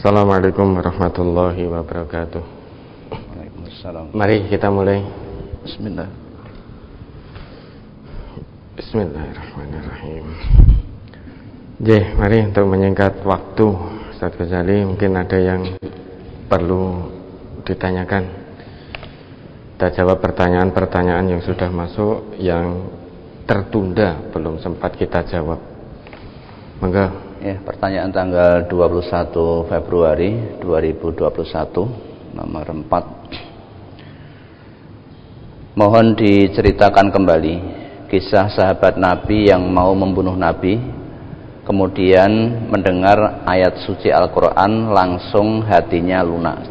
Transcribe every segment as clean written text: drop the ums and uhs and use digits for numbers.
Assalamualaikum warahmatullahi wabarakatuh. Waalaikumsalam. Mari kita mulai. Bismillah. Bismillahirrahmanirrahim. Mari untuk menyingkat waktu, Ustaz Ghazali, mungkin ada yang perlu ditanyakan. Kita jawab pertanyaan-pertanyaan yang sudah masuk, yang tertunda belum sempat kita jawab. Monggo. Ya, pertanyaan tanggal 21 Februari 2021 nomor 4. Mohon diceritakan kembali kisah sahabat Nabi yang mau membunuh Nabi, kemudian mendengar ayat suci Al-Quran langsung hatinya lunak.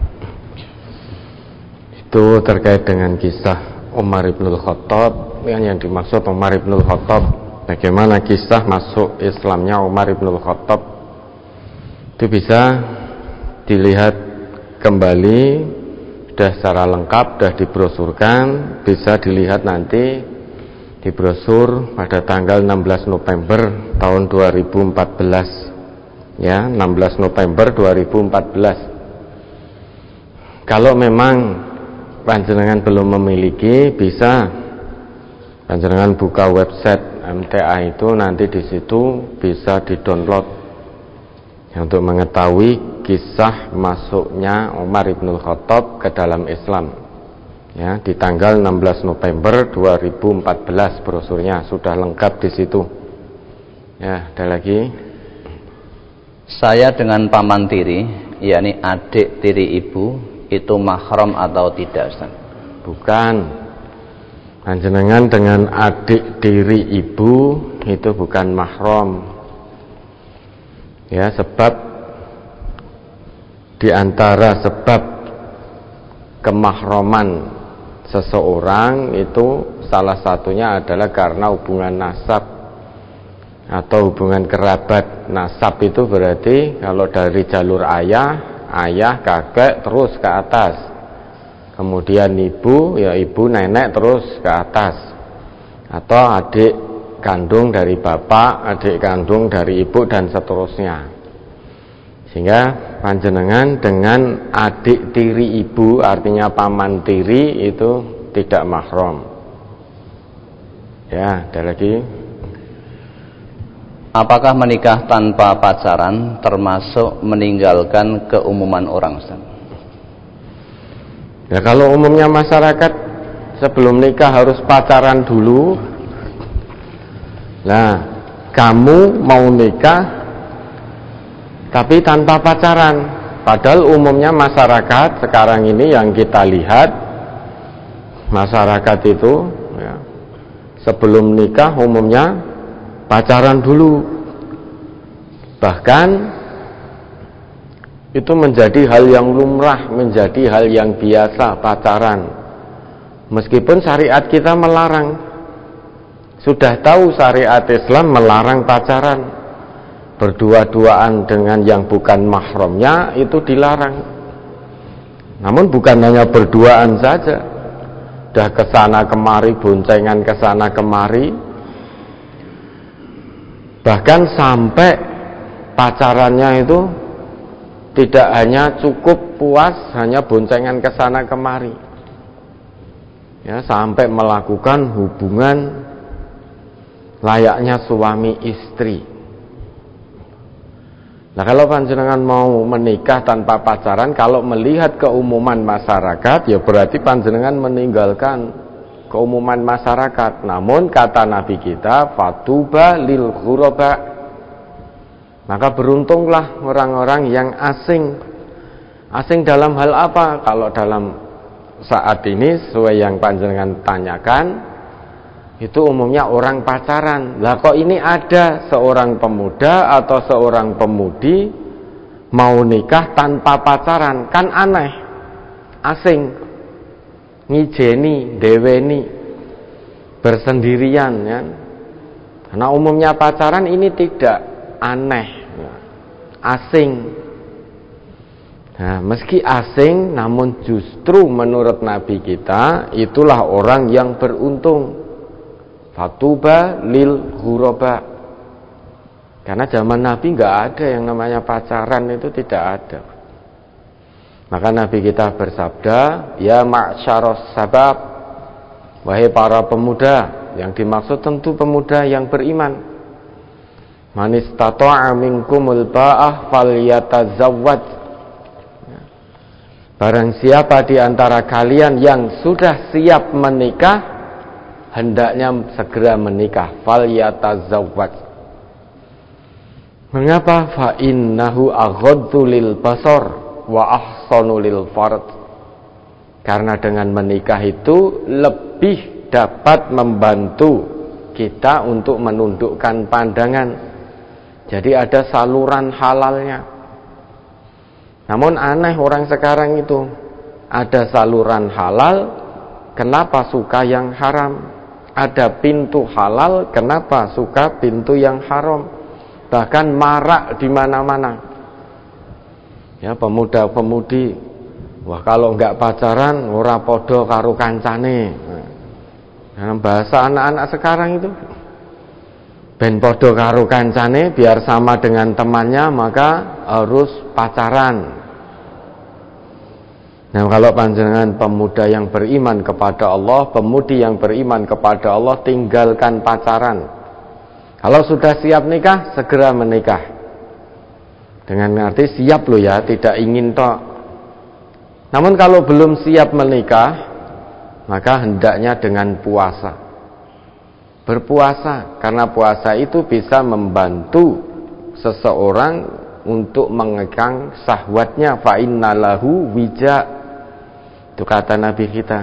Itu terkait dengan kisah Umar ibnul Khattab. Yang dimaksud Umar ibnul Khattab, bagaimana kisah masuk Islamnya Umar ibnul Khattab, itu bisa dilihat kembali, sudah secara lengkap, sudah dibrosurkan, bisa dilihat nanti di brosur pada tanggal 16 November tahun 2014 ya, 16 November 2014. Kalau memang panjenengan belum memiliki, bisa panjenengan buka website MTA itu, nanti di situ bisa di-download untuk mengetahui kisah masuknya Umar ibnul Khattab ke dalam Islam. Ya, di tanggal 16 November 2014 brosurnya sudah lengkap di situ. Ya, ada lagi. Saya dengan paman tiri, yakni adik tiri ibu, itu mahram atau tidak, Ustaz? Bukan. Panjenengan dengan adik tiri ibu itu bukan mahram. Ya, sebab di antara sebab kemahroman seseorang itu salah satunya adalah karena hubungan nasab atau hubungan kerabat. Nasab itu berarti kalau dari jalur ayah, kakek terus ke atas. Kemudian ibu, ya ibu, nenek terus ke atas. Atau adik kandung dari bapak, adik kandung dari ibu, dan seterusnya. Sehingga panjenengan dengan adik tiri ibu, artinya paman tiri, itu tidak mahram. Ya, ada lagi. Apakah menikah tanpa pacaran termasuk meninggalkan keumuman orang, Ustaz? Ya, kalau umumnya masyarakat sebelum nikah harus pacaran dulu. Nah, kamu mau nikah tapi tanpa pacaran, padahal umumnya masyarakat sekarang ini yang kita lihat, masyarakat itu ya, sebelum nikah umumnya pacaran dulu. Bahkan itu menjadi hal yang lumrah, menjadi hal yang biasa, pacaran. Meskipun syariat kita melarang. Sudah tahu syariat Islam melarang pacaran. Berdua-duaan dengan yang bukan mahramnya itu dilarang. Namun bukan hanya berduaan saja. Sudah kesana kemari, boncengan kesana kemari. Bahkan sampai pacarannya itu tidak hanya cukup puas hanya boncengan kesana kemari, ya, sampai melakukan hubungan layaknya suami istri. Nah, kalau panjenengan mau menikah tanpa pacaran, kalau melihat keumuman masyarakat, ya berarti panjenengan meninggalkan keumuman masyarakat. Namun kata Nabi kita, fatuba lil ghuraba, maka beruntunglah orang-orang yang asing. Asing dalam hal apa? Kalau dalam saat ini sesuai yang panjenengan tanyakan, itu umumnya orang pacaran. Lah kok ini ada seorang pemuda atau seorang pemudi mau nikah tanpa pacaran? Kan aneh, asing, ngijeni, deweni, bersendirian ya. Karena umumnya pacaran ini tidak, aneh, asing. Nah, meski asing, namun justru menurut Nabi kita itulah orang yang beruntung. Fatuba lil ghuraba. Karena zaman Nabi nggak ada yang namanya pacaran, itu tidak ada. Maka Nabi kita bersabda, ya ma'syaros sabab, wahai para pemuda. Yang dimaksud tentu pemuda yang beriman. Man istata'a minkumul ba'ah falyatazawwaj. Barang siapa di antara kalian yang sudah siap menikah, hendaknya segera menikah. Falyatazawwaj. Mengapa? Fa innahu aghaddu lil basar wa ahsanu lil farj. Karena dengan menikah itu lebih dapat membantu kita untuk menundukkan pandangan. Jadi ada saluran halalnya. Namun aneh orang sekarang itu, ada saluran halal, kenapa suka yang haram? Ada pintu halal, kenapa suka pintu yang haram? Bahkan marak di mana-mana. Ya, pemuda-pemudi, wah kalau enggak pacaran ora podo karo kancane. Dalam bahasa anak-anak sekarang itu, ben podo karo kancane, biar sama dengan temannya, maka harus pacaran. Nah, kalau panjenengan pemuda yang beriman kepada Allah, pemudi yang beriman kepada Allah, tinggalkan pacaran. Kalau sudah siap nikah, segera menikah. Dengan arti siap loh ya, tidak ingin tok. Namun kalau belum siap menikah, maka hendaknya dengan puasa. Berpuasa, karena puasa itu bisa membantu seseorang untuk mengekang syahwatnya. Fa innalahu wija. Itu kata Nabi kita.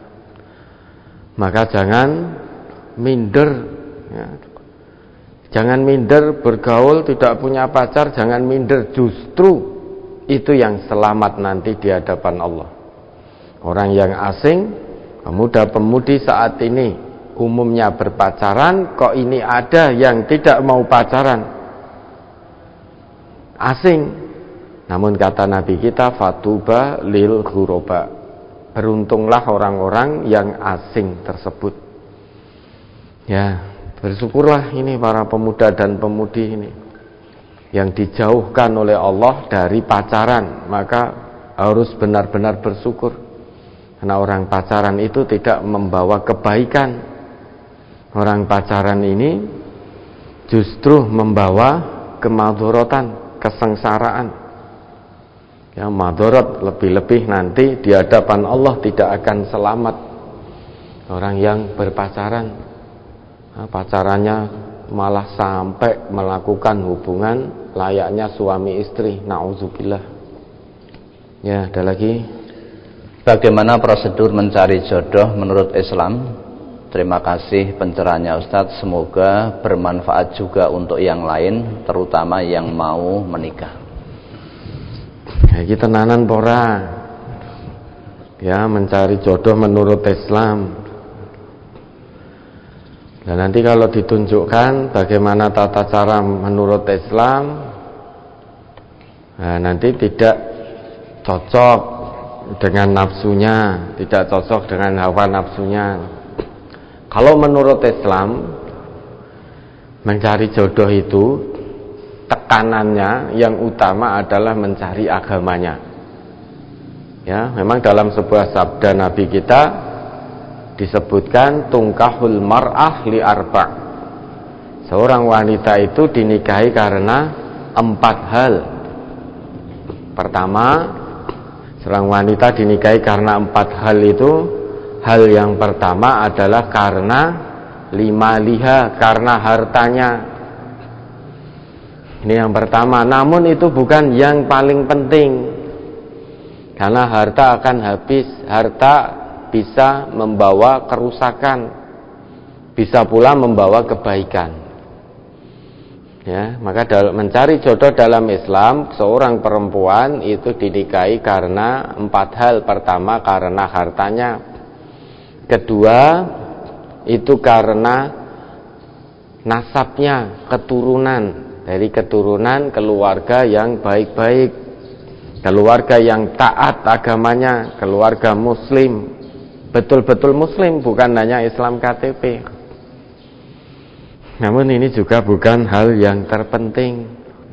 Maka jangan minder, ya. Jangan minder bergaul, tidak punya pacar, jangan minder. Justru itu yang selamat nanti di hadapan Allah. Orang yang asing, pemuda-pemudi saat ini umumnya berpacaran, kok ini ada yang tidak mau pacaran, asing. Namun kata Nabi kita, fatuba lil ghuraba, beruntunglah orang-orang yang asing tersebut. Ya, bersyukurlah ini para pemuda dan pemudi ini yang dijauhkan oleh Allah dari pacaran. Maka harus benar-benar bersyukur, karena orang pacaran itu tidak membawa kebaikan. Orang pacaran ini justru membawa kemadharatan, kesengsaraan. Ya, madharat, lebih-lebih nanti di hadapan Allah tidak akan selamat orang yang berpacaran. Pacarannya malah sampai melakukan hubungan layaknya suami istri. Na'udzubillah. Ya, ada lagi. Bagaimana prosedur mencari jodoh menurut Islam? Terima kasih pencerahannya Ustadz. Semoga bermanfaat juga untuk yang lain, terutama yang mau menikah. Ya, kita nanan pora. Ya, mencari jodoh menurut Islam. Dan nanti kalau ditunjukkan bagaimana tata cara menurut Islam, nah, nanti tidak cocok dengan nafsunya, tidak cocok dengan hawa nafsunya. Kalau menurut Islam, mencari jodoh itu tekanannya yang utama adalah mencari agamanya. Ya, memang dalam sebuah sabda Nabi kita disebutkan tungkahul mar'ah li arba'. Seorang wanita itu dinikahi karena 4 hal. Pertama, seorang wanita dinikahi karena 4 hal itu. Hal yang pertama adalah karena limaliha, karena hartanya. Ini yang pertama. Namun itu bukan yang paling penting, karena harta akan habis. Harta bisa membawa kerusakan, bisa pula membawa kebaikan. Ya, maka mencari jodoh dalam Islam, seorang perempuan itu dinikahi karena 4 hal. Pertama, karena hartanya. Kedua, itu karena nasabnya, keturunan. Dari keturunan keluarga yang baik-baik, keluarga yang taat agamanya, keluarga muslim, betul-betul muslim, bukan hanya Islam KTP. Namun ini juga bukan hal yang terpenting.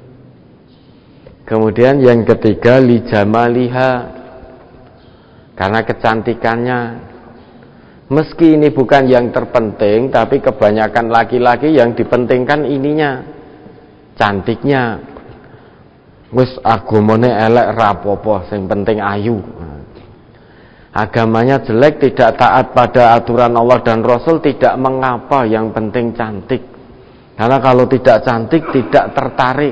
Kemudian yang ketiga, li jamaliha, karena kecantikannya. Meski ini bukan yang terpenting, tapi kebanyakan laki-laki yang dipentingkan ininya, cantiknya. Wis agamane elek rapopo, sing penting ayu. Agamanya jelek, tidak taat pada aturan Allah dan Rasul, tidak mengapa, yang penting cantik. Karena kalau tidak cantik, tidak tertarik.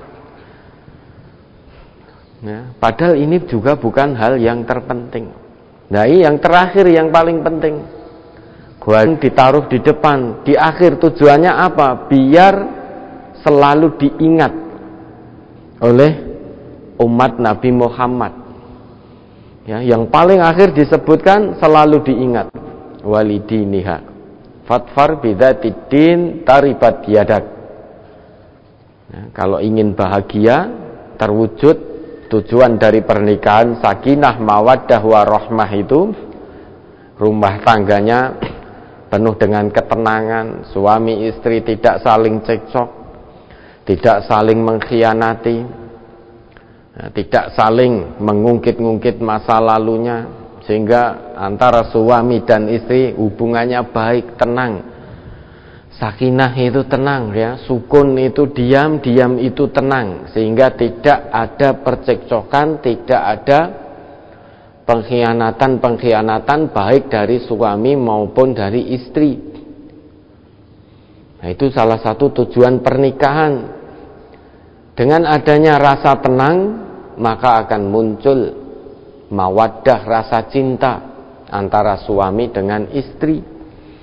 Ya, padahal ini juga bukan hal yang terpenting. Nah, ini yang terakhir, yang paling penting. Gua ditaruh di depan, di akhir. Tujuannya apa? Biar selalu diingat oleh umat Nabi Muhammad. Ya, yang paling akhir disebutkan selalu diingat. Walidiniha fatfar bidzatiddin taribat yadak. Ya, kalau ingin bahagia, terwujud tujuan dari pernikahan, sakinah, mawaddah, warahmah, itu rumah tangganya penuh dengan ketenangan, suami istri tidak saling cekcok, tidak saling mengkhianati, tidak saling mengungkit-ungkit masa lalunya, sehingga antara suami dan istri hubungannya baik, tenang. Sakinah itu tenang, ya. Sukun itu diam, diam itu tenang, sehingga tidak ada percekcokan, tidak ada pengkhianatan baik dari suami maupun dari istri. Nah, itu salah satu tujuan pernikahan. Dengan adanya rasa tenang, maka akan muncul mawaddah, rasa cinta antara suami dengan istri.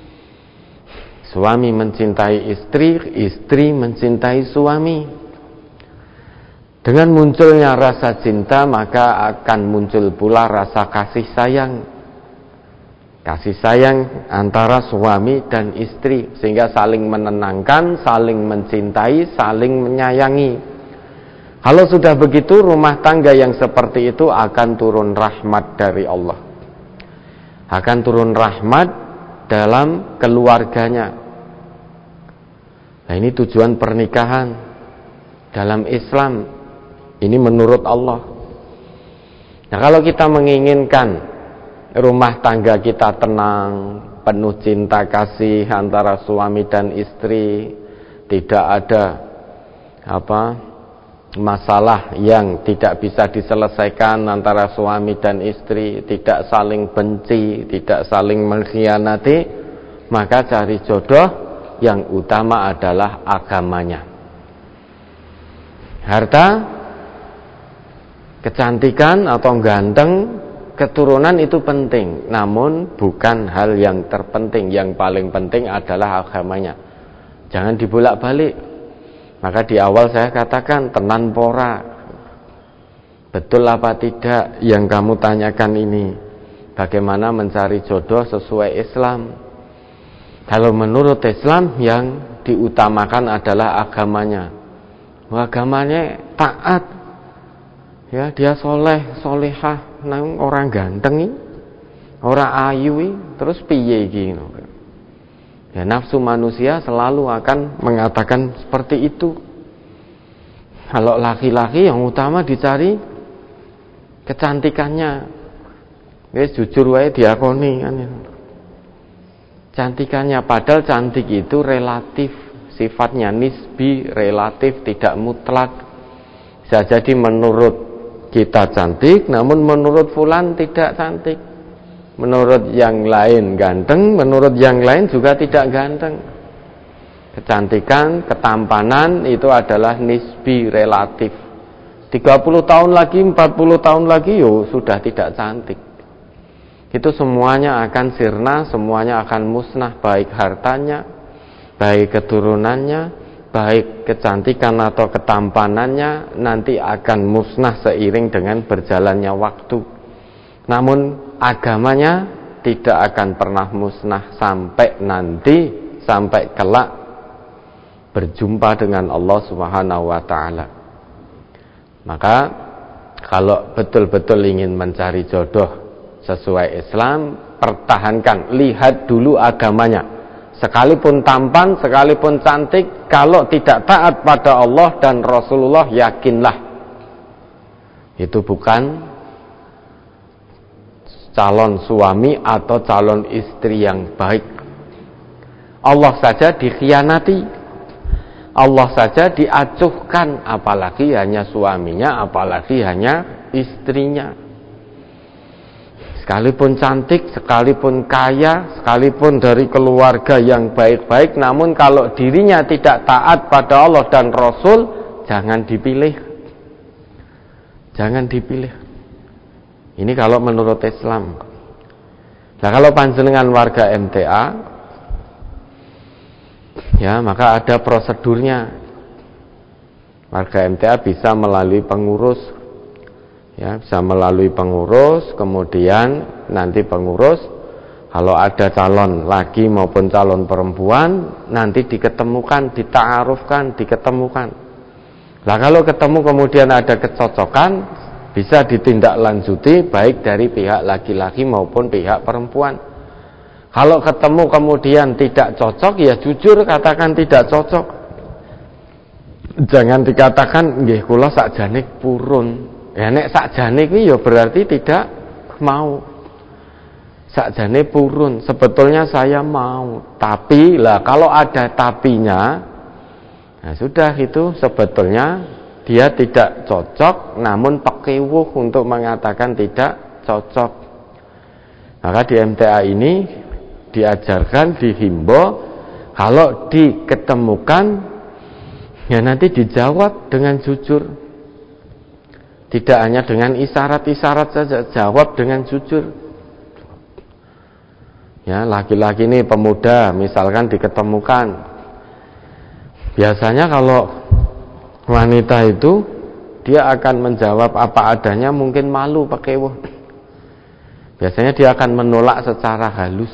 Suami mencintai istri, istri mencintai suami. Dengan munculnya rasa cinta, maka akan muncul pula rasa kasih sayang. Kasih sayang antara suami dan istri, sehingga saling menenangkan, saling mencintai, saling menyayangi. Kalau sudah begitu, rumah tangga yang seperti itu akan turun rahmat dari Allah. Akan turun rahmat dalam keluarganya. Nah, ini tujuan pernikahan dalam Islam. Ini menurut Allah. Nah, kalau kita menginginkan rumah tangga kita tenang, penuh cinta kasih antara suami dan istri, tidak ada masalah yang tidak bisa diselesaikan antara suami dan istri, tidak saling benci, tidak saling mengkhianati, maka cari jodoh yang utama adalah agamanya. Harta, kecantikan atau ganteng, keturunan itu penting, namun bukan hal yang terpenting. Yang paling penting adalah agamanya. Jangan dibolak-balik. Maka di awal saya katakan, tenan pora, betul apa tidak yang kamu tanyakan ini? Bagaimana mencari jodoh sesuai Islam? Kalau menurut Islam, yang diutamakan adalah agamanya. Agamanya taat, ya, dia soleh, solehah, nang orang ganteng, orang ayu, terus piye gitu. Ya, nafsu manusia selalu akan mengatakan seperti itu. Kalau laki-laki, yang utama dicari kecantikannya. Ya, jujur wae diakoni kan. Cantikannya, padahal cantik itu relatif, sifatnya nisbi, relatif, tidak mutlak. Bisa jadi menurut kita cantik, namun menurut fulan tidak cantik. Menurut yang lain ganteng, menurut yang lain juga tidak ganteng. Kecantikan, ketampanan itu adalah nisbi, relatif. 30 tahun lagi, 40 tahun lagi, sudah tidak cantik. Itu semuanya akan sirna, semuanya akan musnah, baik hartanya, baik keturunannya, baik kecantikan atau ketampanannya, nanti akan musnah seiring dengan berjalannya waktu. Namun agamanya tidak akan pernah musnah sampai nanti, sampai kelak berjumpa dengan Allah Subhanahu wa ta'ala. Maka kalau betul-betul ingin mencari jodoh sesuai Islam, pertahankan, lihat dulu agamanya. Sekalipun tampan, sekalipun cantik, kalau tidak taat pada Allah dan Rasulullah, yakinlah itu bukan calon suami atau calon istri yang baik. Allah saja dikhianati, Allah saja diacuhkan, apalagi hanya suaminya, apalagi hanya istrinya. Sekalipun cantik, sekalipun kaya, sekalipun dari keluarga yang baik-baik, namun kalau dirinya tidak taat pada Allah dan Rasul, jangan dipilih. Jangan dipilih. Ini kalau menurut Islam. Nah, kalau panjenengan warga MTA, ya maka ada prosedurnya. Warga MTA bisa melalui pengurus. Ya, bisa melalui pengurus, kemudian nanti pengurus kalau ada calon laki maupun calon perempuan nanti diketemukan, dita'arufkan, diketemukan. Nah, kalau ketemu kemudian ada kecocokan, bisa ditindaklanjuti baik dari pihak laki-laki maupun pihak perempuan. Kalau ketemu kemudian tidak cocok, ya jujur katakan tidak cocok. Jangan dikatakan nggih kula sakjane purun. Ya nek sakjane kuwi ya berarti tidak mau. Sakjane purun, sebetulnya saya mau, tapi lah kalau ada tapinya, nah sudah itu sebetulnya dia tidak cocok, namun pekewuh untuk mengatakan tidak cocok. Maka di MTA ini diajarkan, dihimbau, kalau diketemukan ya nanti dijawab dengan jujur. Tidak hanya dengan isyarat-isyarat saja, jawab dengan jujur. Ya, laki-laki ini pemuda, misalkan diketemukan. Biasanya kalau wanita itu dia akan menjawab apa adanya, mungkin malu pakai wah. Biasanya dia akan menolak secara halus.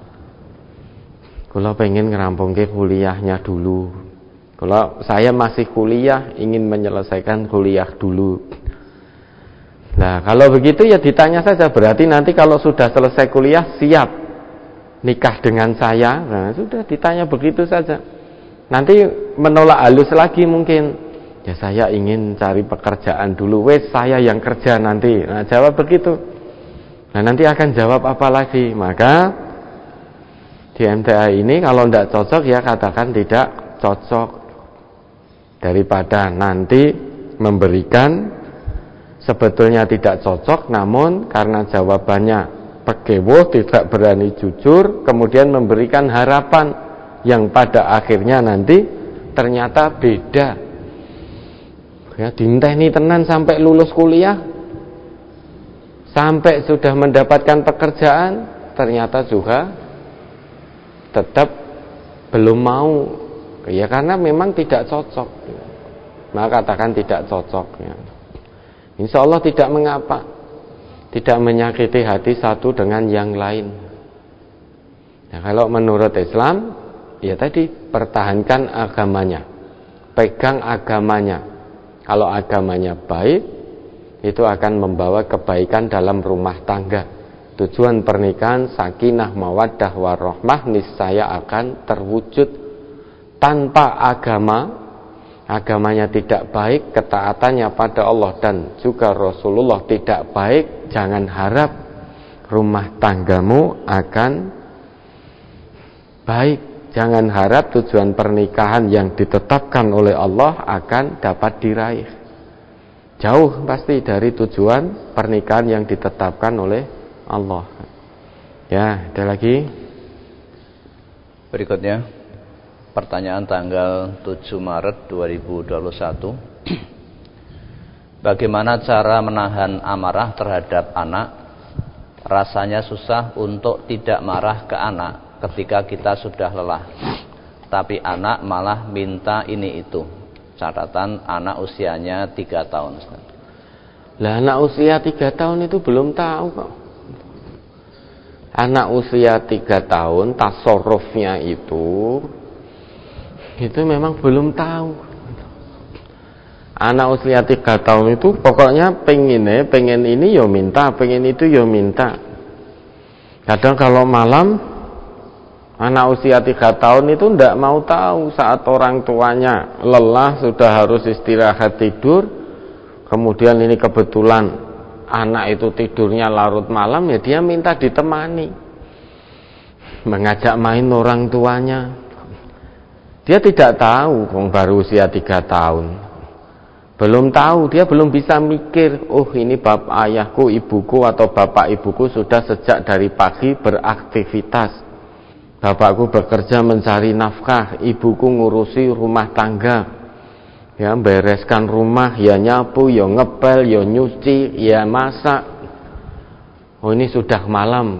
Kalau pengen ngerampungke kuliahnya dulu. Kalau saya masih kuliah, ingin menyelesaikan kuliah dulu. Nah, kalau begitu ya ditanya saja, berarti nanti kalau sudah selesai kuliah siap nikah dengan saya. Nah, sudah ditanya begitu saja. Nanti menolak halus lagi mungkin. Ya saya ingin cari pekerjaan dulu, wes saya yang kerja nanti. Nah, jawab begitu. Nah, nanti akan jawab apa lagi? Maka di MTA ini kalau tidak cocok ya katakan tidak cocok. Daripada nanti memberikan sebetulnya tidak cocok, namun karena jawabannya pekewuh, tidak berani jujur, kemudian memberikan harapan yang pada akhirnya nanti ternyata beda. Ya, dinteni tenan sampai lulus kuliah, sampai sudah mendapatkan pekerjaan, ternyata juga tetap belum mau. Ya karena memang tidak cocok. Maka katakan tidak cocok. Ya. Insya Allah tidak mengapa, tidak menyakiti hati satu dengan yang lain. Nah, kalau menurut Islam, ya tadi pertahankan agamanya, pegang agamanya. Kalau agamanya baik, itu akan membawa kebaikan dalam rumah tangga. Tujuan pernikahan sakinah mawaddah warahmah niscaya akan terwujud. Tanpa agamanya tidak baik, ketaatannya pada Allah dan juga Rasulullah tidak baik, jangan harap rumah tanggamu akan baik. Jangan harap tujuan pernikahan yang ditetapkan oleh Allah akan dapat diraih. Jauh pasti dari tujuan pernikahan yang ditetapkan oleh Allah. Ya, ada lagi. Berikutnya pertanyaan tanggal 7 Maret 2021. Bagaimana cara menahan amarah terhadap anak? Rasanya susah untuk tidak marah ke anak ketika kita sudah lelah, tapi anak malah minta ini itu. Catatan anak usianya 3 tahun. Lah anak usia 3 tahun itu belum tahu kok. Anak usia 3 tahun tasarrufnya itu memang belum tahu. Anak usia 3 tahun itu pokoknya pengen ini ya minta, pengen itu ya minta. Kadang kalau malam Anak usia 3 tahun itu tidak mau tahu saat orang tuanya lelah sudah harus istirahat tidur, kemudian ini kebetulan anak itu tidurnya larut malam, ya dia minta ditemani, mengajak main orang tuanya. Dia tidak tahu, baru usia 3 tahun, belum tahu, dia belum bisa mikir, oh ini bapak ayahku, ibuku atau bapak ibuku sudah sejak dari pagi beraktivitas. Bapakku bekerja mencari nafkah, ibuku ngurusi rumah tangga, ya bereskan rumah, ya nyapu, ya ngepel, ya nyuci, ya masak. Oh ini sudah malam,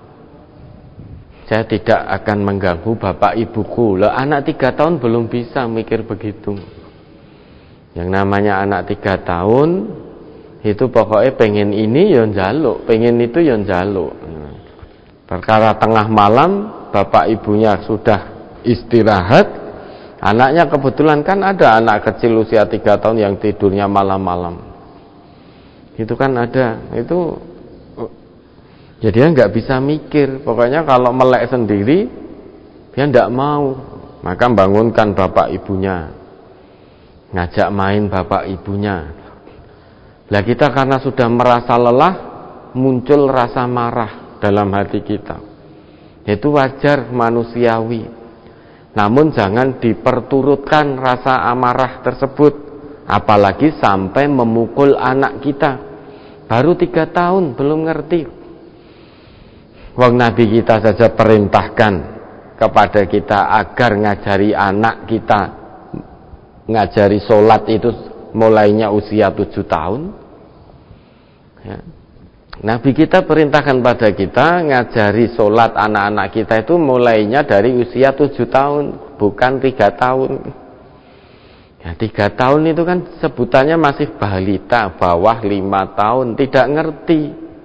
saya tidak akan mengganggu bapak ibuku. Lah anak 3 tahun belum bisa mikir begitu. Yang namanya anak 3 tahun itu pokoknya pengen ini ya njaluk, pengen itu ya njaluk. Perkara tengah malam bapak ibunya sudah istirahat, anaknya kebetulan kan ada anak kecil usia 3 tahun yang tidurnya malam-malam. Itu kan ada, itu jadi dia nggak bisa mikir. Pokoknya kalau melek sendiri dia nggak mau, maka bangunkan bapak ibunya, ngajak main bapak ibunya. Lah kita karena sudah merasa lelah, muncul rasa marah dalam hati kita. Itu wajar, manusiawi. Namun jangan diperturutkan rasa amarah tersebut, apalagi sampai memukul anak kita. Baru 3 tahun, belum ngerti. Wong Nabi kita saja perintahkan kepada kita agar ngajari anak kita, ngajari sholat itu mulainya usia 7 tahun. Ya. Nabi kita perintahkan pada kita ngajari sholat anak-anak kita itu mulainya dari usia 7 tahun, bukan 3 tahun. Ya, 3 tahun itu kan sebutannya masih balita, bawah 5 tahun, tidak ngerti.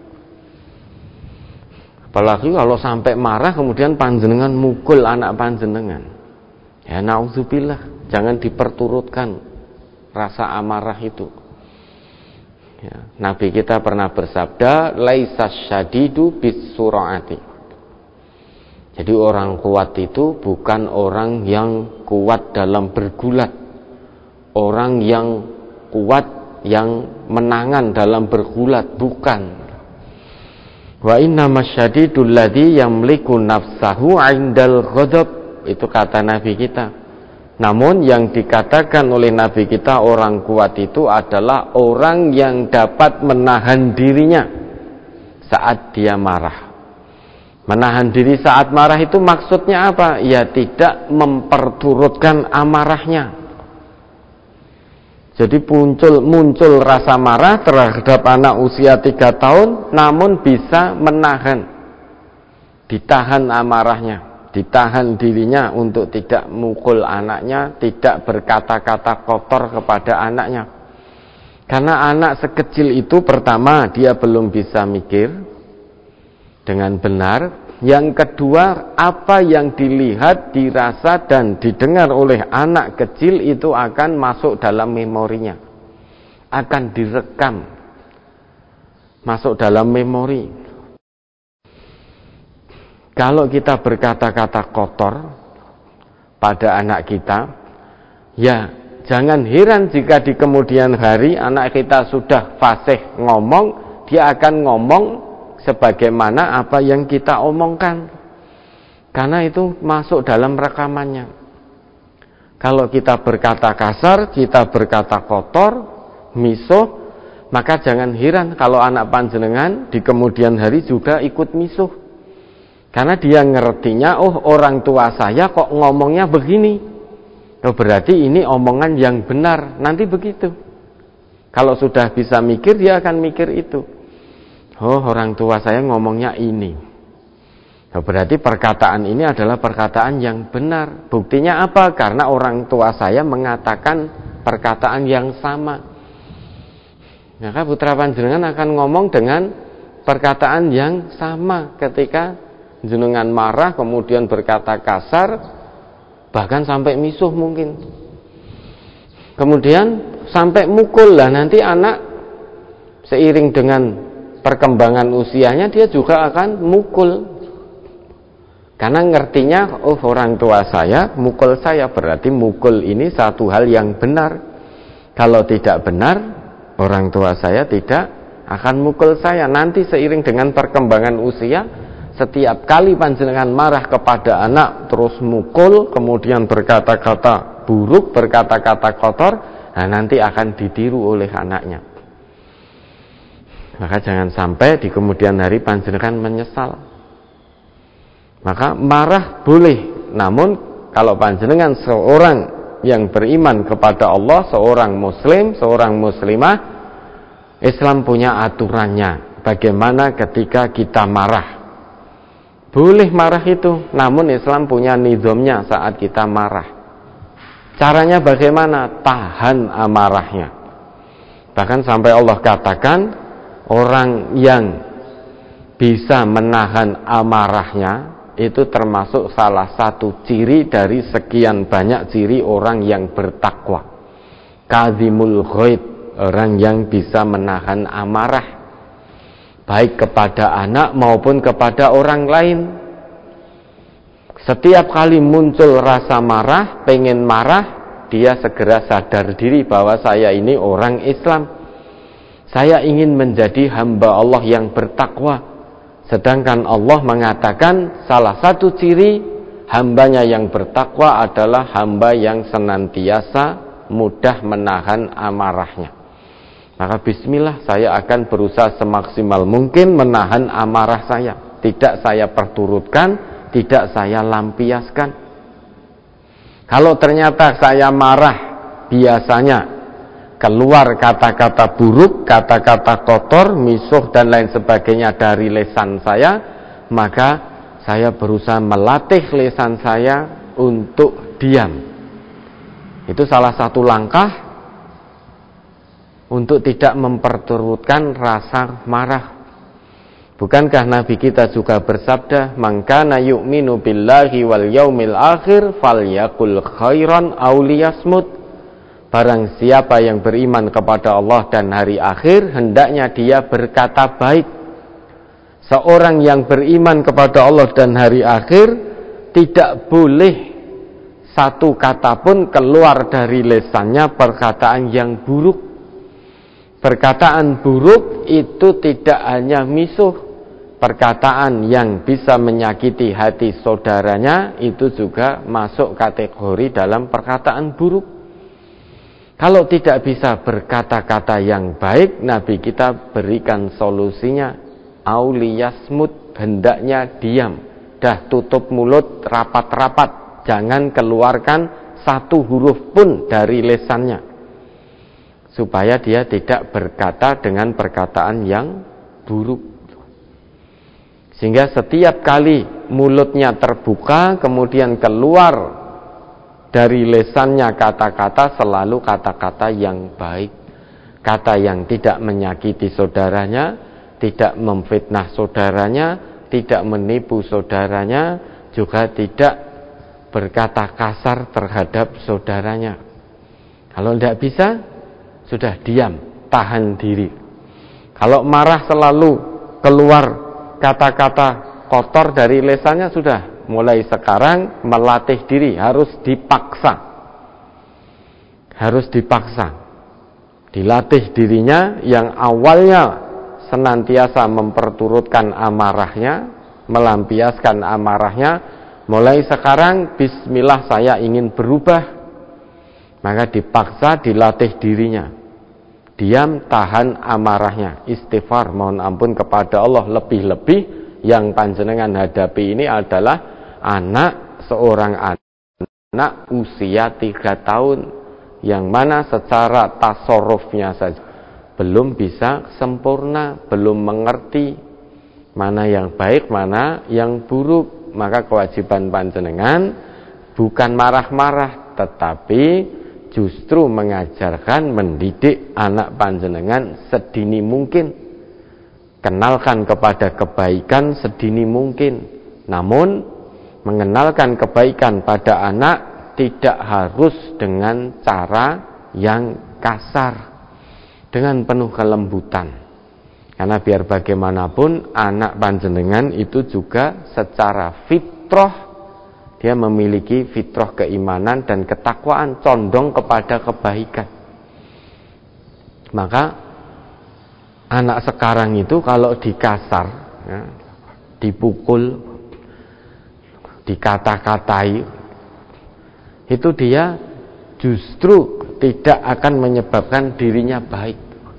Apalagi kalau sampai marah kemudian panjenengan mukul anak panjenengan. Ya naudzubillah, jangan diperturutkan rasa amarah itu. Ya, Nabi kita pernah bersabda, laisas syadidu bis-sur'ati. Jadi orang kuat itu bukan orang yang kuat dalam bergulat, orang yang kuat yang menangan dalam bergulat, bukan. Wa innamas syadidul ladzi yamliku nafsahu 'indal ghadab, itu kata Nabi kita. Namun yang dikatakan oleh Nabi kita orang kuat itu adalah orang yang dapat menahan dirinya saat dia marah. Menahan diri saat marah itu maksudnya apa? Ya tidak memperturutkan amarahnya. Jadi muncul rasa marah terhadap anak usia 3 tahun, namun bisa menahan, ditahan amarahnya, ditahan dirinya untuk tidak mukul anaknya, tidak berkata-kata kotor kepada anaknya. Karena anak sekecil itu pertama dia belum bisa mikir dengan benar. Yang kedua, apa yang dilihat, dirasa dan didengar oleh anak kecil itu akan masuk dalam memorinya, akan direkam, masuk dalam memori. Kalau kita berkata-kata kotor pada anak kita, ya jangan heran jika di kemudian hari anak kita sudah fasih ngomong, dia akan ngomong sebagaimana apa yang kita omongkan. Karena itu masuk dalam rekamannya. Kalau kita berkata kasar, kita berkata kotor, misuh, maka jangan heran kalau anak panjenengan di kemudian hari juga ikut misuh. Karena dia ngertinya, oh orang tua saya kok ngomongnya begini, oh berarti ini omongan yang benar, nanti begitu. Kalau sudah bisa mikir, dia akan mikir itu. Oh orang tua saya ngomongnya ini, oh, berarti perkataan ini adalah perkataan yang benar. Buktinya apa? Karena orang tua saya mengatakan perkataan yang sama. Maka putra panjenengan akan ngomong dengan perkataan yang sama ketika jenengan marah, kemudian berkata kasar, bahkan sampai misuh mungkin. Kemudian sampai mukul. Lah nanti anak seiring dengan perkembangan usianya dia juga akan mukul. Karena ngertinya, oh orang tua saya mukul saya, berarti mukul ini satu hal yang benar. Kalau tidak benar, orang tua saya tidak akan mukul saya. Nanti seiring dengan perkembangan usia, setiap kali panjenengan marah kepada anak terus mukul, kemudian berkata-kata buruk, berkata-kata kotor, nah nanti akan ditiru oleh anaknya. Maka jangan sampai di kemudian hari panjenengan menyesal. Maka marah boleh, namun kalau panjenengan seorang yang beriman kepada Allah, seorang muslim, seorang muslimah, Islam punya aturannya. Bagaimana ketika kita marah? Boleh marah itu, namun Islam punya nizamnya saat kita marah. Caranya bagaimana? Tahan amarahnya. Bahkan sampai Allah katakan, orang yang bisa menahan amarahnya itu termasuk salah satu ciri dari sekian banyak ciri orang yang bertakwa. Kadzimul ghaid, orang yang bisa menahan amarah, baik kepada anak maupun kepada orang lain. Setiap kali muncul rasa marah, pengen marah, dia segera sadar diri bahwa saya ini orang Islam. Saya ingin menjadi hamba Allah yang bertakwa. Sedangkan Allah mengatakan salah satu ciri hambanya yang bertakwa adalah hamba yang senantiasa mudah menahan amarahnya. Maka bismillah, saya akan berusaha semaksimal mungkin menahan amarah saya. Tidak saya perturutkan, tidak saya lampiaskan. Kalau ternyata saya marah, biasanya keluar kata-kata buruk, kata-kata kotor, misuh dan lain sebagainya dari lisan saya, maka saya berusaha melatih lisan saya untuk diam. Itu salah satu langkah untuk tidak memperturutkan rasa marah. Bukankah Nabi kita juga bersabda, "Man kana yu'minu billahi wal yaumil akhir falyaqul khairan aw liyasmut." Barang siapa yang beriman kepada Allah dan hari akhir, hendaknya dia berkata baik. Seorang yang beriman kepada Allah dan hari akhir, tidak boleh satu kata pun keluar dari lisannya perkataan yang buruk. Perkataan buruk itu tidak hanya misuh, perkataan yang bisa menyakiti hati saudaranya itu juga masuk kategori dalam perkataan buruk. Kalau tidak bisa berkata-kata yang baik, Nabi kita berikan solusinya, auliyasmut, hendaknya diam, dah tutup mulut rapat-rapat, jangan keluarkan satu huruf pun dari lisannya, supaya dia tidak berkata dengan perkataan yang buruk. Sehingga setiap kali mulutnya terbuka, kemudian keluar dari lisannya kata-kata, selalu kata-kata yang baik, kata yang tidak menyakiti saudaranya, tidak memfitnah saudaranya, tidak menipu saudaranya, juga tidak berkata kasar terhadap saudaranya. Kalau tidak bisa, sudah diam, tahan diri. Kalau marah selalu keluar kata-kata kotor dari lisannya, sudah mulai sekarang melatih diri, harus dipaksa. Dilatih dirinya yang awalnya senantiasa memperturutkan amarahnya, melampiaskan amarahnya, mulai sekarang bismillah saya ingin berubah. Maka dipaksa, dilatih dirinya. Diam, tahan amarahnya, istighfar, mohon ampun kepada Allah. Lebih-lebih yang panjenengan hadapi ini adalah seorang anak usia 3 tahun, yang mana secara tasarrufnya saja belum bisa sempurna, belum mengerti mana yang baik, mana yang buruk. Maka kewajiban panjenengan bukan marah-marah, tetapi justru mengajarkan, mendidik anak panjenengan sedini mungkin. Kenalkan kepada kebaikan sedini mungkin. Namun mengenalkan kebaikan pada anak tidak harus dengan cara yang kasar, dengan penuh kelembutan. Karena biar bagaimanapun anak panjenengan itu juga secara fit fitrah, dia memiliki fitrah keimanan dan ketakwaan, condong kepada kebaikan. Maka anak sekarang itu kalau dikasar, ya, dipukul, dikata-katai, itu dia justru tidak akan menyebabkan dirinya baik.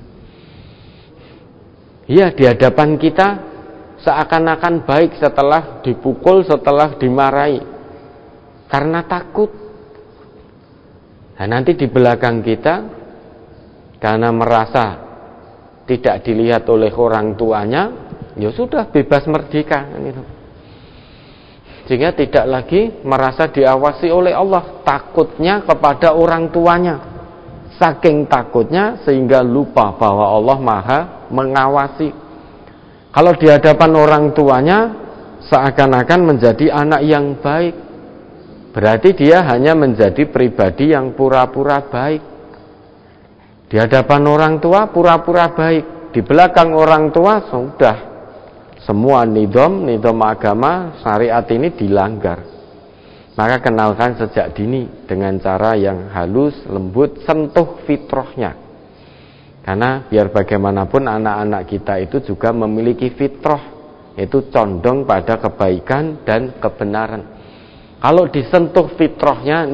Ya, di hadapan kita seakan-akan baik setelah dipukul, setelah dimarahi, karena takut. Nah, nanti di belakang kita, karena merasa tidak dilihat oleh orang tuanya, ya sudah bebas merdeka gitu. Sehingga tidak lagi merasa diawasi oleh Allah, takutnya kepada orang tuanya. Saking takutnya sehingga lupa bahwa Allah Maha mengawasi. Kalau di hadapan orang tuanya seakan-akan menjadi anak yang baik, berarti dia hanya menjadi pribadi yang pura-pura baik. Di hadapan orang tua pura-pura baik, di belakang orang tua sudah semua nidom agama syariat ini dilanggar. Maka kenalkan sejak dini dengan cara yang halus, lembut, sentuh fitrahnya. Karena biar bagaimanapun anak-anak kita itu juga memiliki fitrah, itu condong pada kebaikan dan kebenaran. Kalau disentuh fitrahnya,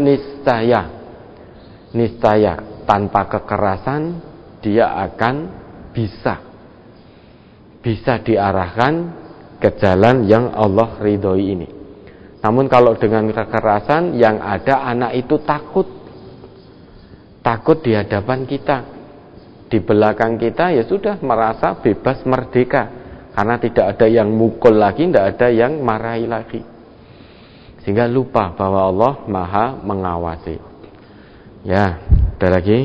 niscaya tanpa kekerasan dia akan bisa diarahkan ke jalan yang Allah ridhoi ini. Namun kalau dengan kekerasan, yang ada anak itu takut di hadapan kita, di belakang kita ya sudah merasa bebas merdeka, karena tidak ada yang mukul lagi, tidak ada yang marahi lagi, sehingga lupa bahwa Allah Maha mengawasi. Ya, ada lagi.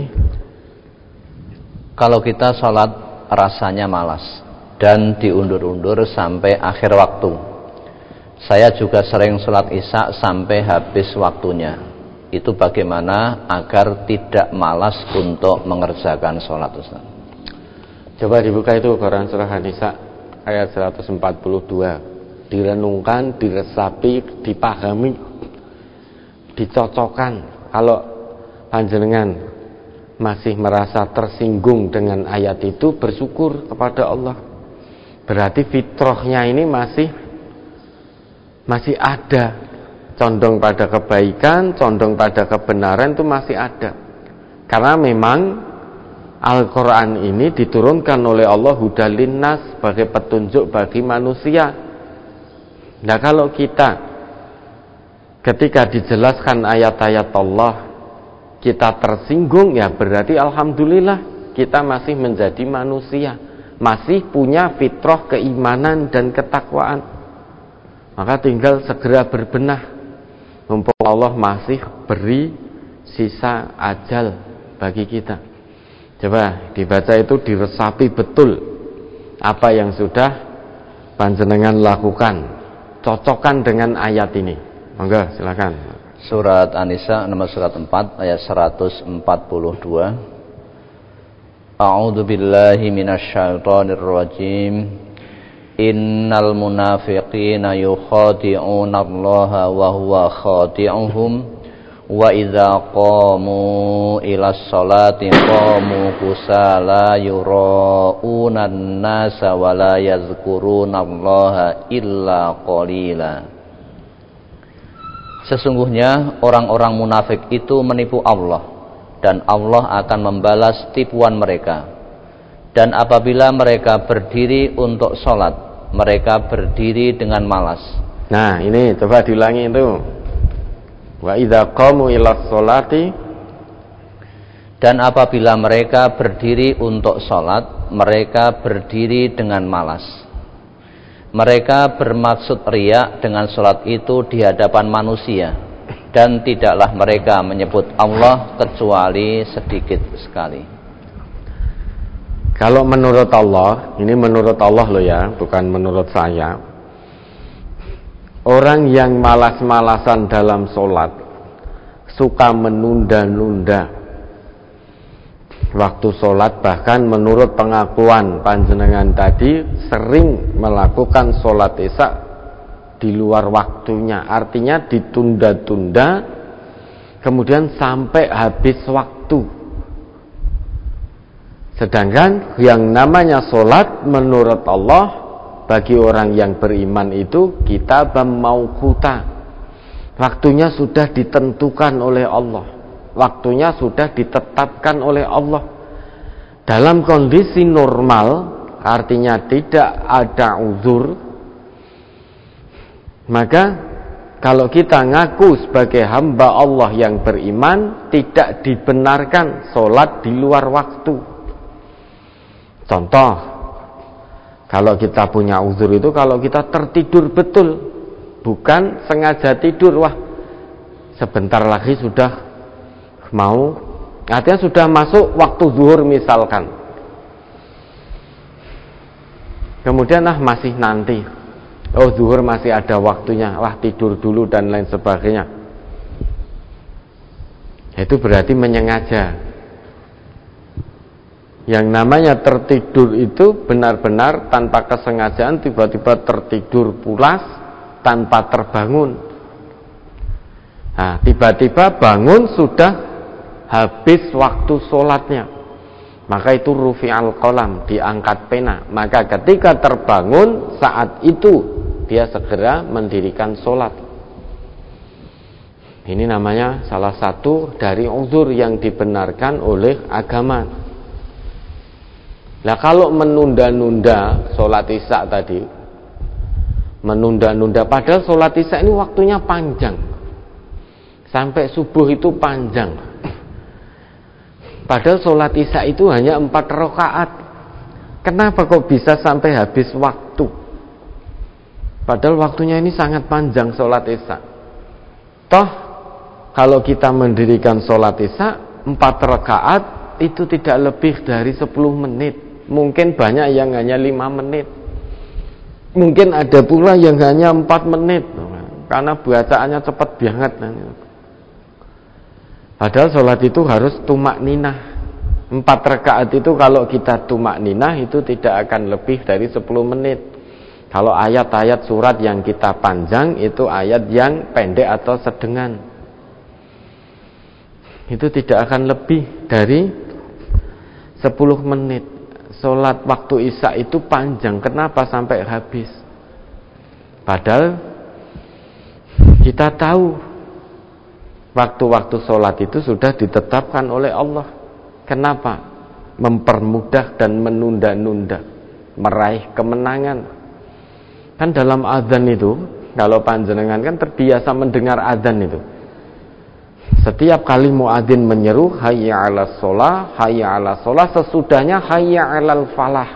Kalau kita sholat rasanya malas dan diundur-undur sampai akhir waktu. Saya juga sering sholat isya sampai habis waktunya. Itu bagaimana agar tidak malas untuk mengerjakan sholat, Ustaz? Coba dibuka itu Quran surah An-Nisa ayat 142. Direnungkan, diresapi, dipahami, dicocokkan. Kalau panjenengan masih merasa tersinggung dengan ayat itu, bersyukur kepada Allah. Berarti fitrahnya ini masih ada, condong pada kebaikan, condong pada kebenaran itu masih ada. Karena memang Al-Quran ini diturunkan oleh Allah hudal linnas, sebagai petunjuk bagi manusia. Nah, kalau kita ketika dijelaskan ayat-ayat Allah kita tersinggung, ya berarti alhamdulillah kita masih menjadi manusia, masih punya fitrah keimanan dan ketakwaan. Maka tinggal segera berbenah, mumpung Allah masih beri sisa ajal bagi kita. Coba dibaca itu, diresapi betul apa yang sudah panjenengan lakukan, cocokkan dengan ayat ini. Monggo silakan. Surat An-Nisa nomor surat 4 ayat 142. A'udzu billahi minasyaitonir rajim. Innal munafiqina yukhadi'una Allah wa huwa khadi'uhum wa idza qamu ila sholati qamu kusala yura'una an-nasa wa la yadhkuruna Allah illa qalila. Sesungguhnya orang-orang munafik itu menipu Allah, dan Allah akan membalas tipuan mereka. Dan apabila mereka berdiri untuk sholat, mereka berdiri dengan malas. Nah, ini coba diulangi itu. Wa idza qamu ila sholati, dan apabila mereka berdiri untuk sholat, mereka berdiri dengan malas. Mereka bermaksud riya dengan sholat itu di hadapan manusia, dan tidaklah mereka menyebut Allah kecuali sedikit sekali. Kalau menurut Allah, ini menurut Allah loh ya, bukan menurut saya. Orang yang malas-malasan dalam sholat, suka menunda-nunda waktu sholat, bahkan menurut pengakuan panjenengan tadi sering melakukan sholat isya di luar waktunya, artinya ditunda-tunda kemudian sampai habis waktu. Sedangkan yang namanya sholat menurut Allah bagi orang yang beriman itu kitabam mauquta, waktunya sudah ditentukan oleh Allah, waktunya sudah ditetapkan oleh Allah. Dalam kondisi normal, artinya tidak ada uzur, maka kalau kita ngaku sebagai hamba Allah yang beriman, tidak dibenarkan sholat di luar waktu. Contoh, kalau kita punya uzur itu kalau kita tertidur betul, bukan sengaja tidur, wah sebentar lagi sudah mau, artinya sudah masuk waktu zuhur misalkan, kemudian masih nanti, oh zuhur masih ada waktunya, wah tidur dulu dan lain sebagainya, itu berarti menyengaja. Yang namanya tertidur itu benar-benar tanpa kesengajaan, tiba-tiba tertidur pulas tanpa terbangun. Nah, tiba-tiba bangun sudah habis waktu sholatnya, maka itu rufi'al qalam, diangkat pena. Maka ketika terbangun saat itu dia segera mendirikan sholat. Ini namanya salah satu dari uzur yang dibenarkan oleh agama. Nah, kalau menunda-nunda sholat isya tadi, menunda-nunda, padahal sholat isya ini waktunya panjang, sampai subuh itu panjang, padahal sholat isya itu hanya 4 rakaat. Kenapa kok bisa sampai habis waktu? Padahal waktunya ini sangat panjang sholat isya. Toh kalau kita mendirikan sholat isya 4 rakaat itu tidak lebih dari 10 menit. Mungkin banyak yang hanya 5 menit, mungkin ada pula yang hanya 4 menit, karena bacaannya cepat banget. Padahal sholat itu harus tumak ninah. 4 rakaat itu kalau kita tumak ninah itu tidak akan lebih dari 10 menit. Kalau ayat-ayat surat yang kita panjang itu ayat yang pendek atau sedengan, itu tidak akan lebih dari 10 menit. Sholat waktu isya itu panjang, kenapa sampai habis? Padahal kita tahu waktu-waktu sholat itu sudah ditetapkan oleh Allah. Kenapa? Mempermudah dan menunda-nunda, meraih kemenangan. Kan dalam azan itu, kalau panjenengan kan terbiasa mendengar azan itu, setiap kali muadzin menyeru hayya 'alas shalah, hayya 'alas shalah, sesudahnya hayya 'alal falah.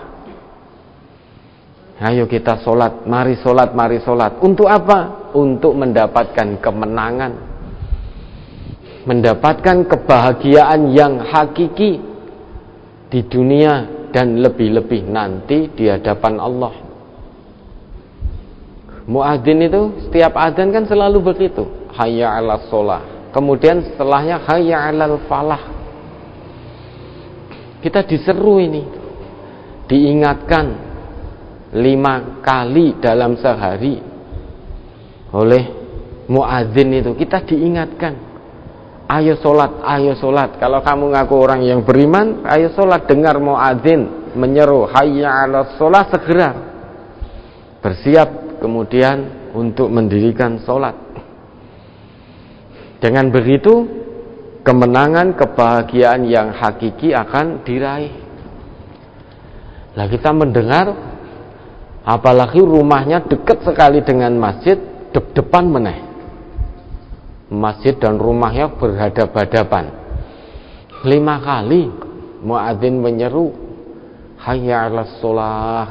Ayo kita sholat, mari sholat, mari sholat. Untuk apa? Untuk mendapatkan kemenangan, mendapatkan kebahagiaan yang hakiki di dunia dan lebih-lebih nanti di hadapan Allah. Muadzin itu setiap adzan kan selalu begitu, hayya 'alas shalah. Kemudian setelahnya hayya 'alal falah. Kita diseru ini, diingatkan 5 kali dalam sehari oleh muadzin itu. Kita diingatkan, ayo sholat, ayo sholat. Kalau kamu ngaku orang yang beriman, ayo sholat. Dengar muadzin menyeru hayya 'alas shalah, segera bersiap kemudian untuk mendirikan sholat. Dengan begitu, kemenangan, kebahagiaan yang hakiki akan diraih. Lah kita mendengar, apalagi rumahnya dekat sekali dengan masjid, depan meneh. Masjid dan rumahnya berhadap-hadapan. 5 kali muadzin menyeru hayya 'alas shalah,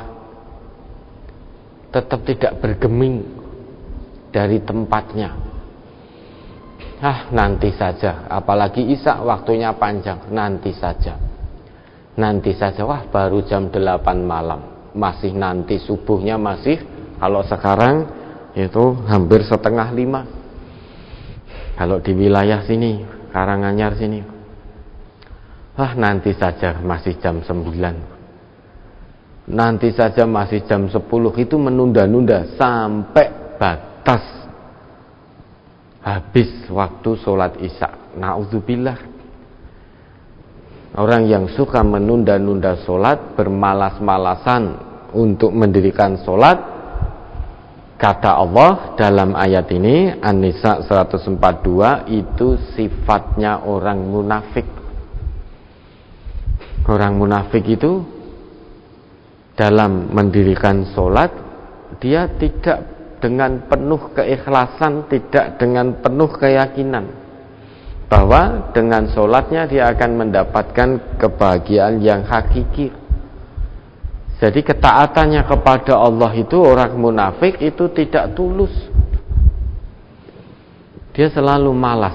tetap tidak bergeming dari tempatnya. Nanti saja, apalagi isya waktunya panjang, nanti saja. Nanti saja, wah baru jam 8 malam, masih nanti, subuhnya masih, kalau sekarang itu hampir setengah 5. Kalau di wilayah sini, Karanganyar sini, wah nanti saja, masih jam 9. Nanti saja masih jam 10, itu menunda-nunda sampai batas habis waktu sholat isya. Na'udzubillah. Orang yang suka menunda-nunda sholat, bermalas-malasan untuk mendirikan sholat, kata Allah dalam ayat ini An-Nisa 142, itu sifatnya orang munafik. Orang munafik itu dalam mendirikan sholat, dia tidak dengan penuh keikhlasan, tidak dengan penuh keyakinan bahwa dengan sholatnya dia akan mendapatkan kebahagiaan yang hakiki. Jadi ketaatannya kepada Allah itu, orang munafik itu tidak tulus. Dia selalu malas.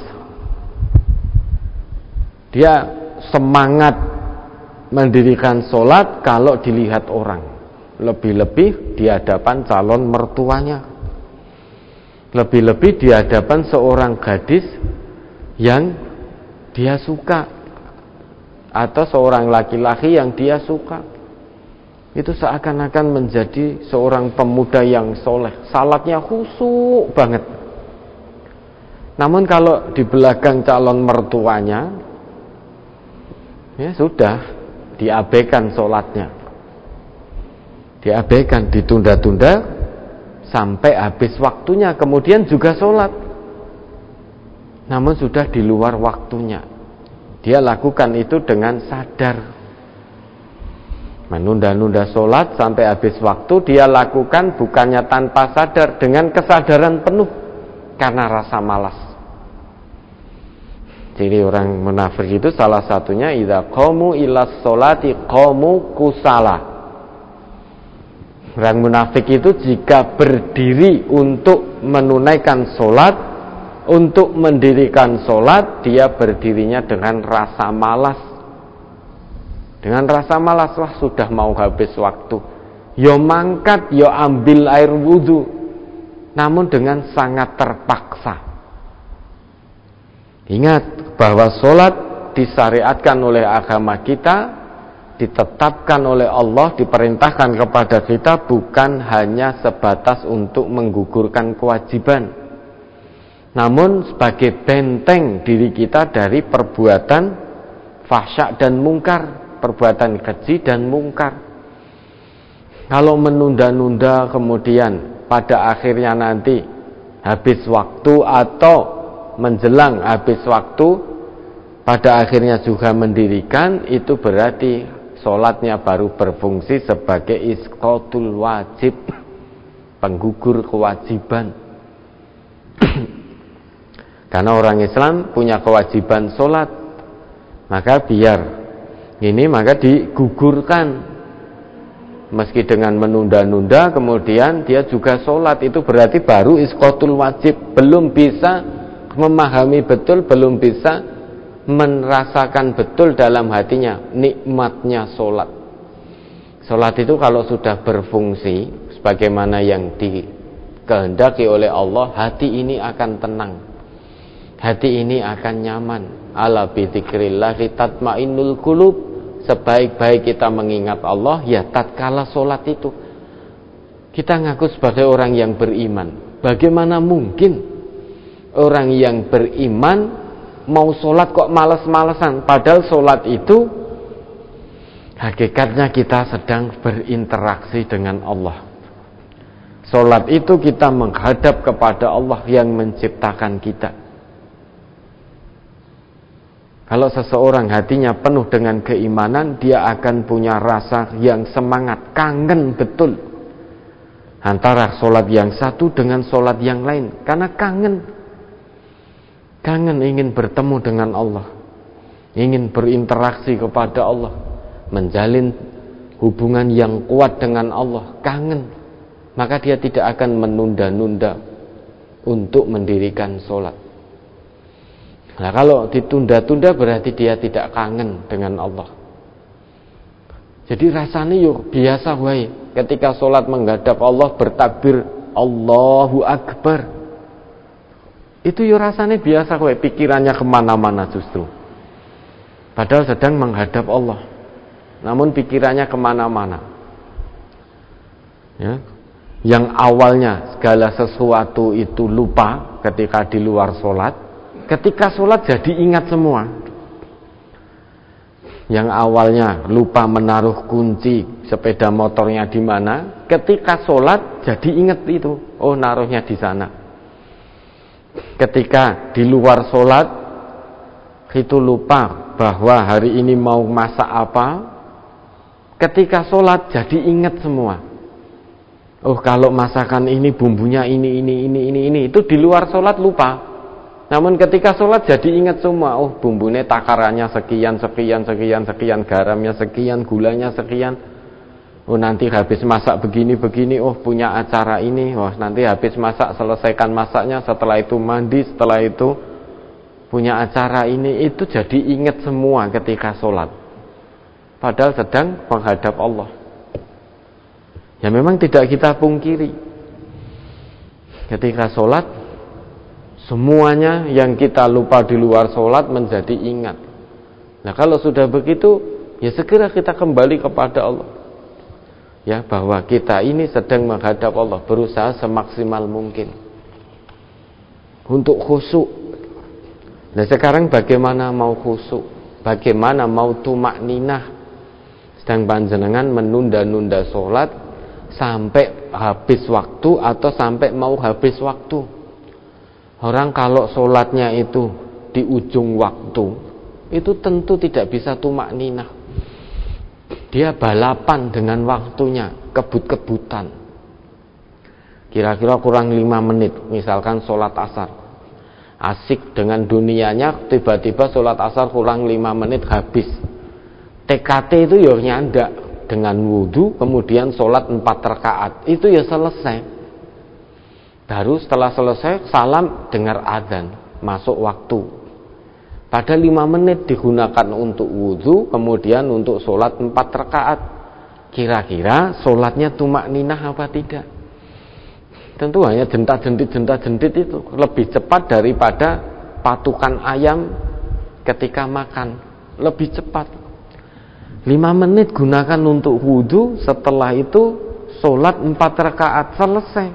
Dia semangat mendirikan sholat kalau dilihat orang, lebih-lebih di hadapan calon mertuanya, lebih-lebih di hadapan seorang gadis yang dia suka, atau seorang laki-laki yang dia suka. Itu seakan-akan menjadi seorang pemuda yang soleh, salatnya khusyuk banget. Namun kalau di belakang calon mertuanya, ya sudah, diabaikan sholatnya, diabaikan, ditunda-tunda sampai habis waktunya, kemudian juga sholat, namun sudah di luar waktunya. Dia lakukan itu dengan sadar, menunda-nunda sholat sampai habis waktu. Dia lakukan bukannya tanpa sadar, dengan kesadaran penuh karena rasa malas. Jadi orang munafik itu salah satunya idza qamu ilas sholati qamu kusala. Orang munafik itu jika berdiri untuk menunaikan sholat, untuk mendirikan sholat, dia berdirinya dengan rasa malas. Dengan rasa malas, wah sudah mau habis waktu, yo mangkat, yo ambil air wudhu, namun dengan sangat terpaksa. Ingat bahwa sholat disyariatkan oleh agama kita, ditetapkan oleh Allah, diperintahkan kepada kita bukan hanya sebatas untuk menggugurkan kewajiban, namun sebagai benteng diri kita dari perbuatan fahsya dan mungkar, perbuatan keji dan mungkar. Kalau menunda-nunda kemudian pada akhirnya nanti habis waktu atau menjelang habis waktu pada akhirnya juga mendirikan, itu berarti sholatnya baru berfungsi sebagai isqatul wajib, penggugur kewajiban. Karena orang Islam punya kewajiban sholat, maka biar ini maka digugurkan. Meski dengan menunda-nunda kemudian dia juga sholat, itu berarti baru isqatul wajib. Belum bisa memahami betul, belum bisa merasakan betul dalam hatinya nikmatnya sholat. Sholat itu kalau sudah berfungsi sebagaimana yang dikehendaki oleh Allah, hati ini akan tenang, hati ini akan nyaman. Ala bi dzikrillahi tatmainnul qulub. Sebaik-baik kita mengingat Allah, ya tatkala sholat itu kita ngaku sebagai orang yang beriman. Bagaimana mungkin orang yang beriman mau sholat kok males-malesan, padahal sholat itu hakikatnya kita sedang berinteraksi dengan Allah. Sholat itu kita menghadap kepada Allah yang menciptakan kita. Kalau seseorang hatinya penuh dengan keimanan, dia akan punya rasa yang semangat, kangen betul antara sholat yang satu dengan sholat yang lain. Karena kangen ingin bertemu dengan Allah, ingin berinteraksi kepada Allah, menjalin hubungan yang kuat dengan Allah, kangen. Maka dia tidak akan menunda-nunda untuk mendirikan sholat. Nah, kalau ditunda-tunda berarti dia tidak kangen dengan Allah. Jadi rasanya yuk biasa wae ketika sholat menghadap Allah bertakbir Allahu Akbar. Itu yuk rasanya biasa wae, pikirannya kemana-mana justru. Padahal sedang menghadap Allah, namun pikirannya kemana-mana. Ya. yang awalnya segala sesuatu itu lupa ketika di luar sholat, ketika sholat jadi ingat semua. Yang awalnya lupa menaruh kunci sepeda motornya di mana, ketika sholat jadi ingat itu, oh naruhnya di sana. Ketika di luar sholat itu lupa bahwa hari ini mau masak apa, ketika sholat jadi ingat semua. Oh kalau masakan ini bumbunya ini, itu di luar sholat lupa. Namun ketika sholat jadi ingat semua. Oh bumbunya takarannya sekian, garamnya sekian, gulanya sekian. Oh nanti habis masak begini, oh punya acara ini. Oh nanti habis masak selesaikan masaknya, setelah itu mandi, setelah itu punya acara ini. Itu jadi ingat semua ketika sholat. Padahal sedang menghadap Allah. Ya memang tidak kita pungkiri, ketika sholat semuanya yang kita lupa di luar sholat menjadi ingat. Nah kalau sudah begitu, ya segera kita kembali kepada Allah. Ya bahwa kita ini sedang menghadap Allah, berusaha semaksimal mungkin untuk khusyuk. Nah sekarang bagaimana mau khusyuk? Bagaimana mau tumak ninah? Sedang panjenengan menunda-nunda sholat sampai habis waktu atau sampai mau habis waktu. Orang kalau sholatnya itu di ujung waktu, itu tentu tidak bisa tumak ninah. Dia balapan dengan waktunya, kebut-kebutan. Kira-kira kurang 5 menit, misalkan sholat asar. Asik dengan dunianya, tiba-tiba sholat asar kurang 5 menit habis. TKT itu ya nyandak. Dengan wudhu, kemudian sholat 4 rakaat, itu ya selesai. Baru setelah selesai, salam, dengar adzan, masuk waktu. Pada 5 menit digunakan untuk wudhu, kemudian untuk sholat 4 rakaat. Kira-kira sholatnya tumak ninah apa tidak? Tentu hanya jentat-jentit itu lebih cepat daripada patukan ayam ketika makan, lebih cepat. 5 menit gunakan untuk wudhu, setelah itu sholat 4 rakaat, selesai.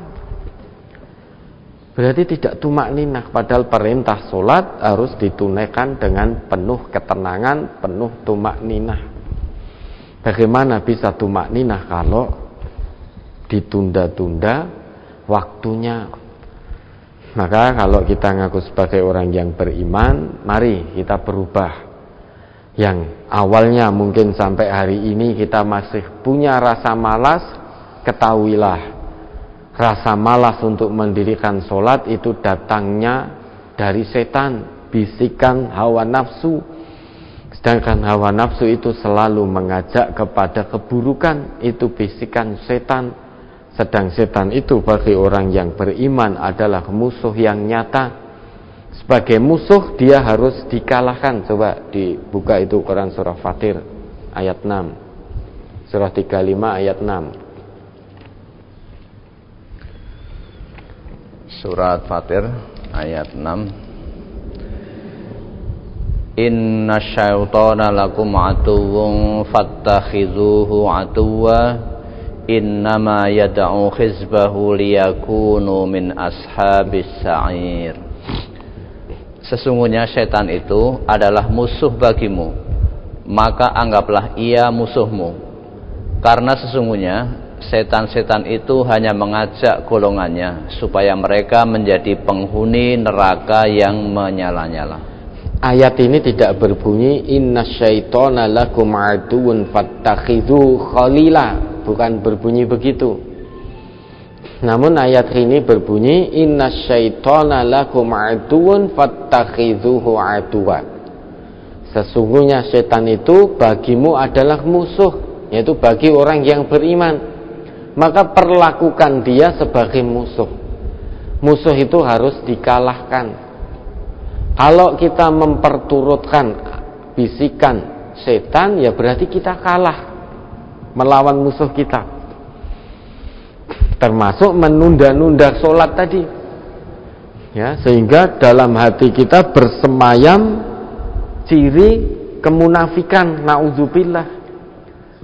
Berarti tidak tumak ninah, padahal perintah sholat harus ditunaikan dengan penuh ketenangan, penuh tumak ninah. Bagaimana bisa tumak ninah kalau ditunda-tunda waktunya? Maka kalau kita ngaku sebagai orang yang beriman, mari kita berubah. Yang awalnya mungkin sampai hari ini kita masih punya rasa malas, ketahuilah rasa malas untuk mendirikan sholat itu datangnya dari setan, bisikan hawa nafsu. Sedangkan hawa nafsu itu selalu mengajak kepada keburukan, itu bisikan setan. Sedang setan itu bagi orang yang beriman adalah musuh yang nyata. Sebagai musuh dia harus dikalahkan. Coba dibuka itu Quran surah Fatir ayat 6. Surah 35 ayat 6. Surat Fatir ayat 6. Inna syaitana lakum aduwwun fattakhidhuhu aduwwa innama yad'u hizbahu liyakunu min ashabis sa'ir. Sesungguhnya setan itu adalah musuh bagimu, maka anggaplah ia musuhmu. Karena sesungguhnya setan-setan itu hanya mengajak golongannya supaya mereka menjadi penghuni neraka yang menyala-nyala. Ayat ini tidak berbunyi innasyaitona lakum aduwwun fattakhidhu khalila, bukan berbunyi begitu. Namun ayat ini berbunyi innasyaitona lakum aduwwun fattakhidhuhu aduwwa. Sesungguhnya setan itu bagimu adalah musuh, yaitu bagi orang yang beriman. Maka perlakukan dia sebagai musuh. Musuh itu harus dikalahkan. Kalau kita memperturutkan bisikan setan, ya berarti kita kalah melawan musuh kita. Termasuk menunda-nunda sholat tadi, ya, sehingga dalam hati kita bersemayam ciri kemunafikan, naudzubillah.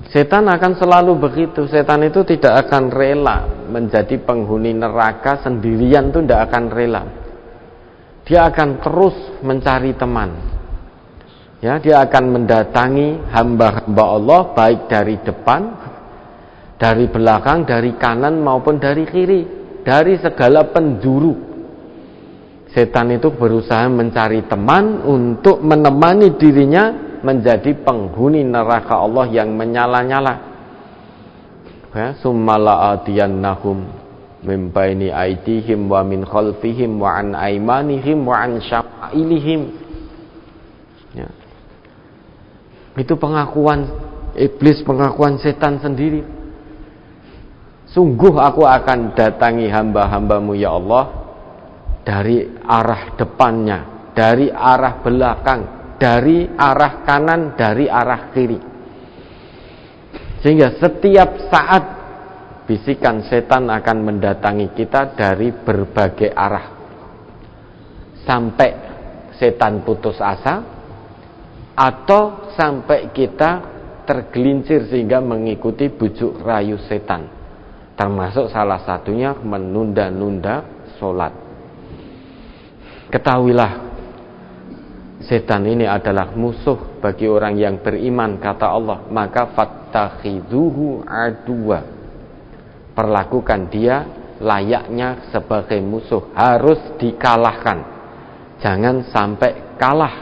Setan akan selalu begitu. Setan itu tidak akan rela menjadi penghuni neraka sendirian, itu tidak akan rela. Dia akan terus mencari teman. Ya, dia akan mendatangi hamba-hamba Allah baik dari depan, dari belakang, dari kanan maupun dari kiri, dari segala penjuru. Setan itu berusaha mencari teman untuk menemani dirinya menjadi penghuni neraka Allah yang menyala-nyala. Ya, summala atiyannahum min baini aydihim wa min khalfihim wa an aymanihim wa an syama'ilihim. Ya. Itu pengakuan iblis, pengakuan setan sendiri. Sungguh aku akan datangi hamba-hambamu ya Allah dari arah depannya, dari arah belakang, dari arah kanan, dari arah kiri. Sehingga setiap saat bisikan setan akan mendatangi kita dari berbagai arah. Sampai setan putus asa, atau sampai kita tergelincir sehingga mengikuti bujuk rayu setan. Termasuk salah satunya menunda-nunda sholat. Ketahuilah, setan ini adalah musuh bagi orang yang beriman, kata Allah. Maka fattakhiduhu aduwa, perlakukan dia layaknya sebagai musuh, harus dikalahkan, jangan sampai kalah.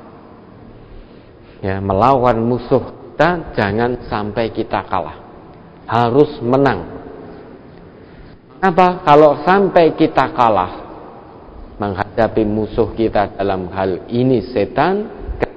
Ya, melawan musuh kita jangan sampai kita kalah, harus menang. Kenapa? Kalau sampai kita kalah menghadapi musuh kita, dalam hal ini setan,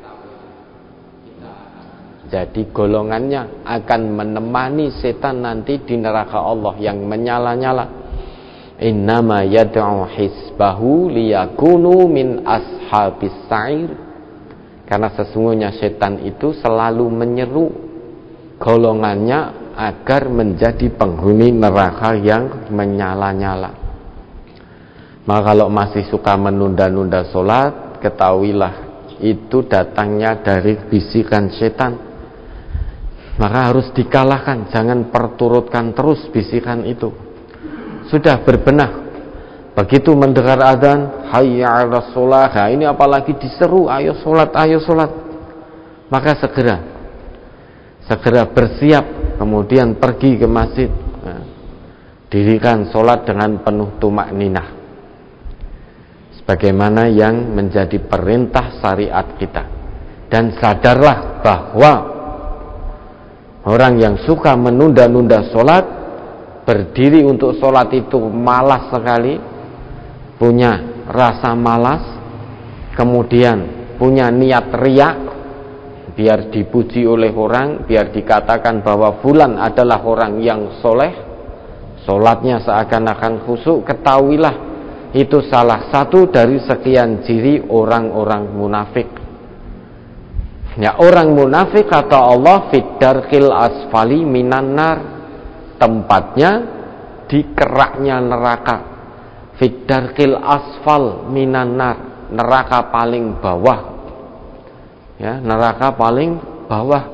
jadi golongannya akan menemani setan nanti di neraka Allah yang menyala-nyala. Innama yad'u hisbahu liyakunu min ashabis sa'ir. Karena sesungguhnya setan itu selalu menyeru golongannya agar menjadi penghuni neraka yang menyala-nyala. Maka kalau masih suka menunda-nunda sholat, ketahuilah itu datangnya dari bisikan setan. Maka harus dikalahkan, jangan perturutkan terus bisikan itu. Sudah berbenah, begitu mendengar adzan, hayya 'alas shalah, nah ini apalagi diseru, ayo sholat, maka segera bersiap, kemudian pergi ke masjid, nah, dirikan sholat dengan penuh tumakninah, sebagaimana yang menjadi perintah syariat kita. Dan sadarlah bahwa orang yang suka menunda-nunda sholat, berdiri untuk sholat itu malas sekali, punya rasa malas, kemudian punya niat riya, biar dipuji oleh orang, biar dikatakan bahwa fulan adalah orang yang soleh, sholatnya seakan-akan khusyuk. Ketahuilah itu salah satu dari sekian ciri orang-orang munafik. Ya, orang munafik kata Allah fiddarkil asfali minan nar, tempatnya di keraknya neraka. Fiddarkil asfal minan nar, neraka paling bawah. Ya, neraka paling bawah.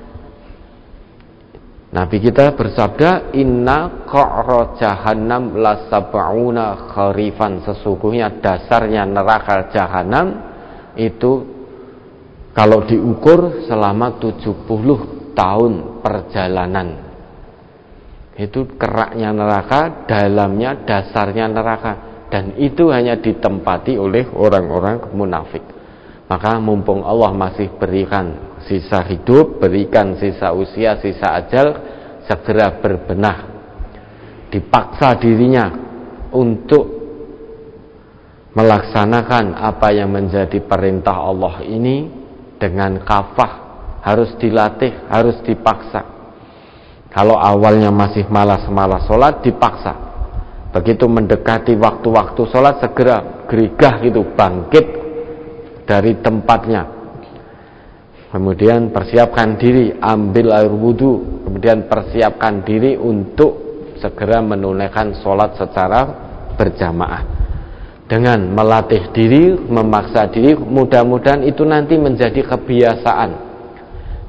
Nabi kita bersabda, inna qa'ra jahannam la sab'una kharifan, sesungguhnya dasarnya neraka jahanam itu kalau diukur selama 70 tahun perjalanan. Itu keraknya neraka, dalamnya, dasarnya neraka. Dan itu hanya ditempati oleh orang-orang munafik. Maka mumpung Allah masih berikan sisa hidup, berikan sisa usia, sisa ajal, segera berbenah, dipaksa dirinya untuk melaksanakan apa yang menjadi perintah Allah ini dengan kafah. Harus dilatih, harus dipaksa. Kalau awalnya masih malas-malas sholat, dipaksa. Begitu mendekati waktu-waktu sholat, segera gerigah gitu, bangkit dari tempatnya. Kemudian persiapkan diri, ambil air wudhu, kemudian persiapkan diri untuk segera menunaikan sholat secara berjamaah. Dengan melatih diri, memaksa diri, mudah-mudahan itu nanti menjadi kebiasaan.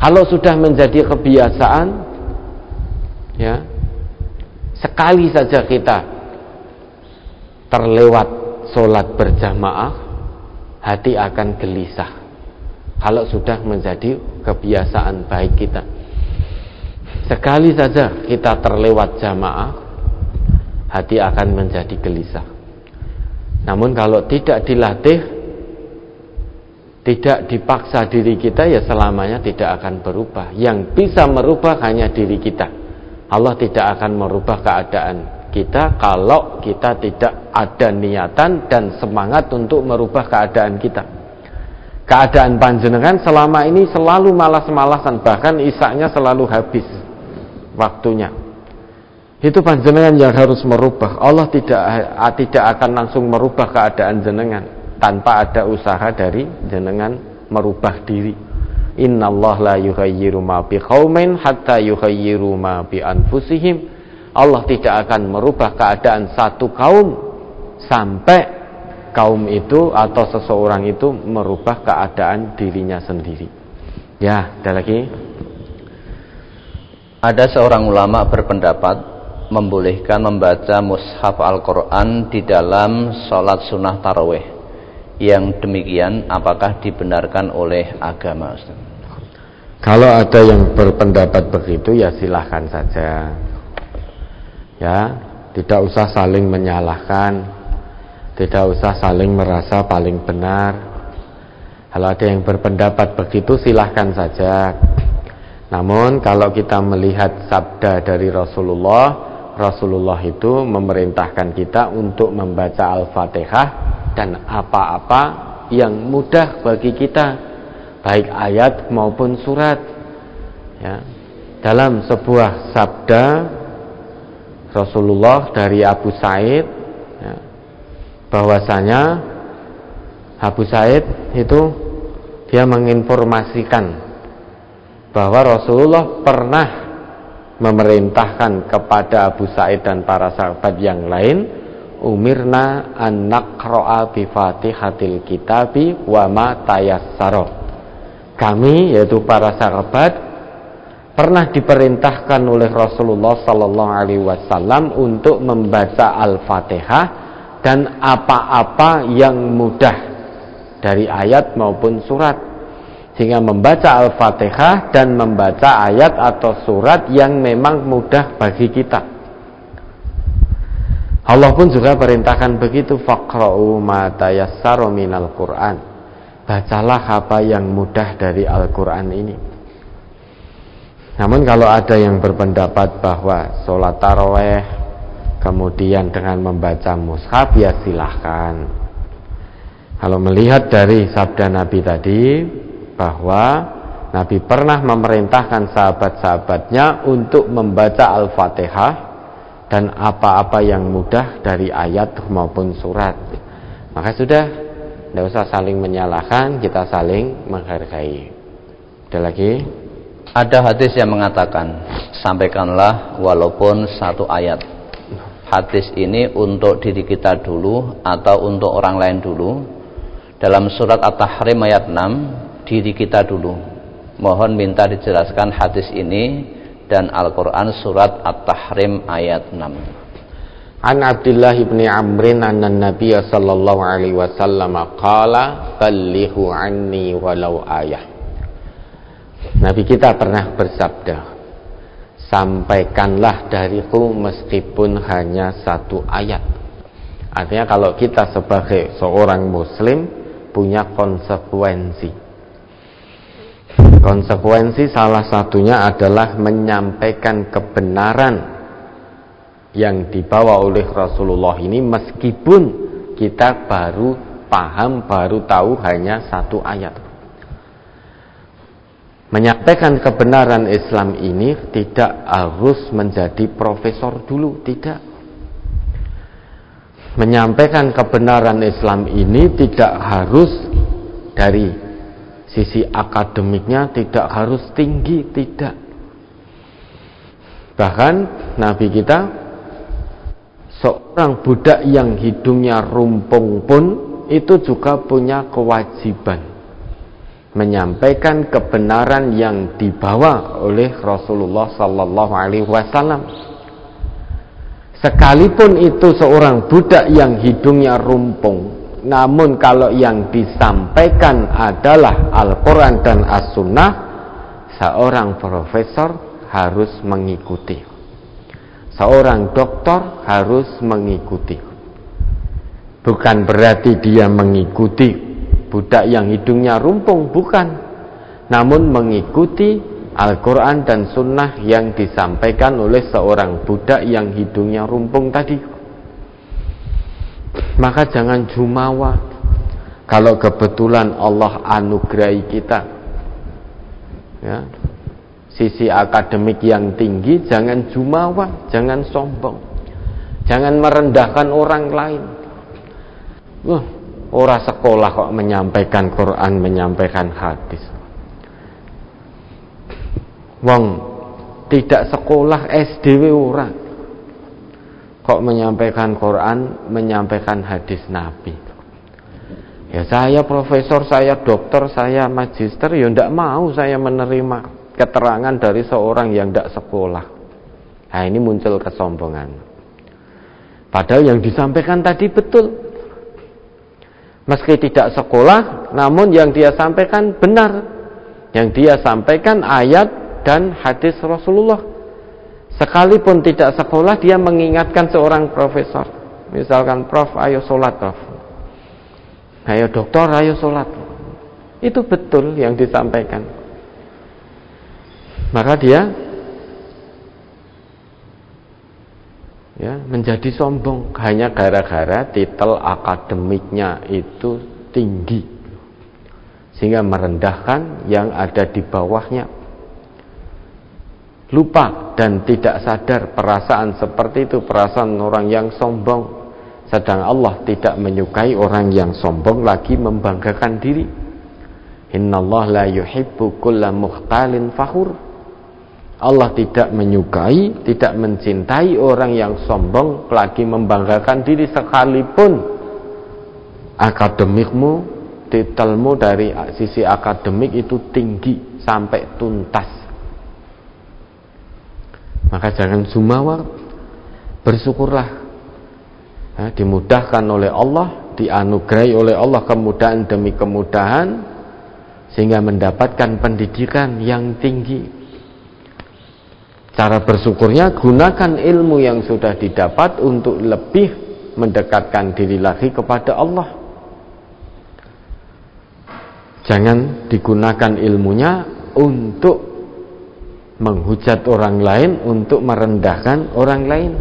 Kalau sudah menjadi kebiasaan, ya, sekali saja kita terlewat sholat berjamaah, hati akan gelisah. Kalau sudah menjadi kebiasaan baik kita, sekali saja kita terlewat jamaah, hati akan menjadi gelisah. Namun kalau tidak dilatih, tidak dipaksa diri kita, ya selamanya tidak akan berubah. Yang bisa merubah hanya diri kita. Allah tidak akan merubah keadaan kita kalau kita tidak ada niatan dan semangat untuk merubah keadaan kita. Keadaan panjenengan selama ini selalu malas-malasan, bahkan isaknya selalu habis waktunya. Itu panjenengan yang harus merubah. Allah tidak akan langsung merubah keadaan jenengan tanpa ada usaha dari jenengan merubah diri. Innallaha la yughayyiru ma biqaumin hatta yughayyiru ma bi anfusihim. Allah tidak akan merubah keadaan satu kaum sampai kaum itu atau seseorang itu merubah keadaan dirinya sendiri. Ya, ada lagi. Ada seorang ulama berpendapat membolehkan membaca mushaf Al-Quran di dalam sholat sunnah tarawih. Yang demikian apakah dibenarkan oleh agama, Ustaz? Kalau ada yang berpendapat begitu, ya silahkan saja. Ya, tidak usah saling menyalahkan, tidak usah saling merasa paling benar. Kalau ada yang berpendapat begitu, silahkan saja. Namun kalau kita melihat sabda dari Rasulullah itu memerintahkan kita untuk membaca Al-Fatihah dan apa-apa yang mudah bagi kita, baik ayat maupun surat, ya. Dalam sebuah sabda Rasulullah dari Abu Sa'id, ya, bahwasanya Abu Sa'id itu dia menginformasikan bahwa Rasulullah pernah memerintahkan kepada Abu Sa'id dan para sahabat yang lain, umirna an naqra'a bi fatihatil kitabi wa ma tayassara. Kami, yaitu para sahabat, pernah diperintahkan oleh Rasulullah sallallahu alaihi wasallam untuk membaca Al-Fatihah dan apa-apa yang mudah dari ayat maupun surat. Sehingga membaca Al-Fatihah dan membaca ayat atau surat yang memang mudah bagi kita. Allah pun juga perintahkan begitu, faqra'u ma tayassara minal Qur'an. Bacalah apa yang mudah dari Al-Qur'an ini. Namun kalau ada yang berpendapat bahwa sholat tarawih kemudian dengan membaca mushaf, ya silahkan. Kalau melihat dari sabda Nabi tadi bahwa Nabi pernah memerintahkan sahabat-sahabatnya untuk membaca Al-Fatihah dan apa-apa yang mudah dari ayat maupun surat, maka sudah, tidak usah saling menyalahkan, kita saling menghargai. Ada lagi? Ada hadis yang mengatakan, sampaikanlah walaupun satu ayat. Hadis ini untuk diri kita dulu atau untuk orang lain dulu? Dalam surat At-Tahrim ayat 6, diri kita dulu. Mohon minta dijelaskan hadis ini dan Al-Quran surat At-Tahrim ayat 6. An Abdullah ibn Amrin anna Nabiya sallallahu alaihi wasallam qala ballighu anni walau ayah. Nabi kita pernah bersabda, sampaikanlah dariku meskipun hanya satu ayat. Artinya kalau kita sebagai seorang muslim punya konsekuensi. Konsekuensi salah satunya adalah menyampaikan kebenaran yang dibawa oleh Rasulullah ini meskipun kita baru paham, baru tahu hanya satu ayat. Menyampaikan kebenaran Islam ini tidak harus menjadi profesor dulu, tidak. Menyampaikan kebenaran Islam ini tidak harus dari sisi akademiknya, tidak harus tinggi, tidak. Bahkan Nabi kita, seorang budak yang hidungnya rumpung pun itu juga punya kewajiban menyampaikan kebenaran yang dibawa oleh Rasulullah sallallahu alaihi wasallam. Sekalipun itu seorang budak yang hidungnya rumpung, namun kalau yang disampaikan adalah Al-Quran dan As-Sunnah, seorang profesor harus mengikuti, seorang doktor harus mengikuti. Bukan berarti dia mengikuti budak yang hidungnya rumpung, bukan, namun mengikuti Al-Quran dan Sunnah yang disampaikan oleh seorang budak yang hidungnya rumpung tadi. Maka jangan jumawa. Kalau kebetulan Allah anugerahi kita, ya, sisi akademik yang tinggi, jangan jumawa, jangan sombong, jangan merendahkan orang lain. Orang sekolah kok menyampaikan Quran, menyampaikan hadis. Wong tidak sekolah SDW orang kok menyampaikan Quran, menyampaikan hadis Nabi. Ya saya profesor, saya dokter, saya magister, ya tidak mau saya menerima keterangan dari seorang yang tidak sekolah. Nah ini muncul kesombongan. Padahal yang disampaikan tadi betul. Meski tidak sekolah, namun yang dia sampaikan benar. Yang dia sampaikan ayat dan hadis Rasulullah. Sekalipun tidak sekolah, dia mengingatkan seorang profesor. Misalkan, Prof, ayo sholat, Prof. Ayo dokter, ayo sholat. Itu betul yang disampaikan. Maka dia menjadi sombong hanya gara-gara titel akademiknya itu tinggi, sehingga merendahkan yang ada di bawahnya. Lupa dan tidak sadar perasaan seperti itu, perasaan orang yang sombong. Sedang Allah tidak menyukai orang yang sombong lagi membanggakan diri. Innallaha la yuhibbu kulla mukhtalin fakhur. Allah tidak menyukai, tidak mencintai orang yang sombong lagi membanggakan diri, sekalipun akademikmu, titelmu dari sisi akademik itu tinggi sampai tuntas. Maka jangan jumawa, bersyukurlah, dimudahkan oleh Allah, dianugerahi oleh Allah kemudahan demi kemudahan, sehingga mendapatkan pendidikan yang tinggi. Cara bersyukurnya, gunakan ilmu yang sudah didapat untuk lebih mendekatkan diri lagi kepada Allah. Jangan digunakan ilmunya untuk menghujat orang lain, untuk merendahkan orang lain.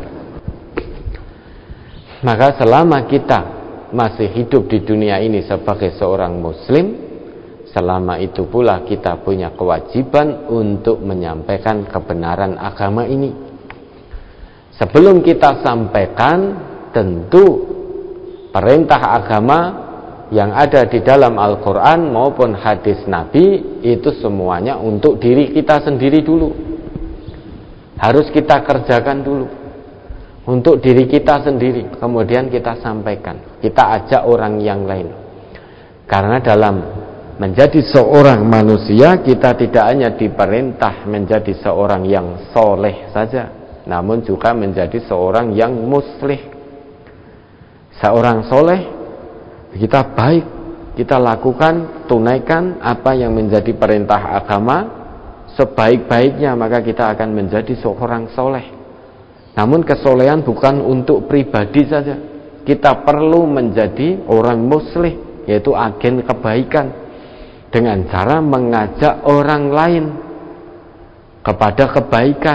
Maka selama kita masih hidup di dunia ini sebagai seorang muslim, selama itu pula kita punya kewajiban untuk menyampaikan kebenaran agama ini. Sebelum kita sampaikan, tentu perintah agama yang ada di dalam Al-Quran maupun hadis Nabi itu semuanya untuk diri kita sendiri dulu. Harus kita kerjakan dulu untuk diri kita sendiri, kemudian kita sampaikan, kita ajak orang yang lain. Karena dalam menjadi seorang manusia, kita tidak hanya diperintah menjadi seorang yang soleh saja, namun juga menjadi seorang yang muslih. Seorang soleh, kita baik, kita lakukan, tunaikan apa yang menjadi perintah agama sebaik-baiknya, maka kita akan menjadi seorang soleh. Namun kesolehan bukan untuk pribadi saja, kita perlu menjadi orang muslih, yaitu agen kebaikan, dengan cara mengajak orang lain kepada kebaikan.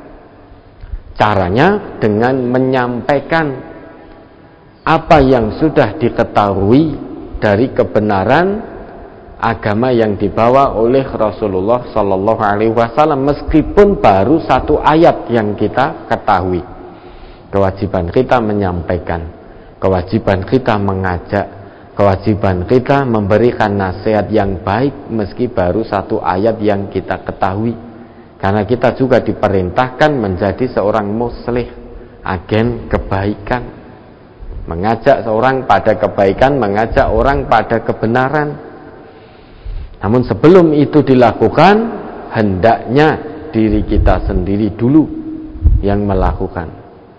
Caranya dengan menyampaikan apa yang sudah diketahui dari kebenaran agama yang dibawa oleh Rasulullah sallallahu alaihi wasallam, meskipun baru satu ayat yang kita ketahui. Kewajiban kita menyampaikan, kewajiban kita mengajak, kewajiban kita memberikan nasihat yang baik meski baru satu ayat yang kita ketahui. Karena kita juga diperintahkan menjadi seorang muslih, agen kebaikan, mengajak seorang pada kebaikan, mengajak orang pada kebenaran. Namun sebelum itu dilakukan, hendaknya diri kita sendiri dulu yang melakukan.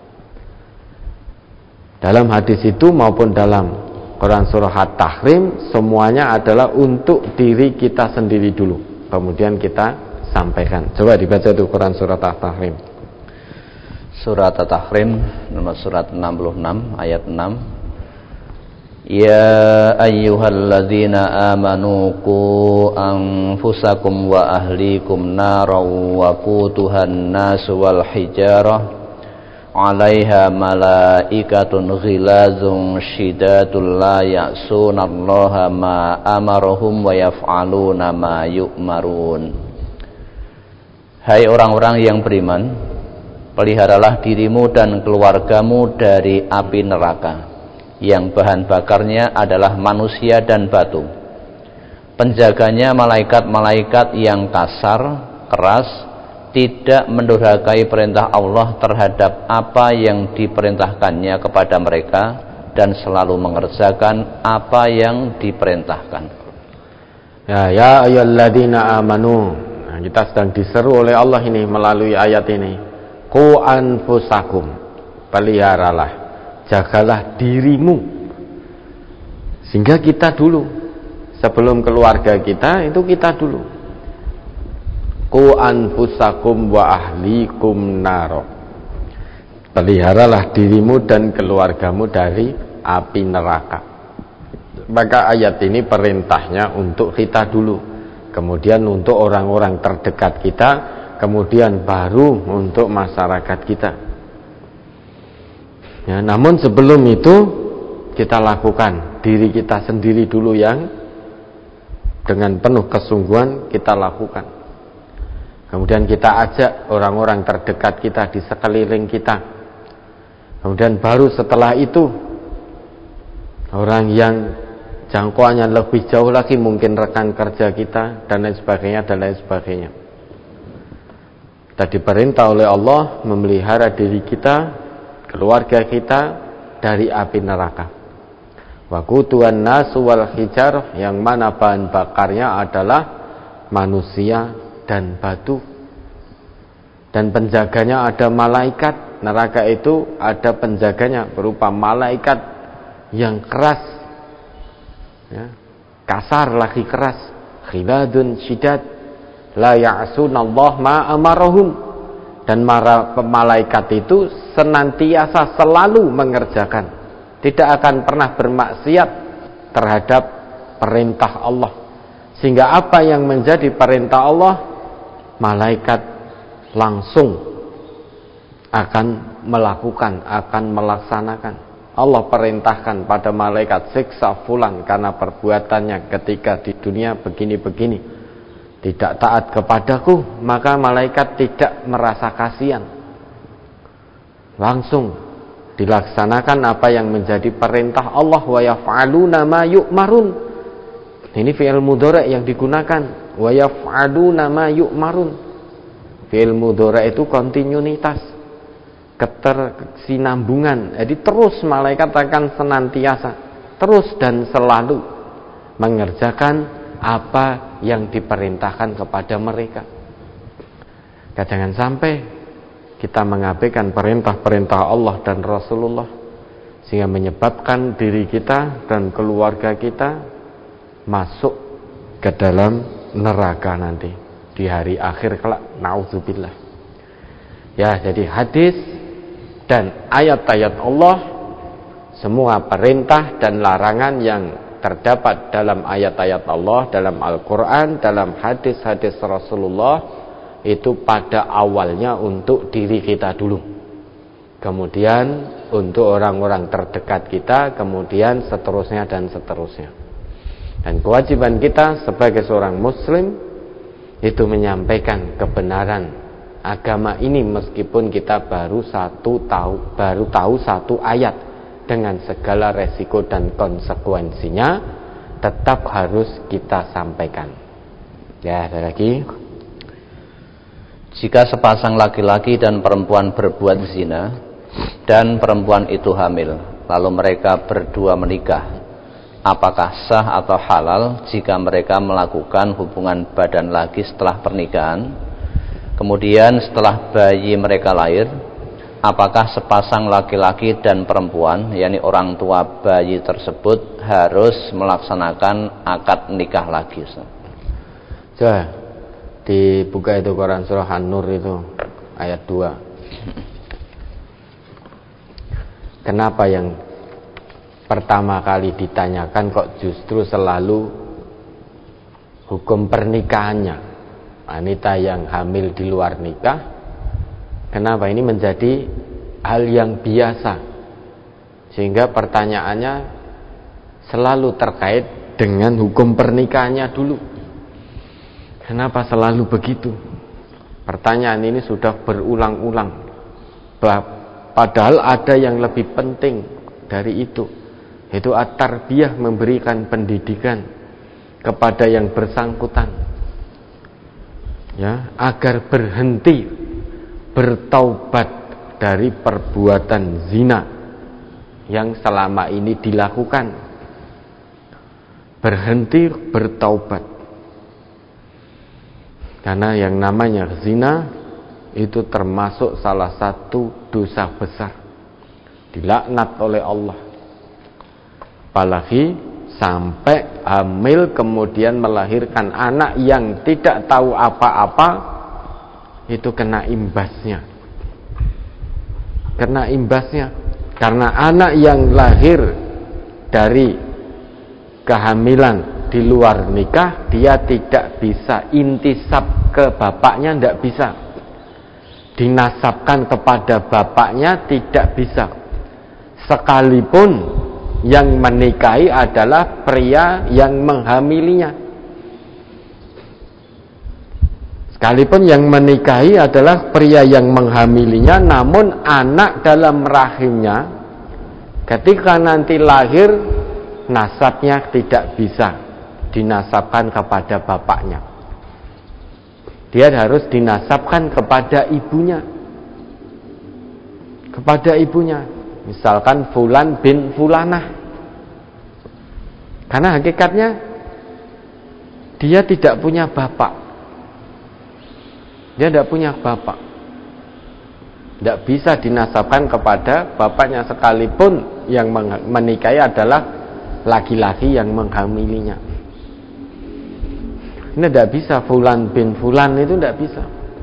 Dalam hadis itu maupun dalam Quran surah At-Tahrim, semuanya adalah untuk diri kita sendiri dulu, kemudian kita sampaikan. Coba dibaca itu Quran surah At-Tahrim. Surat At-Tahrim nomor surat 66 ayat 6. Ya ayyuhalladzina amanu qu anfusakum wa ahlikum naran wa qutuhan nas wal hijarah 'alaiha malaikatun ghilazun syidatul la ya'sunallaha ma amarahum wa yaf'aluna ma yu'marun. Hai orang-orang yang beriman, peliharalah dirimu dan keluargamu dari api neraka yang bahan bakarnya adalah manusia dan batu. Penjaganya malaikat-malaikat yang kasar, keras, tidak mendurhakai perintah Allah terhadap apa yang diperintahkannya kepada mereka dan selalu mengerjakan apa yang diperintahkan. Ya ayyuhalladzina amanu. Nah, kita sedang diseru oleh Allah ini melalui ayat ini. Qu anfusakum, peliharalah, jagalah dirimu. Sehingga kita dulu, sebelum keluarga kita, itu kita dulu. Qu anfusakum wa ahlikum naro, peliharalah dirimu dan keluargamu dari api neraka. Maka ayat ini perintahnya untuk kita dulu, kemudian untuk orang-orang terdekat kita, kemudian baru untuk masyarakat kita. Ya, namun sebelum itu kita lakukan diri kita sendiri dulu yang dengan penuh kesungguhan kita lakukan. Kemudian kita ajak orang-orang terdekat kita di sekeliling kita. Kemudian baru setelah itu orang yang jangkauannya lebih jauh lagi, mungkin rekan kerja kita dan lain sebagainya dan lain sebagainya. Kita diperintah oleh Allah memelihara diri kita, keluarga kita dari api neraka. Wa qutuhan nasu wal hijar, yang mana bahan bakarnya adalah manusia dan batu. Dan penjaganya ada malaikat. Neraka itu ada penjaganya berupa malaikat yang keras, ya, kasar lagi keras. Khiladun syidad la ya'sunallah ma amarahum. Dan malaikat itu senantiasa selalu mengerjakan, tidak akan pernah bermaksiat terhadap perintah Allah. Sehingga apa yang menjadi perintah Allah, malaikat langsung akan melakukan, akan melaksanakan. Allah perintahkan pada malaikat, siksa fulan karena perbuatannya ketika di dunia begini-begini, tidak taat kepadaku, maka malaikat tidak merasa kasihan, langsung dilaksanakan apa yang menjadi perintah Allah. Wa yaf'aluna ma yu'marun. Ini fi'il mudhari' yang digunakan. Wa yaf'aluna ma yu'marun. Fi'il mudhari' itu kontinuitas, ketersinambungan. Jadi terus malaikat akan senantiasa, terus dan selalu mengerjakan apa yang diperintahkan kepada mereka. Jangan sampai kita mengabaikan perintah-perintah Allah dan Rasulullah, sehingga menyebabkan diri kita dan keluarga kita masuk ke dalam neraka nanti di hari akhir kelak. Nauzubillah. Ya, jadi hadis dan ayat-ayat Allah, semua perintah dan larangan yang terdapat dalam ayat-ayat Allah, dalam Al-Quran, dalam hadis-hadis Rasulullah, itu pada awalnya untuk diri kita dulu, kemudian untuk orang-orang terdekat kita, kemudian seterusnya dan seterusnya. Dan kewajiban kita sebagai seorang muslim itu menyampaikan kebenaran agama ini, meskipun kita baru tahu satu ayat, dengan segala resiko dan konsekuensinya, tetap harus kita sampaikan. Ya, ada lagi. Jika sepasang laki-laki dan perempuan berbuat zina dan perempuan itu hamil, lalu mereka berdua menikah, apakah sah atau halal jika mereka melakukan hubungan badan lagi setelah pernikahan. Kemudian setelah bayi mereka lahir, apakah sepasang laki-laki dan perempuan, yakni orang tua bayi tersebut, harus melaksanakan akad nikah lagi? Coba dibuka itu Quran surah An-Nur itu ayat 2. Kenapa yang pertama kali ditanyakan kok justru selalu hukum pernikahannya, wanita yang hamil di luar nikah? Kenapa ini menjadi hal yang biasa sehingga pertanyaannya selalu terkait dengan hukum pernikahannya dulu? Kenapa selalu begitu? Pertanyaan ini sudah berulang-ulang. Padahal ada yang lebih penting dari itu, yaitu at-tarbiyah, memberikan pendidikan kepada yang bersangkutan, ya, agar berhenti bertaubat dari perbuatan zina yang selama ini dilakukan. Berhenti bertaubat. Karena yang namanya zina itu termasuk salah satu dosa besar, dilaknat oleh Allah. Apalagi sampai hamil kemudian melahirkan anak yang tidak tahu apa-apa, itu kena imbasnya. Kena imbasnya karena anak yang lahir dari kehamilan di luar nikah, dia tidak bisa intisab ke bapaknya, tidak bisa dinasabkan kepada bapaknya, tidak bisa. Sekalipun yang menikahi adalah pria yang menghamilinya, sekalipun yang menikahi adalah pria yang menghamilinya, namun anak dalam rahimnya ketika nanti lahir, nasabnya tidak bisa dinasabkan kepada bapaknya. Dia harus dinasabkan kepada ibunya. Kepada ibunya. Misalkan Fulan bin Fulanah. Karena hakikatnya dia tidak punya bapak. Dia tidak punya bapak. Tidak bisa dinasabkan kepada bapaknya, sekalipun yang menikahi adalah laki-laki yang menghamilinya. Ini tidak bisa, Fulan bin Fulan itu tidak bisa.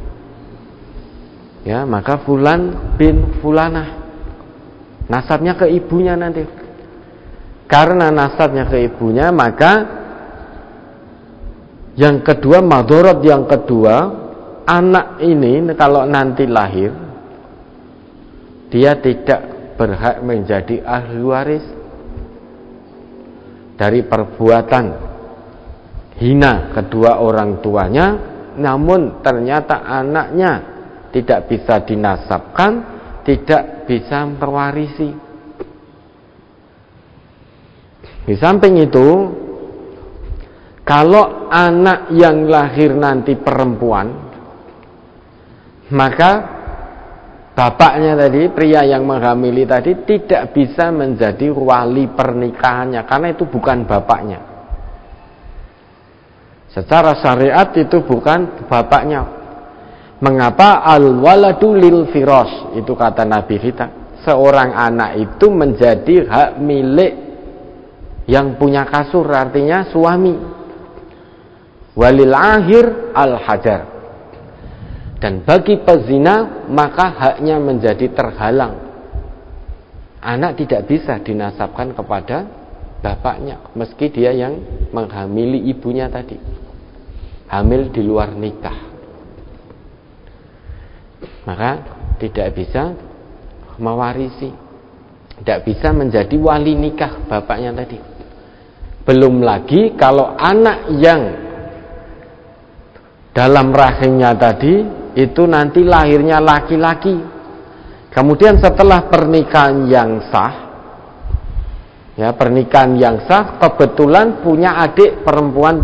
Ya, maka Fulan bin Fulanah, nasabnya ke ibunya nanti. Karena nasabnya ke ibunya, maka yang kedua, madharat yang kedua, anak ini kalau nanti lahir, dia tidak berhak menjadi ahli waris dari perbuatan hina kedua orang tuanya, namun ternyata anaknya tidak bisa dinasabkan, tidak bisa mewarisi. Di samping itu, kalau anak yang lahir nanti perempuan, maka bapaknya tadi, pria yang menghamili tadi, tidak bisa menjadi wali pernikahannya, karena itu bukan bapaknya. Secara syariat itu bukan bapaknya. Mengapa al-waladu lil firas? Itu kata Nabi kita. Seorang anak itu menjadi hak milik yang punya kasur, artinya suami. Walil ahir al-hajar. Dan bagi pezina, maka haknya menjadi terhalang. Anak tidak bisa dinasabkan kepada bapaknya, meski dia yang menghamili ibunya tadi. Hamil di luar nikah, maka tidak bisa mewarisi, tidak bisa menjadi wali nikah bapaknya tadi. Belum lagi kalau anak yang dalam rahimnya tadi itu nanti lahirnya laki-laki, kemudian setelah pernikahan yang sah, ya, pernikahan yang sah, kebetulan punya adik perempuan.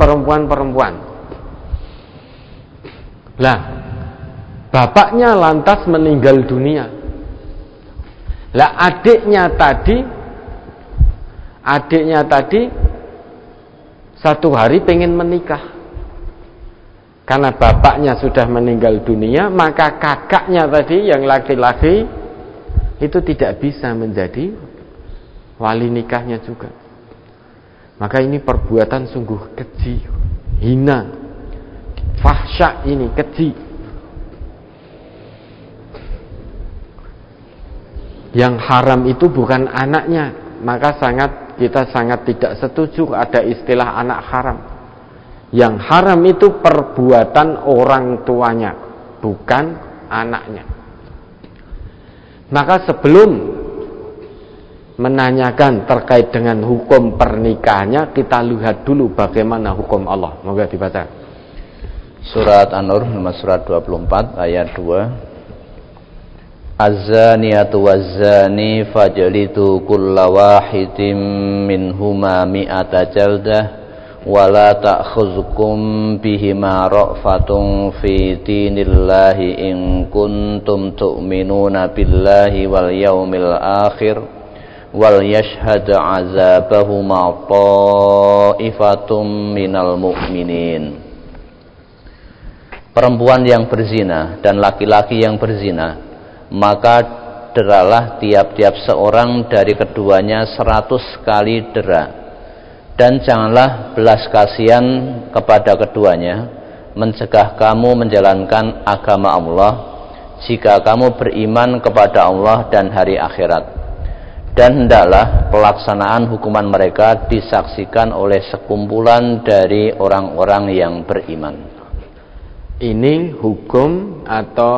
Lah, bapaknya lantas meninggal dunia. Lah, adiknya tadi Adiknya tadi satu hari pengen menikah. Karena bapaknya sudah meninggal dunia, maka kakaknya tadi yang laki-laki itu tidak bisa menjadi wali nikahnya juga. Maka ini perbuatan sungguh keji, hina, fahsya, ini keji. Yang haram itu bukan anaknya, maka kita sangat tidak setuju ada istilah anak haram. Yang haram itu perbuatan orang tuanya, bukan anaknya. Maka sebelum menanyakan terkait dengan hukum pernikahannya, kita lihat dulu bagaimana hukum Allah. Moga dibaca. Surat An-Nur nomor surat 24 ayat 2. Az-zaniyatu waz-zani fajlidu kulla wahidin minhuma mi'ata jaldah wala ta'khudhukum bihima ra'fatun fi dinillahi in kuntum tu'minuna billahi wal yaumil akhir wal yashhad 'azabahuma ta'ifatum minal mu'minin. Perempuan yang berzina dan laki-laki yang berzina, maka deralah tiap-tiap seorang dari keduanya 100 kali dera. Dan janganlah belas kasihan kepada keduanya, mencegah kamu menjalankan agama Allah jika kamu beriman kepada Allah dan hari akhirat. Dan hendaklah pelaksanaan hukuman mereka disaksikan oleh sekumpulan dari orang-orang yang beriman. Ini hukum atau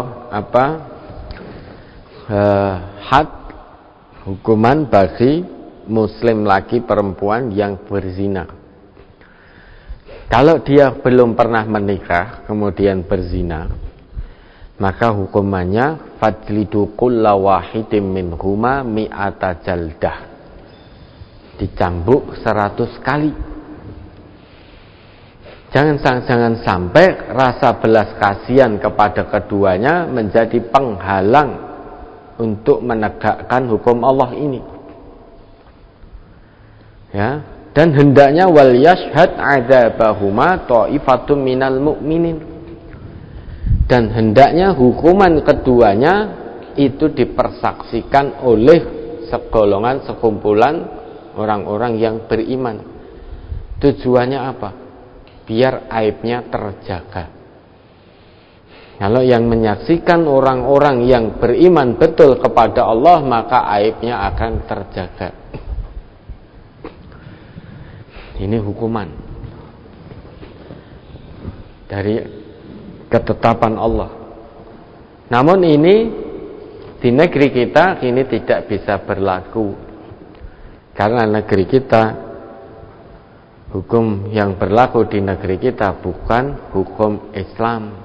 had, hukuman bagi muslim laki perempuan yang berzina. Kalau dia belum pernah menikah kemudian berzina, maka hukumannya fajlidu kulla wahidin minhuma mi'ata jaldah, dicambuk 100 kali. Jangan sampai rasa belas kasihan kepada keduanya menjadi penghalang untuk menegakkan hukum Allah ini. Ya, dan hendaknya wal yashhad 'adzabahuma ta'ifatum minal mu'minin. Dan hendaknya hukuman keduanya itu dipersaksikan oleh sekumpulan orang-orang yang beriman. Tujuannya apa? Biar aibnya terjaga. Kalau yang menyaksikan orang-orang yang beriman betul kepada Allah, maka aibnya akan terjaga. Ini hukuman dari ketetapan Allah. Namun ini di negeri kita ini tidak bisa berlaku, karena negeri kita, hukum yang berlaku di negeri kita bukan hukum Islam.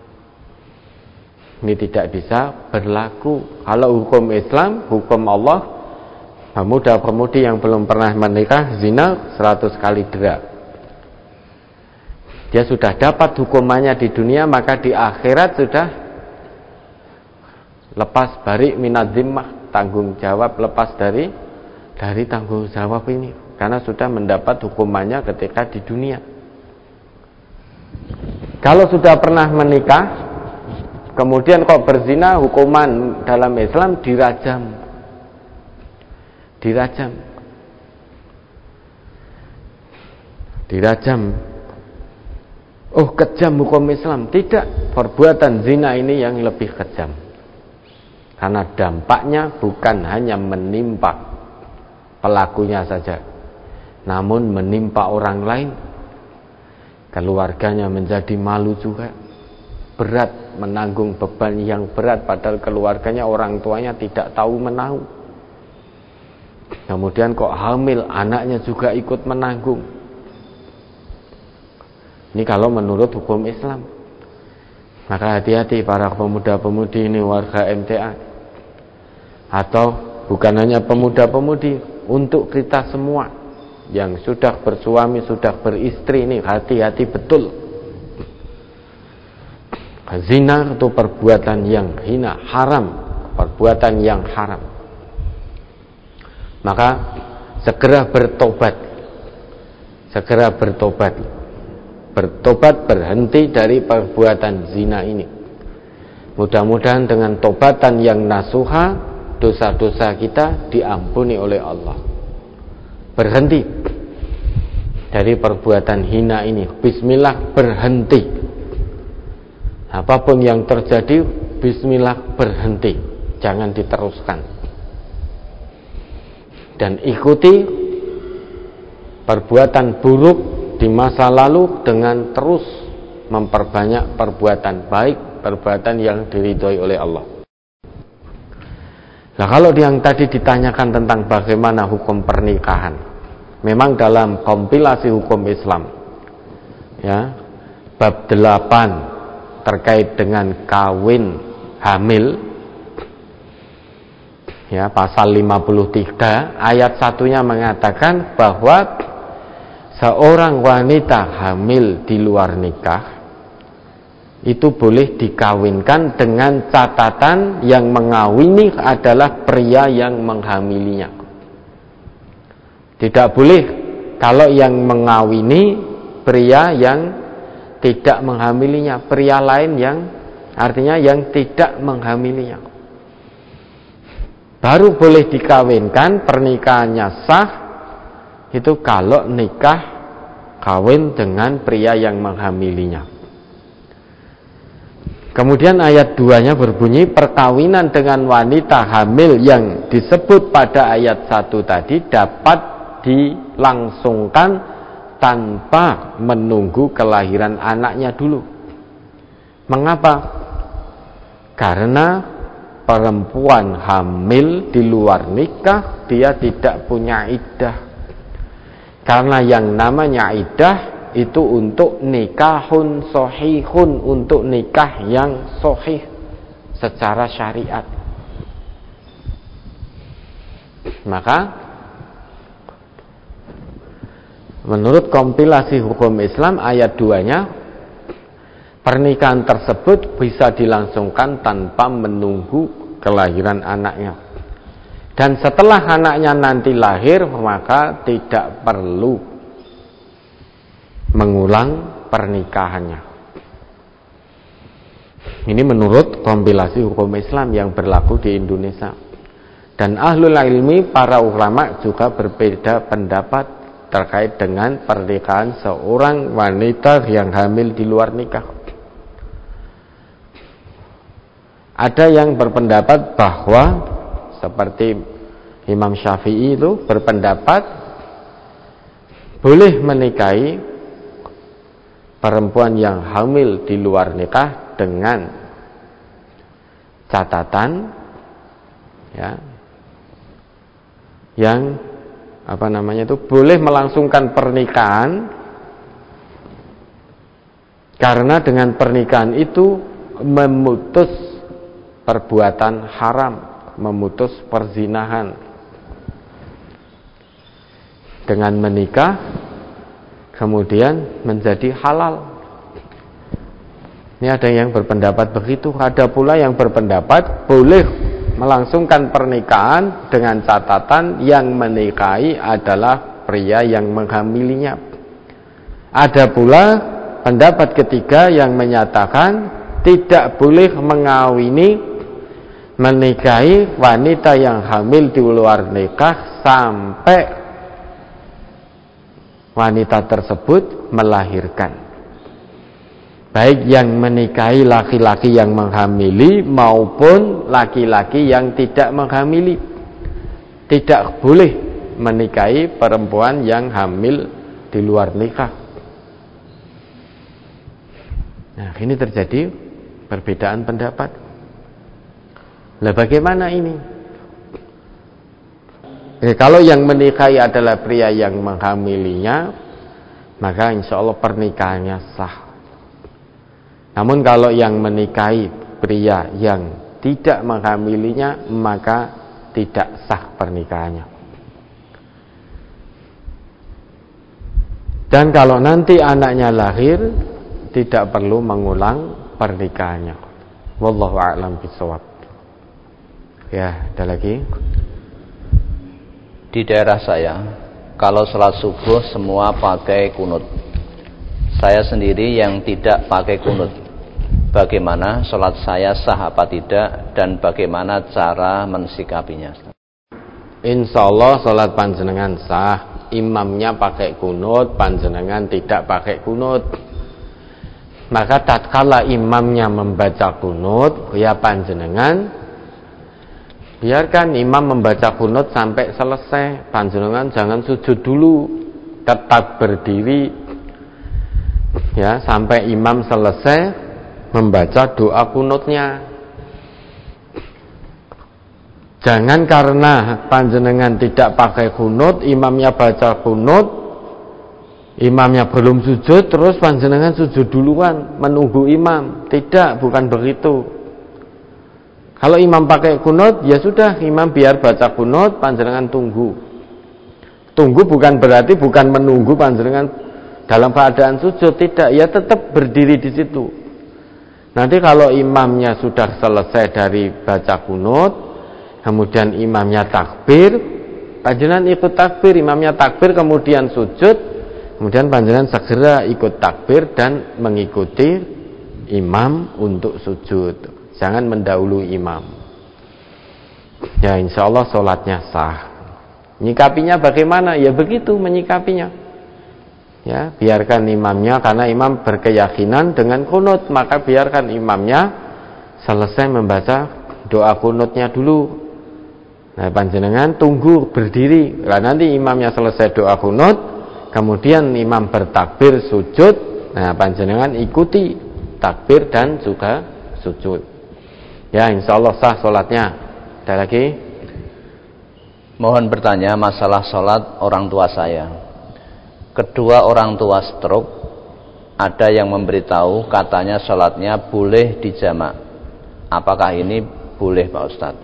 Ini tidak bisa berlaku. Kalau hukum Islam, hukum Allah, pemuda-pemudi yang belum pernah menikah zina 100 kali dera. Dia sudah dapat hukumannya di dunia, maka di akhirat sudah lepas bari minad zimmah, tanggung jawab, lepas dari tanggung jawab ini, karena sudah mendapat hukumannya ketika di dunia. Kalau sudah pernah menikah kemudian kok berzina, hukuman dalam Islam dirajam. Oh, kejam hukum Islam. Tidak, perbuatan zina ini yang lebih kejam, karena dampaknya bukan hanya menimpa pelakunya saja, namun menimpa orang lain. Keluarganya menjadi malu juga, berat, menanggung beban yang berat, padahal keluarganya, orang tuanya tidak tahu menahu. Kemudian kok hamil, anaknya juga ikut menanggung. Ini kalau menurut hukum Islam. Maka hati-hati para pemuda-pemudi ini, warga MTA, atau bukan hanya pemuda-pemudi, untuk kita semua yang sudah bersuami, sudah beristri ini, hati-hati betul. Zina itu perbuatan yang hina, haram, perbuatan yang haram. Maka segera bertobat. Segera bertobat. Bertobat, berhenti dari perbuatan zina ini. Mudah-mudahan dengan tobatan yang nasuha, dosa-dosa kita diampuni oleh Allah. Berhenti dari perbuatan hina ini. Bismillah, berhenti. Apapun yang terjadi, bismillah, berhenti. Jangan diteruskan. Dan ikuti perbuatan buruk di masa lalu dengan terus memperbanyak perbuatan baik, perbuatan yang diridhoi oleh Allah. Nah, kalau yang tadi ditanyakan tentang bagaimana hukum pernikahan, memang dalam kompilasi hukum Islam, ya, bab 8 terkait dengan kawin hamil, ya, pasal 53 ayat 1-nya mengatakan bahwa seorang wanita hamil di luar nikah itu boleh dikawinkan dengan catatan yang mengawini adalah pria yang menghamilinya. Tidak boleh kalau yang mengawini pria yang tidak menghamilinya, pria lain yang artinya yang tidak menghamilinya. Baru boleh dikawinkan, pernikahannya sah itu kalau nikah kawin dengan pria yang menghamilinya. Kemudian ayat 2-nya berbunyi, perkawinan dengan wanita hamil yang disebut pada ayat 1 tadi dapat dilangsungkan tanpa menunggu kelahiran anaknya dulu. Mengapa? Karena perempuan hamil di luar nikah dia tidak punya iddah. Karena yang namanya iddah itu untuk nikahun sahihun, untuk nikah yang sahih secara syariat. Maka menurut kompilasi hukum Islam ayat 2-nya, pernikahan tersebut bisa dilangsungkan tanpa menunggu kelahiran anaknya. Dan setelah anaknya nanti lahir, maka tidak perlu mengulang pernikahannya. Ini menurut kompilasi hukum Islam yang berlaku di Indonesia. Dan ahlul ilmi, para ulama juga berbeda pendapat terkait dengan pernikahan seorang wanita yang hamil di luar nikah. Ada yang berpendapat bahwa seperti Imam Syafi'i itu berpendapat boleh menikahi perempuan yang hamil di luar nikah dengan catatan, ya, yang boleh melangsungkan pernikahan karena dengan pernikahan itu memutus perbuatan haram, memutus perzinahan. Dengan menikah kemudian menjadi halal. Ini ada yang berpendapat begitu. Ada pula yang berpendapat boleh melangsungkan pernikahan dengan catatan yang menikahi adalah pria yang menghamilinya. Ada pula pendapat ketiga yang menyatakan tidak boleh mengawini, menikahi wanita yang hamil di luar nikah sampai wanita tersebut melahirkan. Baik yang menikahi laki-laki yang menghamili maupun laki-laki yang tidak menghamili. Tidak boleh menikahi perempuan yang hamil di luar nikah. Nah, ini terjadi perbedaan pendapat. Lah bagaimana ini? Kalau yang menikahi adalah pria yang menghamilinya, maka insya Allah pernikahannya sah. Namun kalau yang menikahi pria yang tidak menghamilinya, maka tidak sah pernikahannya. Dan kalau nanti anaknya lahir, tidak perlu mengulang pernikahannya. Wallahu a'lam bishawab. Ya, ada lagi. Di daerah saya, kalau sholat subuh semua pakai kunut. Saya sendiri yang tidak pakai kunut. Bagaimana sholat saya sah apa tidak, dan bagaimana cara mensikapinya? Insya Allah sholat panjenengan sah. Imamnya pakai kunut, panjenengan tidak pakai kunut. Maka tatkala imamnya membaca kunut, ya panjenengan biarkan imam membaca kunut sampai selesai. Panjenengan jangan sujud dulu, tetap berdiri ya sampai imam selesai membaca doa kunutnya. Jangan karena panjenengan tidak pakai kunut, imamnya baca kunut, imamnya belum sujud, terus panjenengan sujud duluan menunggu imam. Tidak, bukan begitu. Kalau imam pakai kunut, ya sudah, imam biar baca kunut, panjenengan tunggu. Tunggu bukan berarti bukan menunggu panjenengan dalam keadaan sujud, tidak, ya tetap berdiri di situ. Nanti kalau imamnya sudah selesai dari baca kunut, kemudian imamnya takbir, panjenengan ikut takbir, imamnya takbir kemudian sujud, kemudian panjenengan segera ikut takbir dan mengikuti imam untuk sujud. Jangan mendahului imam. Ya insya Allah sholatnya sah. Nyikapinya bagaimana? Ya begitu menyikapinya. Ya, biarkan imamnya, karena imam berkeyakinan dengan kunut, maka biarkan imamnya selesai membaca doa kunutnya dulu. Nah, panjenengan tunggu berdiri. Nah, nanti imamnya selesai doa kunut, kemudian imam bertakbir sujud. Nah, panjenengan ikuti takbir dan juga sujud. Ya, insya Allah sah sholatnya. Ada lagi? Mohon bertanya masalah sholat orang tua saya. Kedua orang tua stroke. Ada yang memberitahu katanya sholatnya boleh dijamak. Apakah ini boleh Pak Ustadz?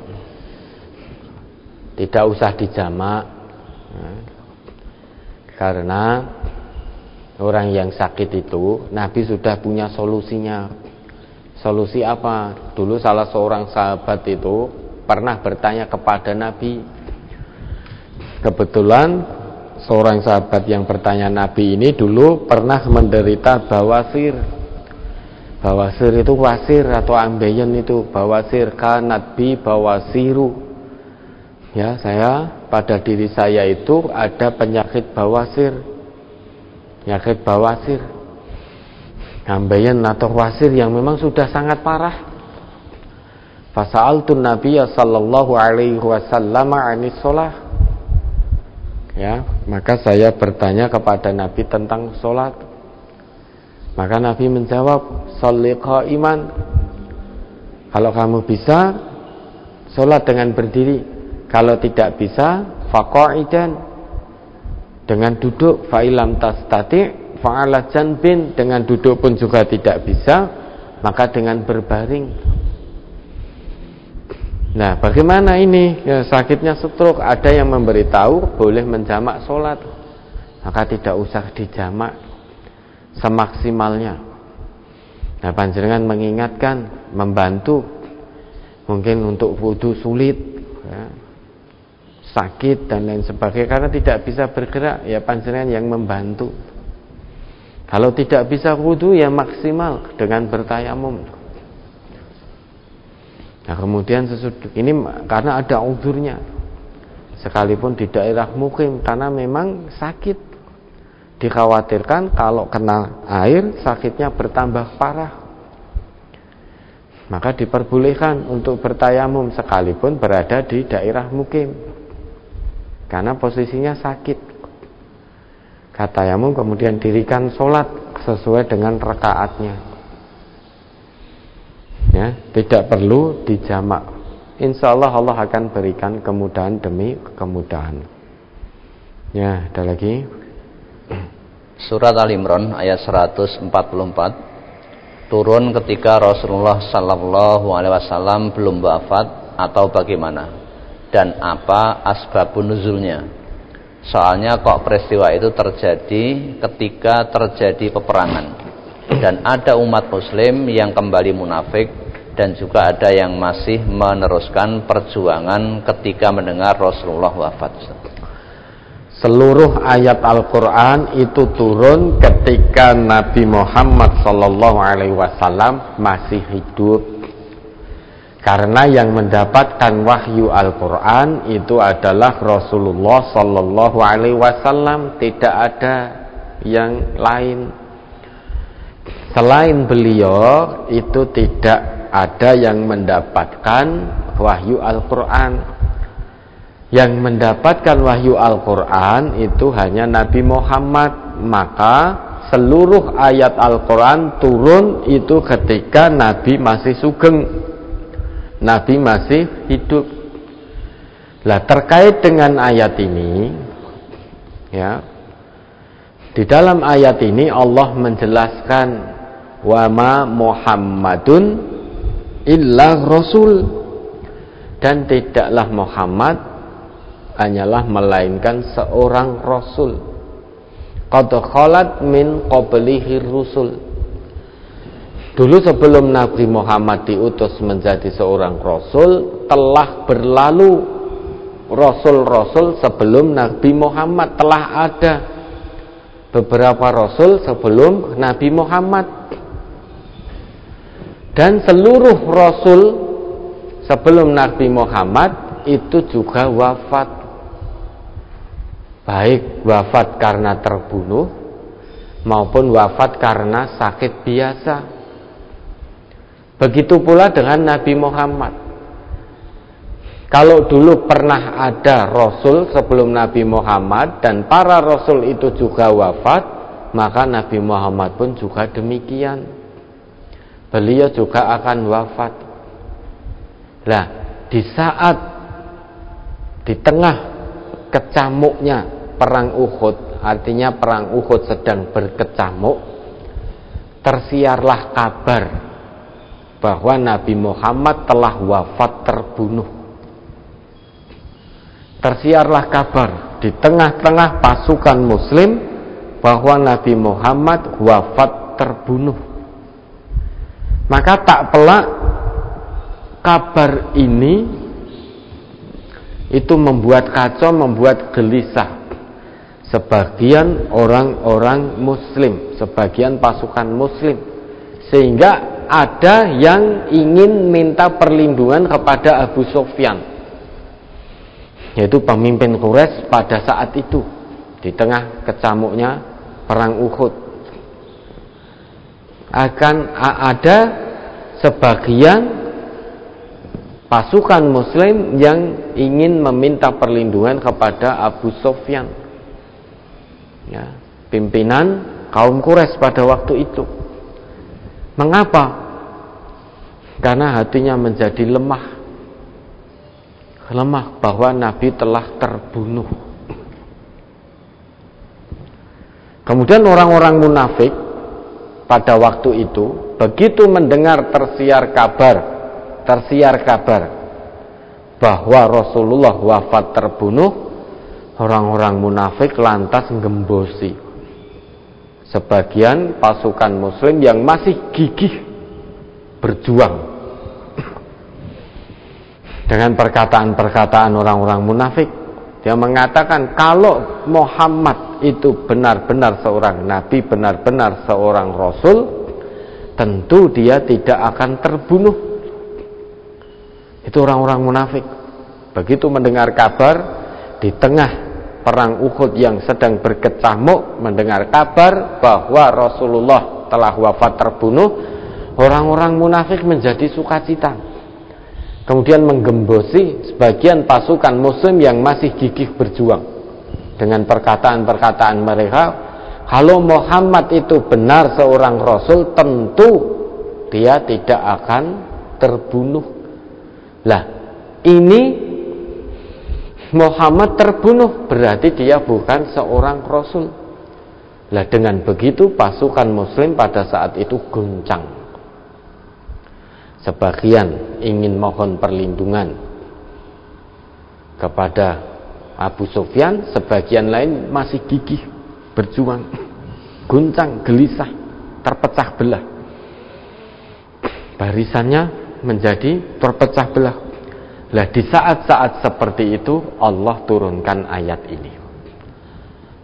Tidak usah dijamak, karena orang yang sakit itu Nabi sudah punya solusinya. Solusi apa? Dulu salah seorang sahabat itu pernah bertanya kepada Nabi. Kebetulan seorang sahabat yang bertanya Nabi ini dulu pernah menderita bawasir. Bawasir itu wasir atau ambeien itu. Bawasir, kanat bi bawasiru. Ya, pada diri saya itu ada penyakit bawasir. Penyakit bawasir. Ambeien atau wasir yang memang sudah sangat parah. Fasa'altun Nabiyya sallallahu alaihi wasallam 'anis shalah. Ya, maka saya bertanya kepada Nabi tentang salat. Maka Nabi menjawab, "Shalli qa'iman." Kalau kamu bisa, salat dengan berdiri. Kalau tidak bisa, faqa'idan, dengan duduk. Fa'ilam tastati' fa'ala janbin, dengan duduk pun juga tidak bisa, maka dengan berbaring. Nah, bagaimana ini? Ya, sakitnya stroke, ada yang memberitahu boleh menjamak sholat, maka tidak usah dijamak semaksimalnya. Nah, panjenengan mengingatkan, membantu, mungkin untuk wudu sulit, ya, sakit dan lain sebagainya, karena tidak bisa bergerak, ya panjenengan yang membantu. Kalau tidak bisa wudu, ya maksimal dengan bertayamum. Nah, kemudian ini karena ada uzurnya, sekalipun di daerah mukim, karena memang sakit, dikhawatirkan kalau kena air sakitnya bertambah parah, maka diperbolehkan untuk bertayamum sekalipun berada di daerah mukim, karena posisinya sakit. Tayamum kemudian dirikan sholat sesuai dengan rakaatnya. Ya, tidak perlu dijamak. Insya Allah Allah akan berikan kemudahan demi kemudahan. Ya, ada lagi. Surat Al-Imran ayat 144 turun ketika Rasulullah Sallallahu Alaihi Wasallam belum wafat atau bagaimana? Dan apa asbabun nuzulnya? Soalnya kok peristiwa itu terjadi ketika terjadi peperangan, dan ada umat muslim yang kembali munafik, dan juga ada yang masih meneruskan perjuangan ketika mendengar Rasulullah wafat. seluruh ayat Al-Quran itu turun ketika Nabi Muhammad SAW masih hidup. Karena yang mendapatkan wahyu Al-Quran itu adalah Rasulullah SAW, tidak ada yang lain. Selain beliau itu tidak ada yang mendapatkan wahyu Al-Quran. Yang mendapatkan wahyu Al-Quran itu hanya Nabi Muhammad. Maka seluruh ayat Al-Quran turun itu ketika Nabi masih sugeng, Nabi masih hidup. Lah terkait dengan ayat ini, ya, di dalam ayat ini Allah menjelaskan wa ma Muhammadun illa rasul, dan tidaklah Muhammad hanyalah melainkan seorang rasul. Qad khalat min qablihi rusul. Dulu sebelum Nabi Muhammad diutus menjadi seorang rasul, telah berlalu rasul-rasul sebelum Nabi Muhammad. Telah ada beberapa rasul sebelum Nabi Muhammad. Dan seluruh rasul sebelum Nabi Muhammad itu juga wafat. Baik wafat karena terbunuh maupun wafat karena sakit biasa. Begitu pula dengan Nabi Muhammad. Kalau dulu pernah ada rasul sebelum Nabi Muhammad dan para rasul itu juga wafat, maka Nabi Muhammad pun juga demikian. Beliau juga akan wafat. Nah, di saat di tengah kecamuknya perang Uhud, artinya perang Uhud sedang berkecamuk, tersiarlah kabar bahwa Nabi Muhammad telah wafat terbunuh. Tersiarlah kabar di tengah-tengah pasukan muslim bahwa Nabi Muhammad wafat terbunuh. Maka tak pelak kabar ini itu membuat kacau, membuat gelisah sebagian orang-orang muslim, sebagian pasukan muslim, sehingga ada yang ingin minta perlindungan kepada Abu Sufyan, yaitu pemimpin Quraisy pada saat itu di tengah kecamuknya perang Uhud. Akan ada sebagian pasukan muslim yang ingin meminta perlindungan kepada Abu Sufyan, ya, pimpinan kaum Quraisy pada waktu itu. Mengapa? Karena hatinya menjadi lemah bahwa Nabi telah terbunuh. Kemudian orang-orang munafik pada waktu itu begitu mendengar tersiar kabar bahwa Rasulullah wafat terbunuh, orang-orang munafik lantas gembosi sebagian pasukan muslim yang masih gigih berjuang dengan perkataan-perkataan orang-orang munafik. Dia mengatakan kalau Muhammad itu benar-benar seorang nabi, benar-benar seorang rasul, tentu dia tidak akan terbunuh. Itu orang-orang munafik. Begitu mendengar kabar di tengah perang Uhud yang sedang berkecamuk, mendengar kabar bahwa Rasulullah telah wafat terbunuh, orang-orang munafik menjadi sukacita. Kemudian menggembosi sebagian pasukan muslim yang masih gigih berjuang dengan perkataan-perkataan mereka, kalau Muhammad itu benar seorang rasul, tentu dia tidak akan terbunuh. Lah, ini Muhammad terbunuh berarti dia bukan seorang rasul. Lah, dengan begitu pasukan muslim pada saat itu goncang. Sebagian ingin mohon perlindungan kepada Abu Sufyan, sebagian lain masih gigih berjuang, goncang, gelisah, terpecah belah. Barisannya menjadi terpecah belah. Lah, di saat-saat seperti itu Allah turunkan ayat ini.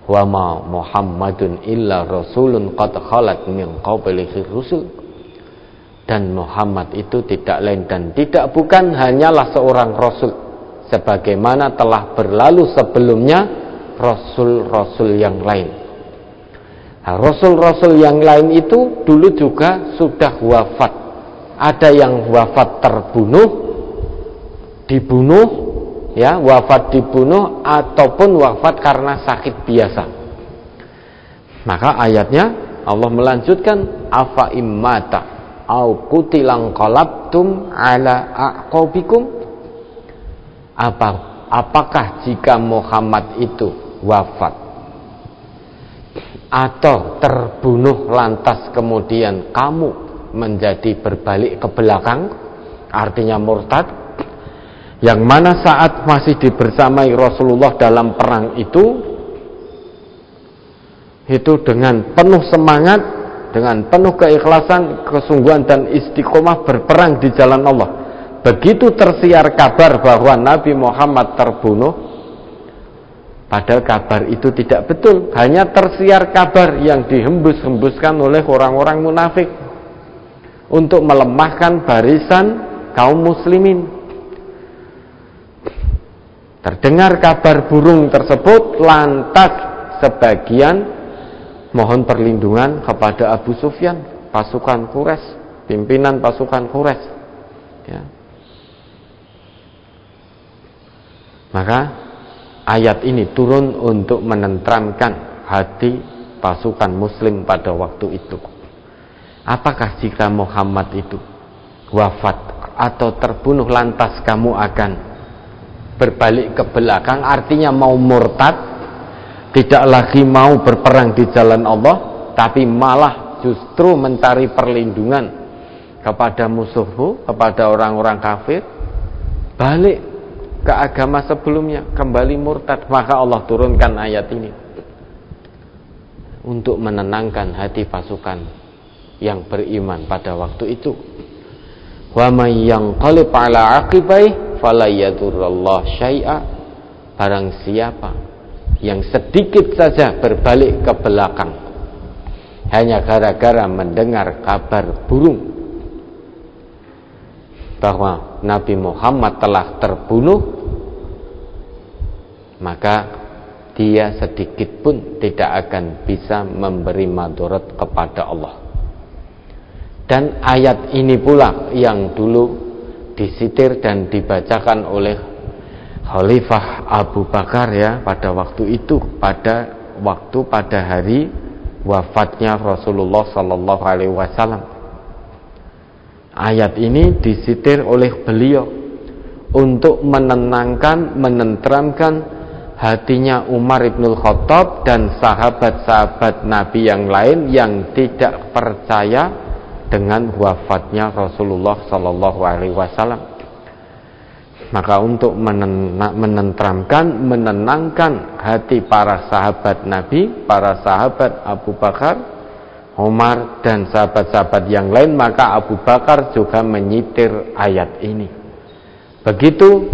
Wa ma Muhammadun illa rasulun qad khalat min qablihi rusul. Dan Muhammad itu tidak lain dan tidak bukan hanyalah seorang rasul, sebagaimana telah berlalu sebelumnya rasul-rasul yang lain. Nah, rasul-rasul yang lain itu dulu juga sudah wafat. Ada yang wafat dibunuh, ya, wafat dibunuh ataupun wafat karena sakit biasa. Maka ayatnya Allah melanjutkan afa immata au qutilang qalabtum ala aqabikum. Apakah jika Muhammad itu wafat atau terbunuh lantas kemudian kamu menjadi berbalik ke belakang, artinya murtad, yang mana saat masih dibersamai Rasulullah dalam perang itu dengan penuh semangat, dengan penuh keikhlasan, kesungguhan dan istiqomah berperang di jalan Allah. Begitu tersiar kabar bahwa Nabi Muhammad terbunuh, padahal kabar itu tidak betul, hanya tersiar kabar yang dihembus-hembuskan oleh orang-orang munafik untuk melemahkan barisan kaum muslimin. Terdengar kabar burung tersebut, lantas sebagian mohon perlindungan kepada Abu Sufyan, pasukan Quraisy, pimpinan pasukan Quraisy. Ya. Maka ayat ini turun untuk menenteramkan hati pasukan muslim pada waktu itu. Apakah jika Muhammad itu wafat atau terbunuh lantas kamu akan berbalik ke belakang, artinya mau murtad, tidak lagi mau berperang di jalan Allah, tapi malah justru mencari perlindungan kepada musuhmu, kepada orang-orang kafir, balik ke agama sebelumnya, kembali murtad. Maka Allah turunkan ayat ini untuk menenangkan hati pasukan yang beriman pada waktu itu. Wa may yanqalib ala aqibai fala yadurrallahu syai'a. Barang siapa yang sedikit saja berbalik ke belakang hanya gara-gara mendengar kabar burung bahwa Nabi Muhammad telah terbunuh, maka dia sedikit pun tidak akan bisa memberi madarat kepada Allah. Dan ayat ini pula yang dulu disitir dan dibacakan oleh Khalifah Abu Bakar, ya, pada waktu itu, pada hari wafatnya Rasulullah sallallahu alaihi wasallam. Ayat ini disitir oleh beliau untuk menenangkan, menenteramkan hatinya Umar ibn Khattab dan sahabat-sahabat Nabi yang lain yang tidak percaya dengan wafatnya Rasulullah sallallahu alaihi wasallam. Maka untuk menenteramkan, menenangkan hati para sahabat Nabi, para sahabat Abu Bakar, Umar dan sahabat-sahabat yang lain, maka Abu Bakar juga menyitir ayat ini. Begitu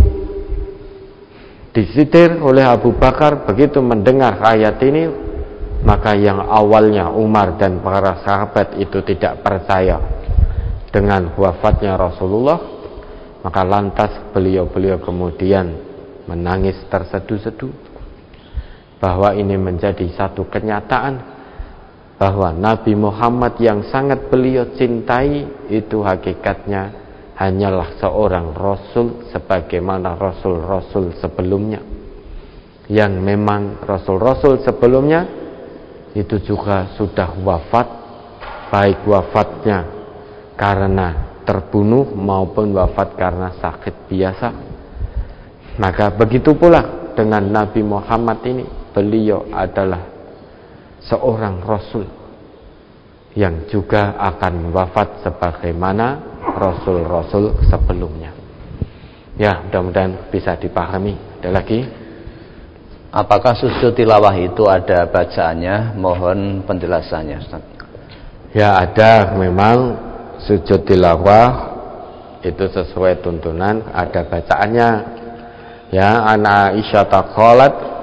disitir oleh Abu Bakar, begitu mendengar ayat ini, maka yang awalnya Umar dan para sahabat itu tidak percaya dengan wafatnya Rasulullah, maka lantas beliau kemudian menangis terseduh-seduh bahwa ini menjadi satu kenyataan bahwa Nabi Muhammad yang sangat beliau cintai itu hakikatnya hanyalah seorang rasul sebagaimana rasul-rasul sebelumnya, yang memang rasul-rasul sebelumnya itu juga sudah wafat, baik wafatnya karena terbunuh maupun wafat karena sakit biasa. Maka begitu pula dengan Nabi Muhammad ini, beliau adalah seorang rasul yang juga akan wafat sebagaimana rasul-rasul sebelumnya. Ya, mudah-mudahan bisa dipahami. Ada lagi? Apakah sujud tilawah itu ada bacaannya? Mohon penjelasannya, Ustaz. Ya, ada memang. Sujud tilawah itu sesuai tuntunan, ada bacaannya. Ya, Ana Aisyah qalat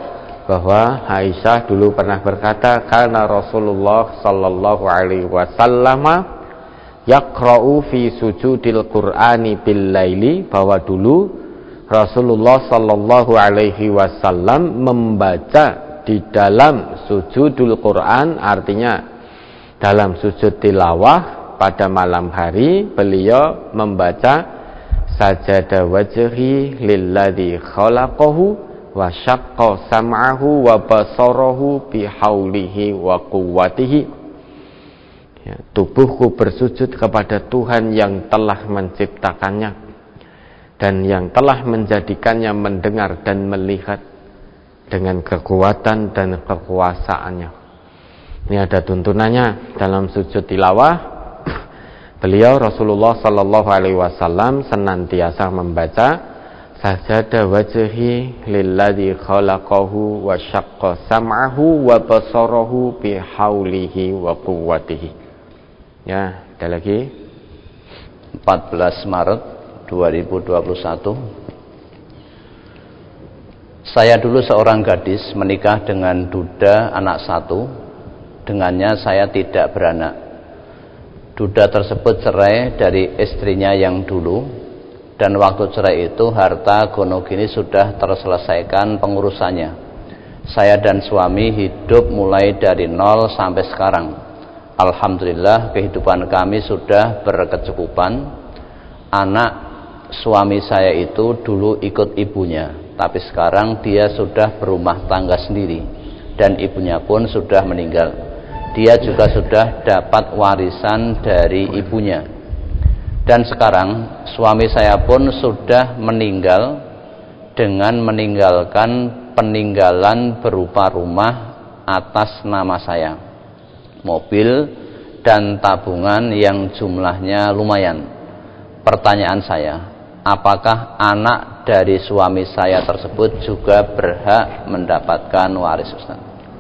bahwa Aisyah dulu pernah berkata, karena Rasulullah sallallahu alaihi wasallam yaqra'u fi sujudil Qur'ani bil laili, bahwa dulu Rasulullah sallallahu alaihi wasallam membaca di dalam sujudul Quran, artinya dalam sujud tilawah pada malam hari beliau membaca sajada wajhi lilladzi khalaqahu wa syaqqa sam'ahu wa basarahu bihaulihi wa quwwatihi. Ya, tubuhku bersujud kepada Tuhan yang telah menciptakannya dan yang telah menjadikannya mendengar dan melihat dengan kekuatan dan kekuasaannya. Ini ada tuntunannya dalam sujud tilawah. Beliau Rasulullah sallallahu alaihi wasallam senantiasa membaca sajada wajhi lilladzi khalaqahu wa syaqqa sam'ahu wa basarahu bihaulihi wa quwwatihi. Ya, ada lagi. 14 Maret 2021. Saya dulu seorang gadis menikah dengan duda anak satu. Dengannya saya tidak beranak. Duda tersebut cerai dari istrinya yang dulu. Dan waktu cerai itu harta gonogini sudah terselesaikan pengurusannya. Saya dan suami hidup mulai dari nol sampai sekarang. Alhamdulillah kehidupan kami sudah berkecukupan. Anak suami saya itu dulu ikut ibunya, tapi sekarang dia sudah berumah tangga sendiri dan ibunya pun sudah meninggal. Dia juga sudah dapat warisan dari ibunya. Dan sekarang suami saya pun sudah meninggal dengan meninggalkan peninggalan berupa rumah atas nama saya, mobil dan tabungan yang jumlahnya lumayan. Pertanyaan saya, apakah anak dari suami saya tersebut juga berhak mendapatkan waris, Ustaz?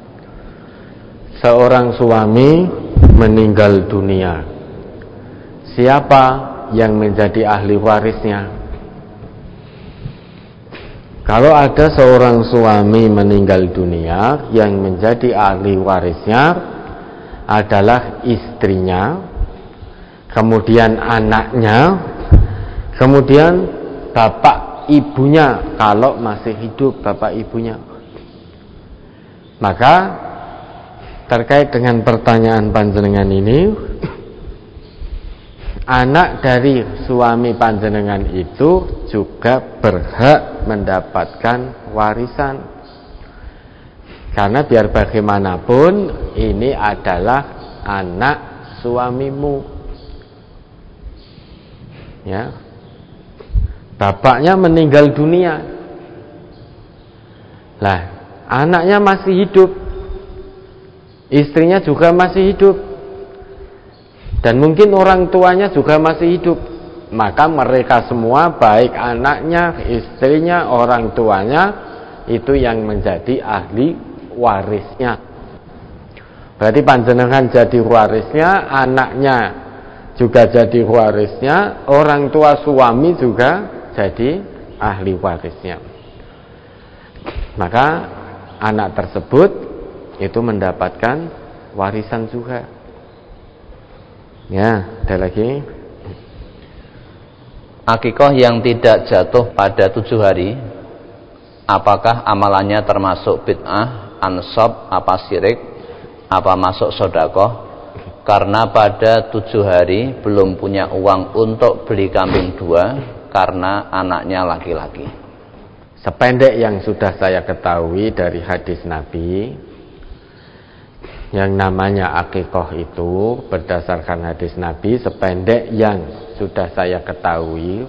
Seorang suami meninggal dunia, siapa yang menjadi ahli warisnya? Kalau ada seorang suami meninggal dunia, yang menjadi ahli warisnya adalah istrinya, kemudian anaknya, kemudian bapak ibunya kalau masih hidup, bapak ibunya. Maka terkait dengan pertanyaan panjenengan ini, anak dari suami panjenengan itu juga berhak mendapatkan warisan, karena biar bagaimanapun ini adalah anak suamimu, ya. Bapaknya meninggal dunia, lah anaknya masih hidup, istrinya juga masih hidup, dan mungkin orang tuanya juga masih hidup. Maka mereka semua, baik anaknya, istrinya, orang tuanya, itu yang menjadi ahli warisnya. Berarti panjenengan jadi warisnya, anaknya juga jadi warisnya, orang tua suami juga jadi ahli warisnya. Maka anak tersebut itu mendapatkan warisan juga. Ya, ada lagi. Akikah yang tidak jatuh pada 7 hari, apakah amalannya termasuk bid'ah, ansab, apa syirik, apa masuk sodakoh? Karena pada 7 hari belum punya uang untuk beli kambing 2 karena anaknya laki-laki. Sependek yang sudah saya ketahui dari hadis Nabi, yang namanya akikah itu berdasarkan hadis Nabi, sependek yang sudah saya ketahui,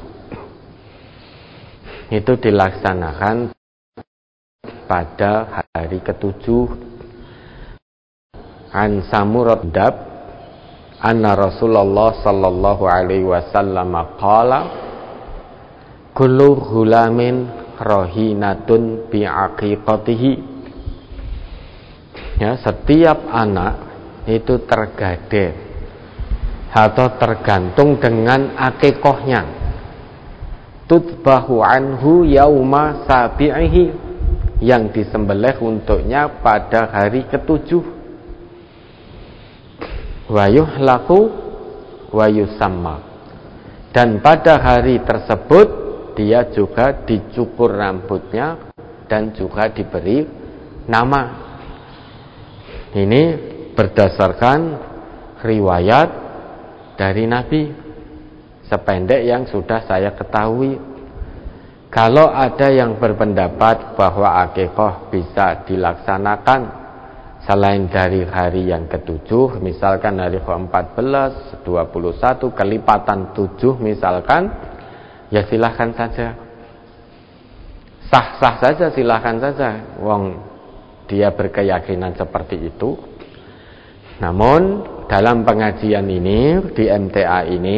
itu dilaksanakan pada hari ke-7. An Samurah Dab anna Rasulullah sallallahu alaihi wasallam qala kullu ghulamin rahinatun bi aqiqatihi. Ya, setiap anak itu tergadai atau tergantung dengan akikahnya. Tutbahu anhu yauma sabi'ihi, yang disembelih untuknya pada hari ketujuh. Wa yuhlaku wa yusamma, dan pada hari tersebut dia juga dicukur rambutnya dan juga diberi nama. Ini berdasarkan riwayat dari Nabi, sependek yang sudah saya ketahui. Kalau ada yang berpendapat bahwa akikah bisa dilaksanakan selain dari hari yang ketujuh, misalkan hari ke-14, 21, kelipatan 7 misalkan, ya silahkan saja, sah-sah saja, silahkan saja, wong dia berkeyakinan seperti itu. Namun dalam pengajian ini, di MTA ini,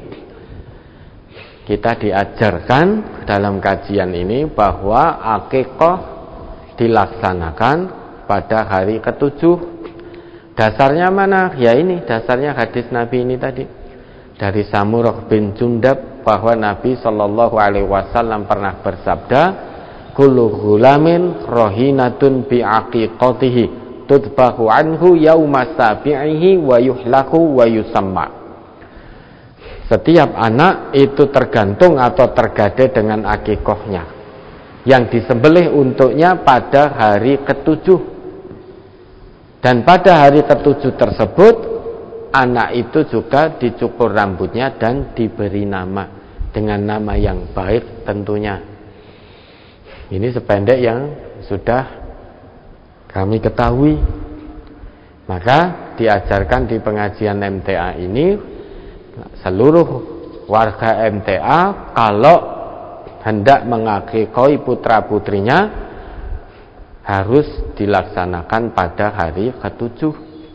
kita diajarkan dalam kajian ini bahwa akikah dilaksanakan pada hari ketujuh. Dasarnya mana? Ya ini, dasarnya hadis Nabi ini tadi. Dari Samurah bin Jundab, bahwa Nabi sallallahu alaihi wasallam pernah bersabda, kullu ghulamin rohinatun bi aqiqatihi tudbahu anhu yauma sabi'ihi wa yuhlaku wa yusamma. Setiap anak itu tergantung atau tergade dengan akikahnya yang disembelih untuknya pada hari ketujuh. Dan pada hari ketujuh tersebut anak itu juga dicukur rambutnya dan diberi nama, dengan nama yang baik tentunya. Ini sependek yang sudah kami ketahui. Maka diajarkan di pengajian MTA ini, seluruh warga MTA kalau hendak mengakikoi putra putrinya harus dilaksanakan pada hari ketujuh.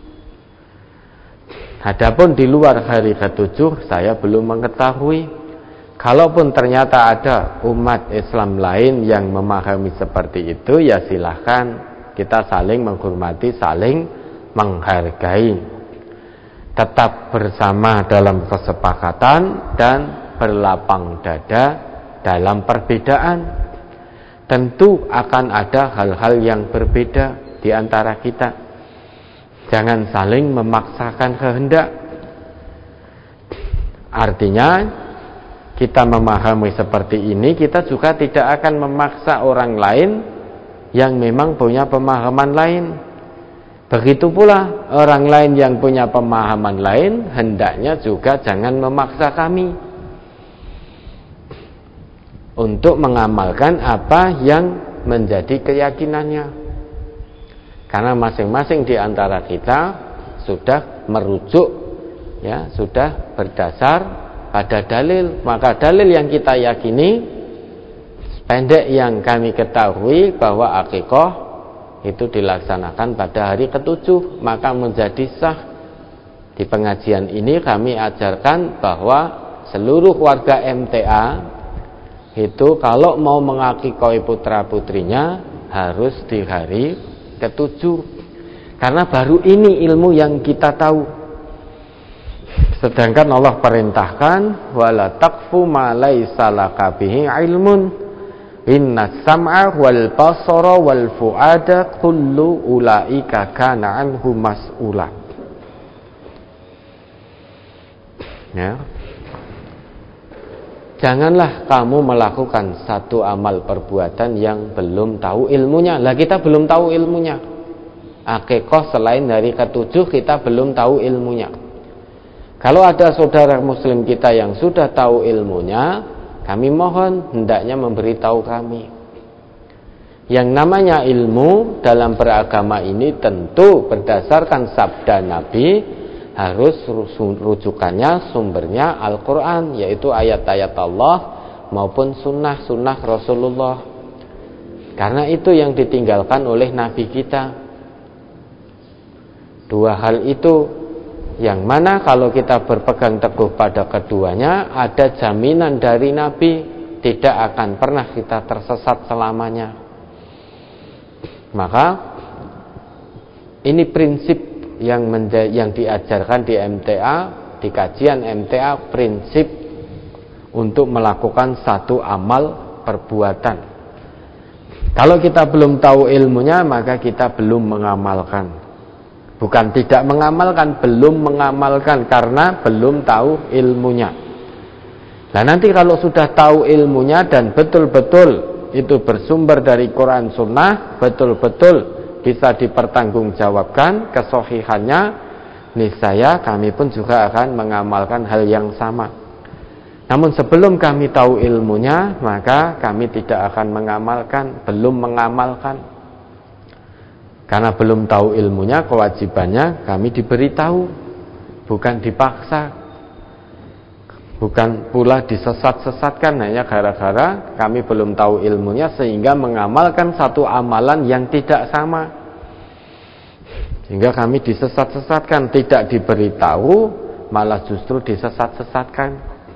Adapun di luar hari ketujuh saya belum mengetahui. Kalaupun ternyata ada umat Islam lain yang memahami seperti itu, ya silahkan, kita saling menghormati, saling menghargai, tetap bersama dalam kesepakatan dan berlapang dada dalam perbedaan. Tentu akan ada hal-hal yang berbeda di antara kita. Jangan saling memaksakan kehendak. Artinya, kita memahami seperti ini, kita juga tidak akan memaksa orang lain yang memang punya pemahaman lain. Begitu pula orang lain yang punya pemahaman lain, hendaknya juga jangan memaksa kami untuk mengamalkan apa yang menjadi keyakinannya. Karena masing-masing di antara kita sudah merujuk, ya, sudah berdasar pada dalil. Maka dalil yang kita yakini, pendek yang kami ketahui bahwa akikah itu dilaksanakan pada hari ketujuh, maka menjadi sah. Di pengajian ini kami ajarkan bahwa seluruh warga MTA itu kalau mau mengakikoi putra putrinya harus di hari ketujuh, karena baru ini ilmu yang kita tahu. Sedangkan Allah perintahkan, wala taqfu ma laisa laka bihi ilmun, innas sam'a wal basara wal fuada kullu ulaika kana anhu mas'ula. Ya. Janganlah kamu melakukan satu amal perbuatan yang belum tahu ilmunya. Lah kita belum tahu ilmunya. Akikah selain dari ketujuh kita belum tahu ilmunya. Kalau ada saudara muslim kita yang sudah tahu ilmunya, kami mohon hendaknya memberitahu kami. Yang namanya ilmu dalam beragama ini tentu berdasarkan sabda Nabi, harus rujukannya, sumbernya Al-Quran, yaitu ayat-ayat Allah maupun sunnah-sunnah Rasulullah. Karena itu yang ditinggalkan oleh Nabi kita. Dua hal itu yang mana kalau kita berpegang teguh pada keduanya, ada jaminan dari Nabi tidak akan pernah kita tersesat selamanya. Maka ini prinsip yang diajarkan di MTA, di kajian MTA, prinsip untuk melakukan satu amal perbuatan. Kalau kita belum tahu ilmunya, maka kita belum mengamalkan. Bukan tidak mengamalkan, belum mengamalkan karena belum tahu ilmunya. Nah, nanti kalau sudah tahu ilmunya dan betul-betul itu bersumber dari Quran Sunnah, betul-betul bisa dipertanggungjawabkan kesohihannya, niscaya kami pun juga akan mengamalkan hal yang sama. Namun sebelum kami tahu ilmunya, maka kami tidak akan mengamalkan, belum mengamalkan. Karena belum tahu ilmunya, kewajibannya kami diberitahu, bukan dipaksa. Bukan pula disesat-sesatkan hanya gara-gara kami belum tahu ilmunya sehingga mengamalkan satu amalan yang tidak sama. Sehingga kami disesat-sesatkan, tidak diberitahu, malah justru disesat-sesatkan.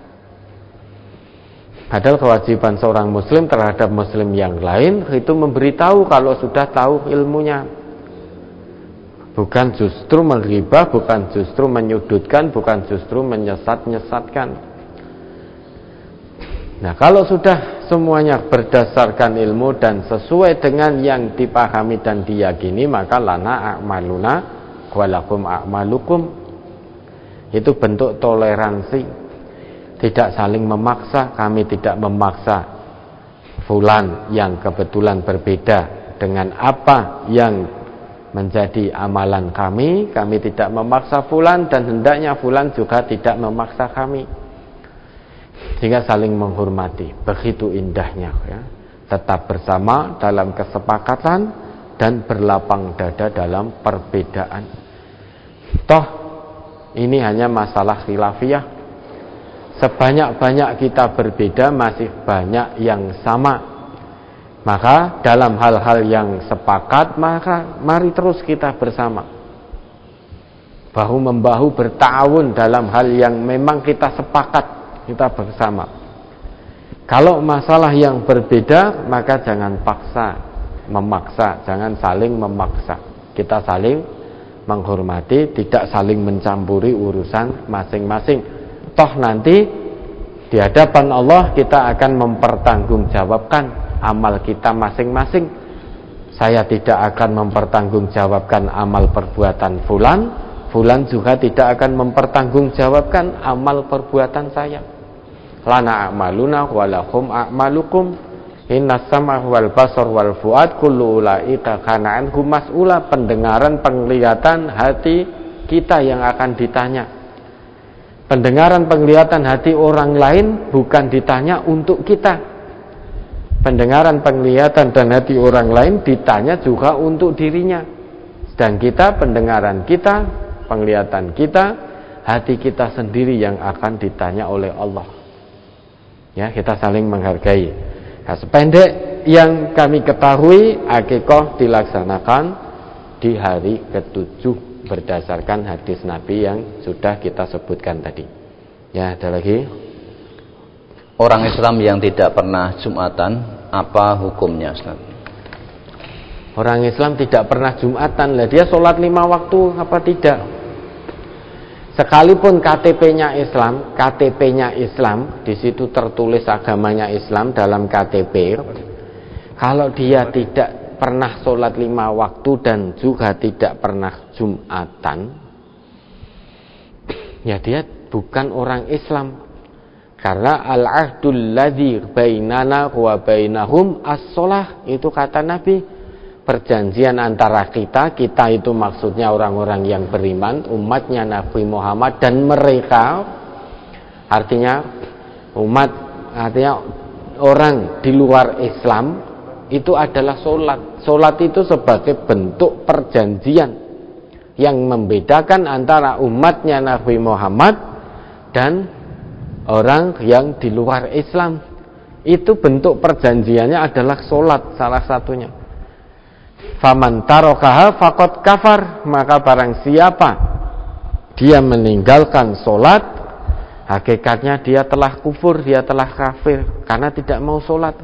Padahal kewajiban seorang muslim terhadap muslim yang lain itu memberitahu kalau sudah tahu ilmunya. Bukan justru menghibah, bukan justru menyudutkan, bukan justru menyesat-nyesatkan. Nah, kalau sudah semuanya berdasarkan ilmu dan sesuai dengan yang dipahami dan diyakini, maka lana a'maluna walakum a'malukum. Itu bentuk toleransi, tidak saling memaksa. Kami tidak memaksa fulan yang kebetulan berbeda dengan apa yang menjadi amalan kami. Kami tidak memaksa fulan dan hendaknya fulan juga tidak memaksa kami. Sehingga saling menghormati. Begitu indahnya ya. Tetap bersama dalam kesepakatan dan berlapang dada dalam perbedaan. Toh ini hanya masalah khilafiyah. Sebanyak-banyak kita berbeda, masih banyak yang sama. Maka dalam hal-hal yang sepakat, maka mari terus kita bersama, bahu-membahu bertawun dalam hal yang memang kita sepakat, kita bersama. Kalau masalah yang berbeda, maka jangan memaksa, jangan saling memaksa. Kita saling menghormati, tidak saling mencampuri urusan masing-masing. Toh nanti di hadapan Allah kita akan mempertanggungjawabkan amal kita masing-masing. Saya tidak akan mempertanggungjawabkan amal perbuatan fulan, fulan juga tidak akan mempertanggungjawabkan amal perbuatan saya. Lana a'maluna walakum a'malukum, innas sam'a wal basar wal fuad kullu ulaika kana anhu mas'ula. Pendengaran, penglihatan, hati kita yang akan ditanya. Pendengaran, penglihatan, hati orang lain bukan ditanya untuk kita. Pendengaran, penglihatan, dan hati orang lain ditanya juga untuk dirinya. Dan kita, pendengaran kita, penglihatan kita, hati kita sendiri yang akan ditanya oleh Allah. Ya, kita saling menghargai. Nah, sependek yang kami ketahui, akikah dilaksanakan di hari ke-7 berdasarkan hadis Nabi yang sudah kita sebutkan tadi. Ya, ada lagi. Orang Islam yang tidak pernah Jumatan, apa hukumnya, Ustaz? Orang Islam tidak pernah Jumatan, lah dia sholat 5 waktu apa tidak? Sekalipun KTP-nya Islam, di situ tertulis agamanya Islam dalam KTP. Kalau dia tidak pernah sholat 5 waktu dan juga tidak pernah Jumatan, ya dia bukan orang Islam. Karena al-ahdul ladzi bainana wa bainahum as-shalah, itu kata Nabi. Perjanjian antara kita itu maksudnya orang-orang yang beriman, umatnya Nabi Muhammad, dan mereka artinya orang di luar Islam itu adalah sholat. Sholat itu sebagai bentuk perjanjian yang membedakan antara umatnya Nabi Muhammad dan orang yang di luar Islam. Itu bentuk perjanjiannya adalah sholat, salah satunya. Faman tarokaha faqad kafar, maka barang siapa dia meninggalkan sholat, hakikatnya dia telah kufur, dia telah kafir karena tidak mau sholat.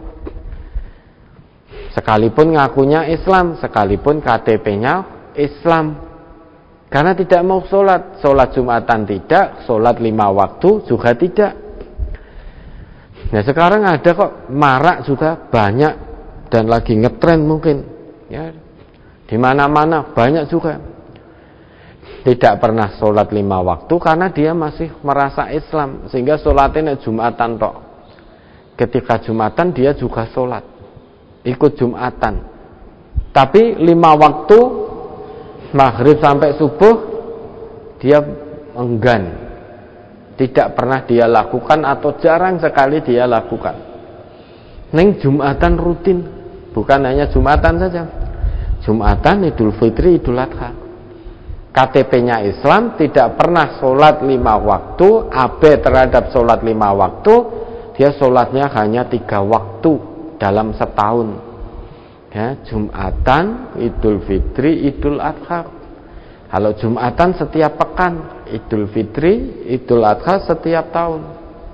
Sekalipun ngakunya Islam, sekalipun KTP-nya Islam, karena tidak mau sholat. Sholat Jumatan tidak, sholat 5 waktu juga tidak. Nah sekarang ada kok marak juga banyak dan lagi ngetren mungkin, ya, di mana-mana banyak juga tidak pernah sholat 5 waktu karena dia masih merasa Islam, sehingga sholatnya Jumatan tok. Ketika Jumatan dia juga sholat, ikut Jumatan, tapi 5 waktu maghrib sampai subuh dia enggan, tidak pernah dia lakukan atau jarang sekali dia lakukan. Neng Jumatan rutin, bukan hanya Jumatan saja, Jumatan, Idul Fitri, Idul Adha. KTP-nya Islam, tidak pernah sholat 5 waktu, abe terhadap sholat 5 waktu, dia sholatnya hanya 3 waktu dalam setahun, ya, Jumatan, Idul Fitri, Idul Adha. Kalau Jumatan setiap pekan, Idul Fitri, Idul Adha setiap tahun.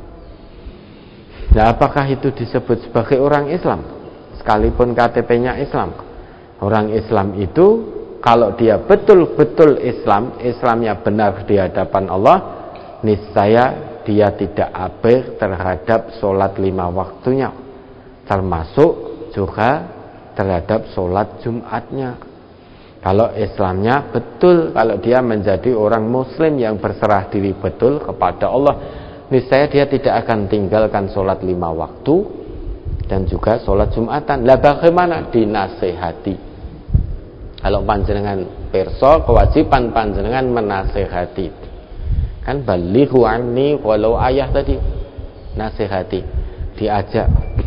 Nah, apakah itu disebut sebagai orang Islam? Sekalipun KTP-nya Islam. Orang Islam itu kalau dia betul-betul Islam, Islamnya benar di hadapan Allah, niscaya dia tidak abai terhadap sholat 5 waktunya, termasuk juga terhadap sholat Jumatnya. Kalau Islamnya betul, kalau dia menjadi orang Muslim yang berserah diri betul kepada Allah, niscaya dia tidak akan tinggalkan sholat 5 waktu dan juga sholat Jumatan. Lah bagaimana? Dinasehati. Kalau panjenengan pirsa, kewajiban panjenengan menasehati. Kan balighu anni walau ayah tadi, nasihati, diajak.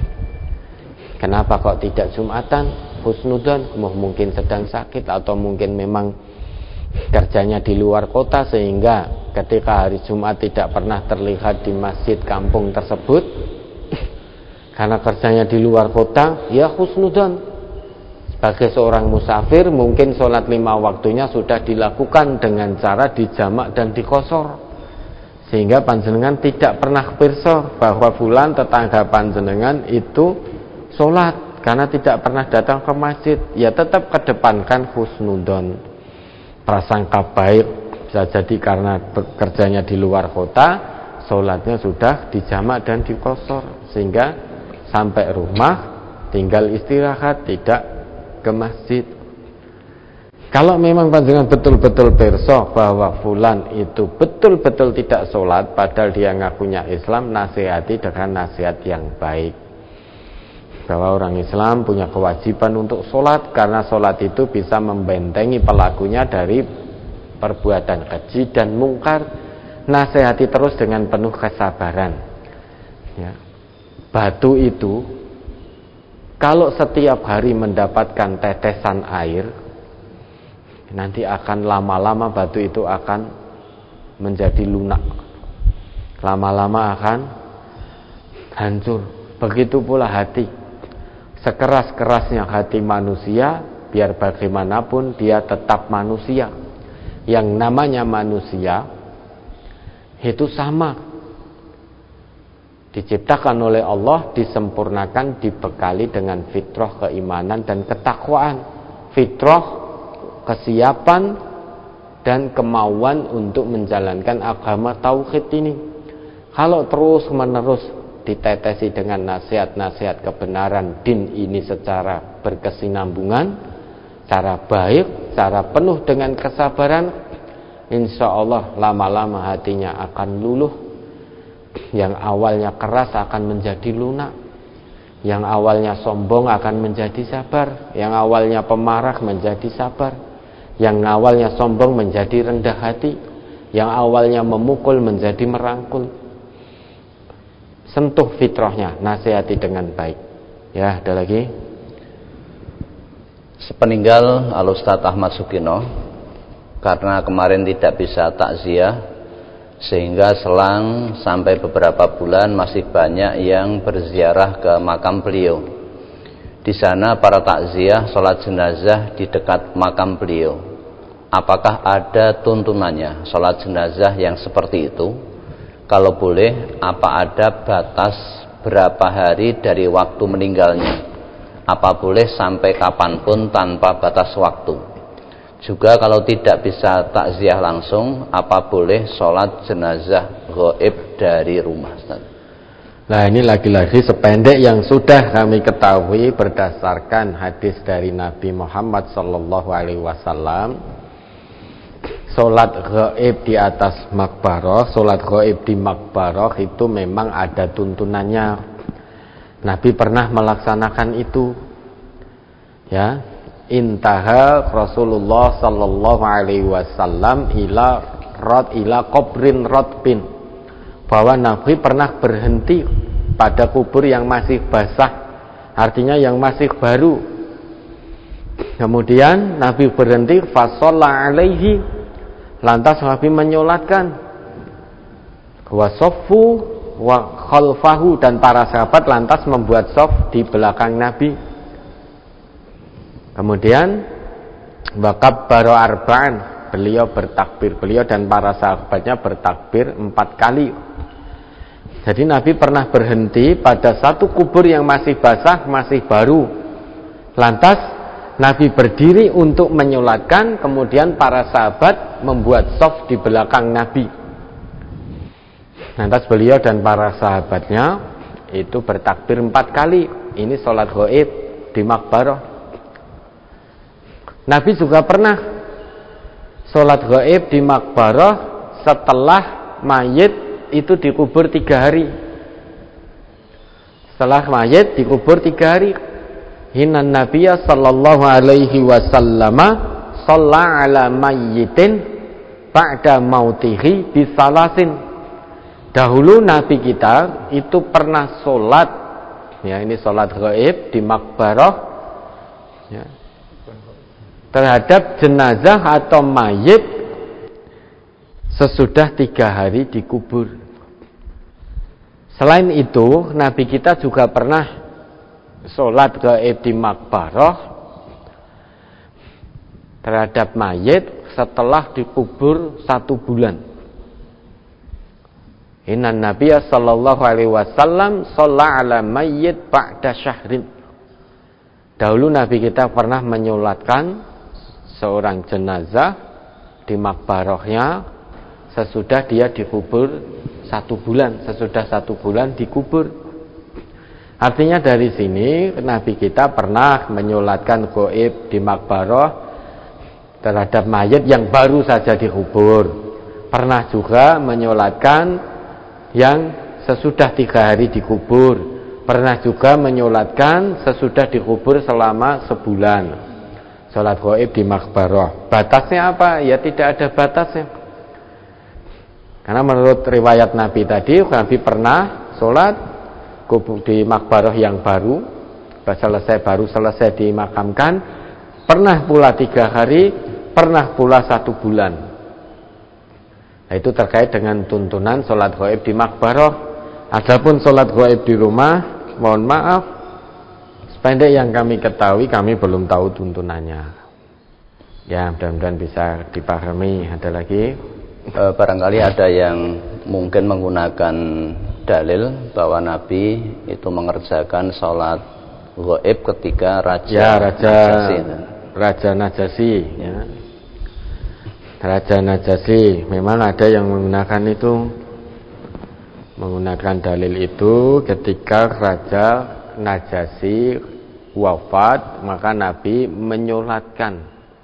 Kenapa kok tidak Jumatan? Husnudzon, mungkin sedang sakit atau mungkin memang kerjanya di luar kota sehingga ketika hari Jumat tidak pernah terlihat di masjid kampung tersebut. Karena kerjanya di luar kota, ya husnudzon. Sebagai seorang musafir, mungkin sholat 5 waktunya sudah dilakukan dengan cara dijamak dan dikosor, sehingga panjenengan tidak pernah pirsa bahwa fulan tetangga panjenengan itu sholat, karena tidak pernah datang ke masjid. Ya tetap kedepankan husnudzon, prasangka baik. Bisa jadi karena kerjanya di luar kota, sholatnya sudah dijamak dan dikosor, sehingga sampai rumah tinggal istirahat, tidak ke masjid. Kalau memang panjenengan betul-betul pirsa bahwa fulan itu betul-betul tidak sholat padahal dia ngakunya Islam, nasihati dengan nasihat yang baik, bahwa orang Islam punya kewajiban untuk sholat karena sholat itu bisa membentengi pelakunya dari perbuatan keji dan mungkar. Nasihati terus dengan penuh kesabaran, ya. Batu itu kalau setiap hari mendapatkan tetesan air, nanti akan lama-lama batu itu akan menjadi lunak, lama-lama akan hancur. Begitu pula hati. Sekeras-kerasnya hati manusia, biar bagaimanapun dia tetap manusia. Yang namanya manusia itu sama, diciptakan oleh Allah, disempurnakan, dibekali dengan fitrah keimanan dan ketakwaan, fitrah kesiapan dan kemauan untuk menjalankan agama tauhid ini. Kalau terus menerus ditetesi dengan nasihat-nasihat kebenaran din ini secara berkesinambungan, cara baik, cara penuh dengan kesabaran, insya Allah lama-lama hatinya akan luluh. Yang awalnya keras akan menjadi lunak, yang awalnya sombong akan menjadi sabar, yang awalnya pemarah menjadi sabar, yang awalnya sombong menjadi rendah hati, yang awalnya memukul menjadi merangkul. Sentuh fitrahnya, nasihati dengan baik. Ya, ada lagi. Sepeninggal Al-Ustadz Ahmad Sukino, karena kemarin tidak bisa takziah, sehingga selang sampai beberapa bulan masih banyak yang berziarah ke makam beliau. Di sana para takziah sholat jenazah di dekat makam beliau. Apakah ada tuntunannya sholat jenazah yang seperti itu? Kalau boleh, apa ada batas berapa hari dari waktu meninggalnya? Apa boleh sampai kapanpun tanpa batas waktu? Juga kalau tidak bisa takziah langsung, apa boleh sholat jenazah gaib dari rumah? Nah, ini lagi-lagi sependek yang sudah kami ketahui berdasarkan hadis dari Nabi Muhammad SAW. Salat ghaib di atas makbarah, salat ghaib di makbarah itu memang ada tuntunannya. Nabi pernah melaksanakan itu. Ya, intaha Rasulullah sallallahu alaihi wasallam ila qabrin ratbin, bahwa Nabi pernah berhenti pada kubur yang masih basah, artinya yang masih baru. Kemudian Nabi berhenti, fasalla alaihi, lantas Nabi menyolatkan, wasoffu wa khalfahu, dan para sahabat lantas membuat shaf di belakang Nabi. Kemudian wakabbaro arba'an, beliau bertakbir, beliau dan para sahabatnya bertakbir 4 kali. Jadi Nabi pernah berhenti pada satu kubur yang masih basah, masih baru. Lantas Nabi berdiri untuk menyolatkan, kemudian para sahabat membuat shaf di belakang Nabi. Lantas beliau dan para sahabatnya itu bertakbir 4 kali. Ini sholat ghaib di makbarah. Nabi juga pernah sholat ghaib di makbarah setelah mayit itu dikubur 3 hari. Setelah mayit dikubur 3 hari. Hinan Nabiya sallallahu alaihi wasallama shalla ala mayyitin ba'da mautihi bisalasin. Dahulu Nabi kita itu pernah sholat, ya ini sholat ghaib di makbarah, ya, terhadap jenazah atau mayit sesudah 3 hari dikubur. Selain itu, Nabi kita juga pernah sholat gaib di makbarah terhadap mayit setelah dikubur 1 bulan. Inna Nabiya sallallahu alaihi wasallam shalla ala mayyit ba'da syahrin. Dahulu Nabi kita pernah menyolatkan seorang jenazah di makbarahnya sesudah dia dikubur 1 bulan, sesudah 1 bulan dikubur. Artinya dari sini Nabi kita pernah menyolatkan gaib di makbarah terhadap mayit yang baru saja dikubur. Pernah juga menyolatkan yang sesudah 3 hari dikubur. Pernah juga menyolatkan sesudah dikubur selama sebulan. Sholat ghaib di makbarah. Batasnya apa? Ya tidak ada batasnya. Karena menurut riwayat Nabi tadi, Nabi pernah sholat kubur di makbarah yang baru selesai dimakamkan. Pernah pula 3 hari, pernah pula 1 bulan. Nah, itu terkait dengan tuntunan sholat ghaib di makbarah. Adapun sholat ghaib di rumah, mohon maaf, sependek yang kami ketahui, kami belum tahu tuntunannya. Ya, mudah-mudahan bisa dipahami. Ada lagi? Barangkali ada yang mungkin menggunakan dalil bahwa Nabi itu mengerjakan sholat ghaib ketika Raja Najasyi, ya. Raja Najasyi, memang ada yang menggunakan dalil itu ketika Raja Najasyi wafat, maka Nabi menyolatkan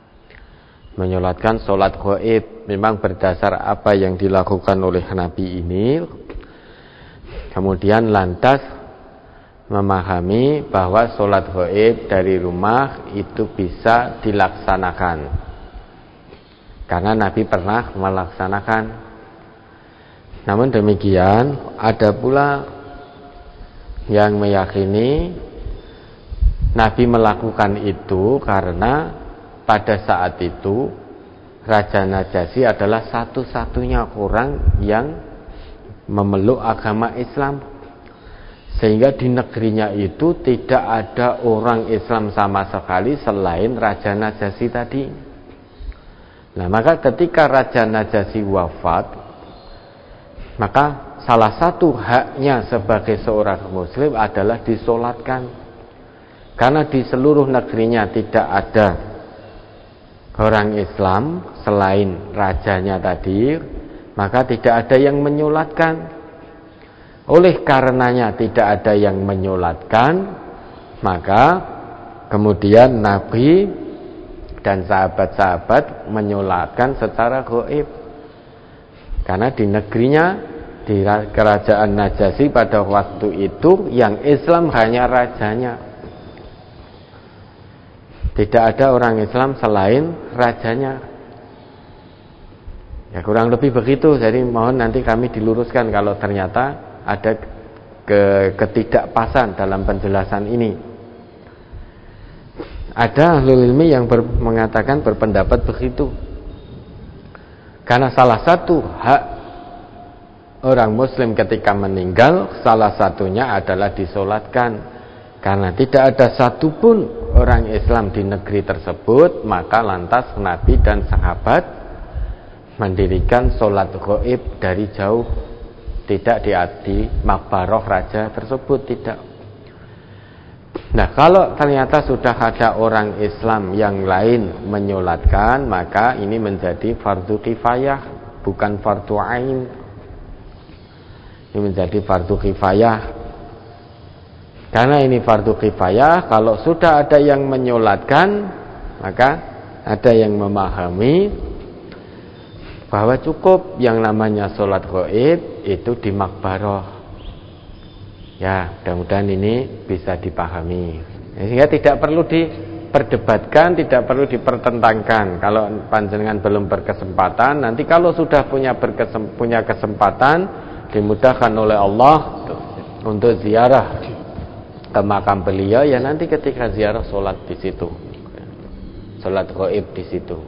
sholat ghaib. Memang berdasar apa yang dilakukan oleh Nabi ini, kemudian lantas memahami bahwa sholat ghaib dari rumah itu bisa dilaksanakan karena Nabi pernah melaksanakan. Namun demikian, ada pula yang meyakini Nabi melakukan itu karena pada saat itu Raja Najasyi adalah satu-satunya orang yang memeluk agama Islam, sehingga di negerinya itu tidak ada orang Islam sama sekali selain Raja Najasyi tadi. Nah, maka ketika Raja Najasyi wafat, maka salah satu haknya sebagai seorang muslim adalah disolatkan. Karena di seluruh negerinya tidak ada orang Islam selain rajanya tadi, maka tidak ada yang menyolatkan. Oleh karenanya tidak ada yang menyolatkan, maka kemudian Nabi dan sahabat-sahabat menyolatkan secara gaib. Karena di negerinya, di kerajaan Najasyi pada waktu itu, yang Islam hanya rajanya. Tidak ada orang Islam selain rajanya. Ya kurang lebih begitu. Jadi mohon nanti kami diluruskan kalau ternyata ada ketidakpasan dalam penjelasan ini. Ada ahlul ilmi yang mengatakan berpendapat begitu. Karena salah satu hak orang muslim ketika meninggal, salah satunya adalah disolatkan. Karena tidak ada satupun orang Islam di negeri tersebut, maka lantas Nabi dan sahabat mendirikan sholat gaib dari jauh, tidak di makbaroh raja tersebut, tidak. Nah, kalau ternyata sudah ada orang Islam yang lain menyolatkan, maka ini menjadi fardu kifayah, bukan fardu ain. Ini menjadi fardu kifayah. Karena ini fardu kifayah, kalau sudah ada yang menyolatkan, maka ada yang memahami bahwa cukup yang namanya sholat gaib itu di makbaroh. Ya, mudah-mudahan ini bisa dipahami. Sehingga tidak perlu diperdebatkan, tidak perlu dipertentangkan. Kalau panjenengan belum berkesempatan, nanti kalau sudah punya kesempatan, dimudahkan oleh Allah untuk ziarah ke makam beliau, ya nanti ketika ziarah sholat di situ, sholat gaib di situ.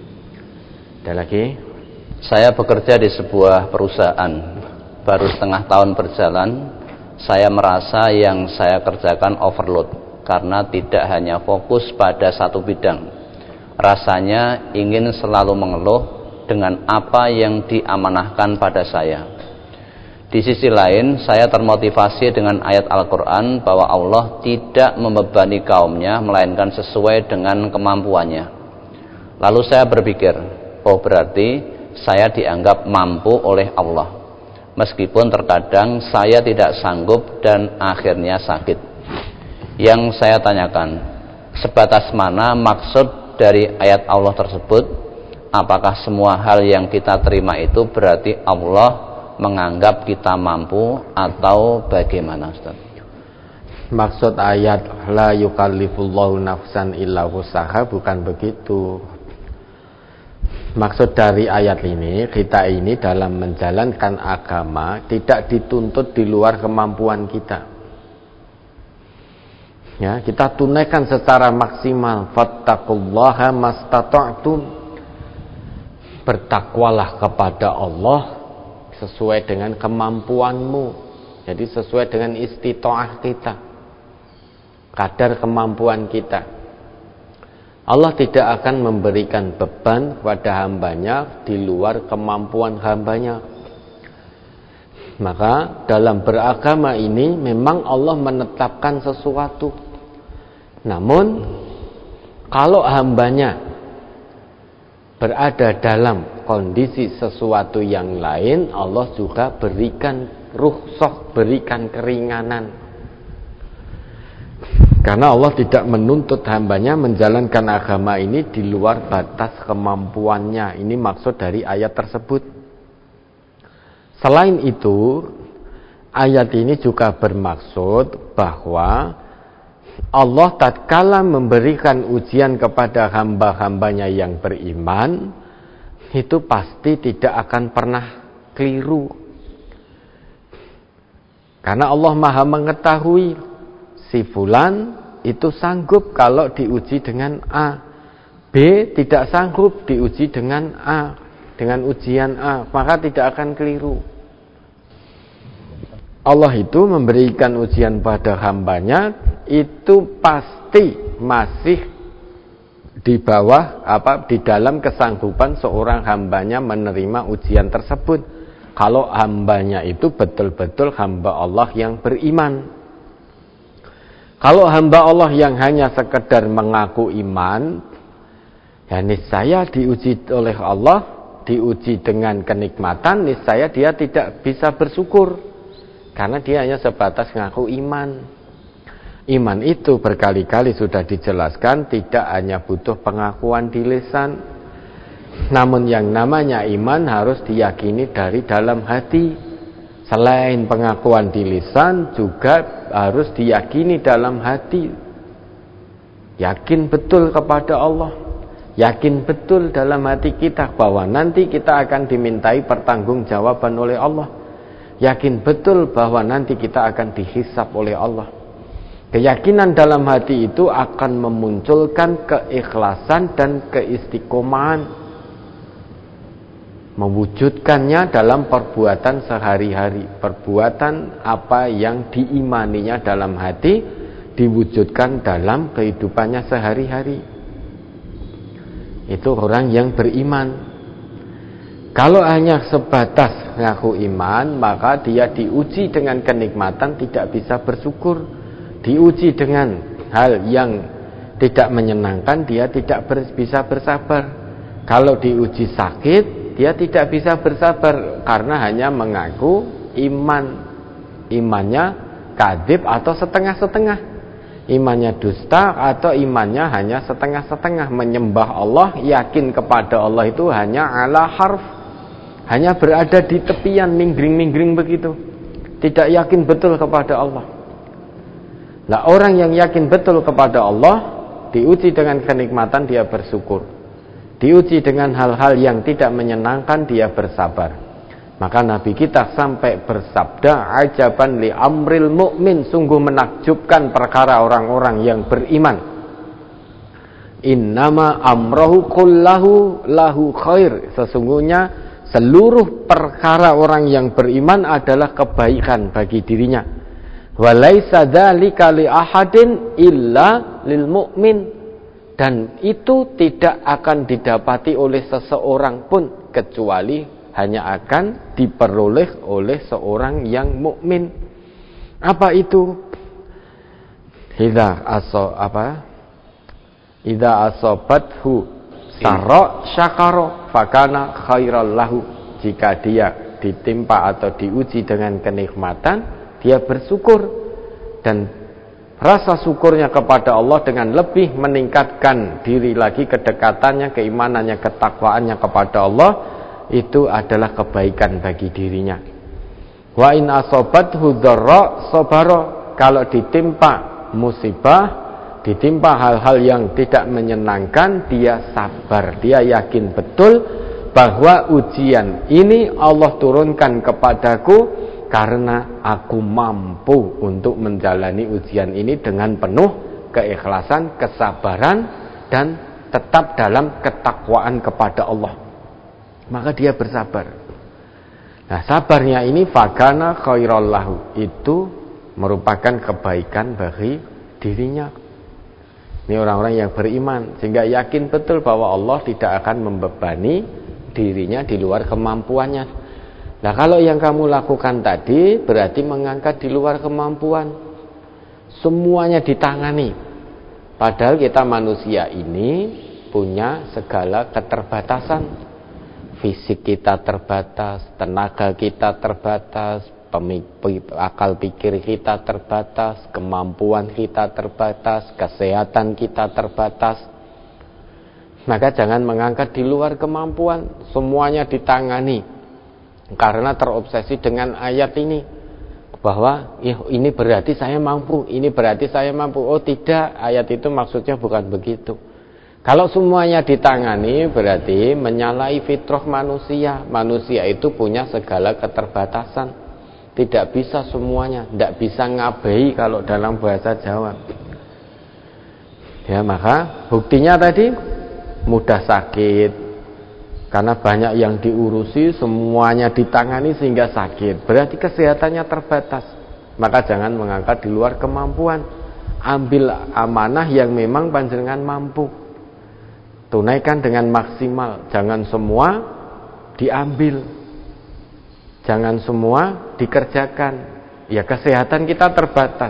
Ada lagi? Saya bekerja di sebuah perusahaan, baru setengah tahun berjalan. Saya merasa yang saya kerjakan overload karena tidak hanya fokus pada satu bidang. Rasanya ingin selalu mengeluh dengan apa yang diamanahkan pada saya. Di sisi lain, saya termotivasi dengan ayat Al-Quran bahwa Allah tidak membebani kaumnya melainkan sesuai dengan kemampuannya. Lalu saya berpikir, oh berarti saya dianggap mampu oleh Allah, meskipun terkadang saya tidak sanggup dan akhirnya sakit. Yang saya tanyakan, sebatas mana maksud dari ayat Allah tersebut? Apakah semua hal yang kita terima itu berarti Allah menganggap kita mampu atau bagaimana, Ustaz? Maksud ayat la yukallifullahu nafsan illa wusaha bukan begitu. Maksud dari ayat ini, kita ini dalam menjalankan agama tidak dituntut di luar kemampuan kita. Ya, kita tunaikan secara maksimal. Fattaqullaha mastata'tum. Bertakwalah kepada Allah sesuai dengan kemampuanmu. Jadi sesuai dengan istita'ah kita, kadar kemampuan kita. Allah tidak akan memberikan beban kepada hambanya di luar kemampuan hambanya. Maka dalam beragama ini memang Allah menetapkan sesuatu. Namun kalau hambanya berada dalam kondisi sesuatu yang lain, Allah juga berikan rukhsah, berikan keringanan. Karena Allah tidak menuntut hambanya menjalankan agama ini di luar batas kemampuannya. Ini maksud dari ayat tersebut. Selain itu, ayat ini juga bermaksud bahwa Allah tatkala memberikan ujian kepada hamba-hambanya yang beriman, itu pasti tidak akan pernah keliru. Karena Allah Maha mengetahui si fulan itu sanggup kalau diuji dengan A, B tidak sanggup diuji dengan A, dengan ujian A, maka tidak akan keliru. Allah itu memberikan ujian pada hambanya itu pasti masih di bawah di dalam kesanggupan seorang hambanya menerima ujian tersebut. Kalau hambanya itu betul-betul hamba Allah yang beriman. Kalau hamba Allah yang hanya sekedar mengaku iman, ya niscaya diuji oleh Allah, diuji dengan kenikmatan, niscaya dia tidak bisa bersyukur. Karena dia hanya sebatas ngaku iman. Iman itu berkali-kali sudah dijelaskan tidak hanya butuh pengakuan di lisan, namun yang namanya iman harus diyakini dari dalam hati. Selain pengakuan di lisan juga harus diyakini dalam hati. Yakin betul kepada Allah, yakin betul dalam hati kita bahwa nanti kita akan dimintai pertanggungjawaban oleh Allah. Yakin betul bahwa nanti kita akan dihisab oleh Allah. Keyakinan dalam hati itu akan memunculkan keikhlasan dan keistiqomahan, mewujudkannya dalam perbuatan sehari-hari. Perbuatan apa yang diimaninya dalam hati diwujudkan dalam kehidupannya sehari-hari. Itu orang yang beriman. Kalau hanya sebatas ngaku iman, maka dia diuji dengan kenikmatan tidak bisa bersyukur. Diuji dengan hal yang tidak menyenangkan, dia tidak bisa bersabar. Kalau diuji sakit, dia tidak bisa bersabar karena hanya mengaku iman. Imannya kadzib atau setengah-setengah. Imannya dusta atau imannya hanya setengah-setengah. Menyembah Allah, yakin kepada Allah itu hanya ala harf, hanya berada di tepian, minggring-minggring begitu, tidak yakin betul kepada Allah. Nah, orang yang yakin betul kepada Allah diuji dengan kenikmatan, dia bersyukur. Diuji dengan hal-hal yang tidak menyenangkan, dia bersabar. Maka Nabi kita sampai bersabda, ajaban li amril mu'min, sungguh menakjubkan perkara orang-orang yang beriman. Innama amrahu kullahu lahu khair, sesungguhnya seluruh perkara orang yang beriman adalah kebaikan bagi dirinya. Walaisa dzalika li ahadin illa lil mu'min, dan itu tidak akan didapati oleh seseorang pun kecuali hanya akan diperoleh oleh seorang yang mukmin. Apa itu? Idza asabathu sarra syakara fakana khairal lahu. Jika dia ditimpa atau diuji dengan kenikmatan, dia bersyukur, dan rasa syukurnya kepada Allah dengan lebih meningkatkan diri lagi, kedekatannya, keimanannya, ketakwaannya kepada Allah, itu adalah kebaikan bagi dirinya. Wa in asabathu dharra sabara, kalau ditimpa musibah, ditimpa hal-hal yang tidak menyenangkan, dia sabar, dia yakin betul bahwa ujian ini Allah turunkan kepadaku karena aku mampu untuk menjalani ujian ini dengan penuh keikhlasan, kesabaran, dan tetap dalam ketakwaan kepada Allah. Maka dia bersabar. Nah, sabarnya ini fakana khairal lahu, itu merupakan kebaikan bagi dirinya. Ini orang-orang yang beriman, sehingga yakin betul bahwa Allah tidak akan membebani dirinya di luar kemampuannya. Nah, kalau yang kamu lakukan tadi berarti mengangkat di luar kemampuan. Semuanya ditangani. Padahal kita manusia ini punya segala keterbatasan. Fisik kita terbatas, tenaga kita terbatas, akal pikir kita terbatas, kemampuan kita terbatas, kesehatan kita terbatas. Maka jangan mengangkat di luar kemampuan. Semuanya ditangani. Karena terobsesi dengan ayat ini, bahwa ini berarti saya mampu, ini berarti saya mampu. Oh tidak, ayat itu maksudnya bukan begitu. Kalau semuanya ditangani berarti menyalahi fitrah manusia. Manusia itu punya segala keterbatasan, tidak bisa semuanya, tidak bisa ngabehi kalau dalam bahasa Jawa. Ya, maka buktinya tadi mudah sakit, karena banyak yang diurusi, semuanya ditangani sehingga sakit. Berarti kesehatannya terbatas. Maka jangan mengangkat di luar kemampuan. Ambil amanah yang memang panjenengan mampu. Tunaikan dengan maksimal. Jangan semua diambil, jangan semua dikerjakan. Ya, kesehatan kita terbatas,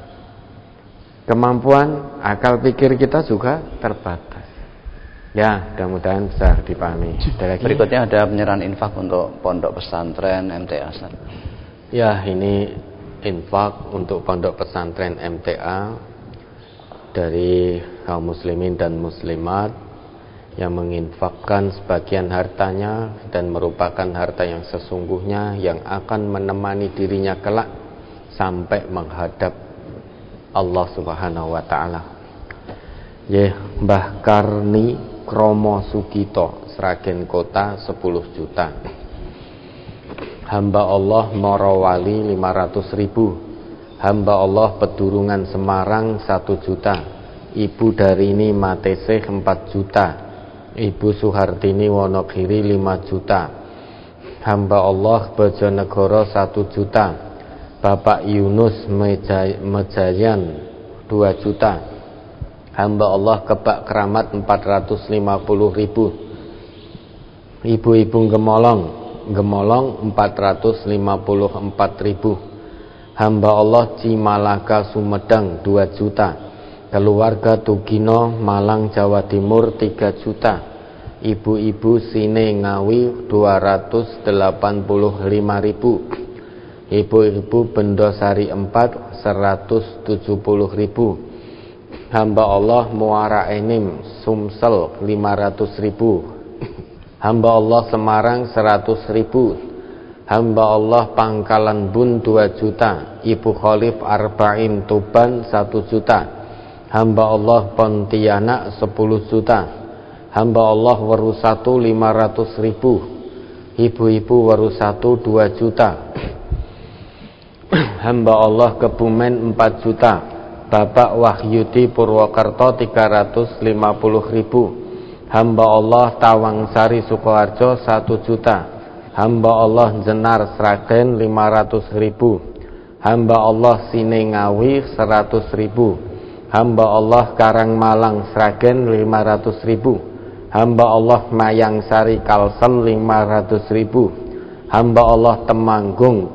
kemampuan akal pikir kita juga terbatas. Ya, mudah-mudahan bisa dipahami. Berikutnya ada penyerahan infak untuk pondok pesantren MT Hasan. Ya, ini infak untuk pondok pesantren MTA dari kaum muslimin dan muslimat yang menginfakkan sebagian hartanya dan merupakan harta yang sesungguhnya yang akan menemani dirinya kelak sampai menghadap Allah Subhanahu wa taala. Mbah Karni Kromo Sugito, Sragen Kota 10 juta. Hamba Allah Morowali 500.000. Hamba Allah Pedurungan Semarang 1 juta. Ibu Darini Mateseh 4 juta. Ibu Suhartini Wonogiri 5 juta. Hamba Allah Bojonegoro 1 juta. Bapak Yunus Mejayan 2 juta. Hamba Allah Kebak Keramat 450.000. Ibu-ibu Gemolong 454.000. Hamba Allah Cimalaka Sumedang 2 juta. Keluarga Tugino Malang Jawa Timur 3 juta. Ibu-ibu Sine Ngawi 285.000. Ibu-ibu Bendosari 4 170.000. Hamba Allah Muara Enim Sumsel 500.000. Hamba Allah Semarang 100.000. Hamba Allah Pangkalan Bun 2 juta. Ibu Khalif Arba'in Tuban 1 juta. Hamba Allah Pontianak 10 juta. Hamba Allah Werusatu 500.000. Ibu-ibu Werusatu 2 juta. Hamba Allah Kebumen 4 juta. Bapak Wahyudi Purwokerto 350.000. Hamba Allah Tawangsari Sukoharjo 1 juta. Hamba Allah Jenar Sragen 500.000. Hamba Allah Sinengawi 100.000. Hamba Allah Karangmalang Sragen 500.000. Hamba Allah Mayangsari Kalsel 500.000. Hamba Allah Temanggung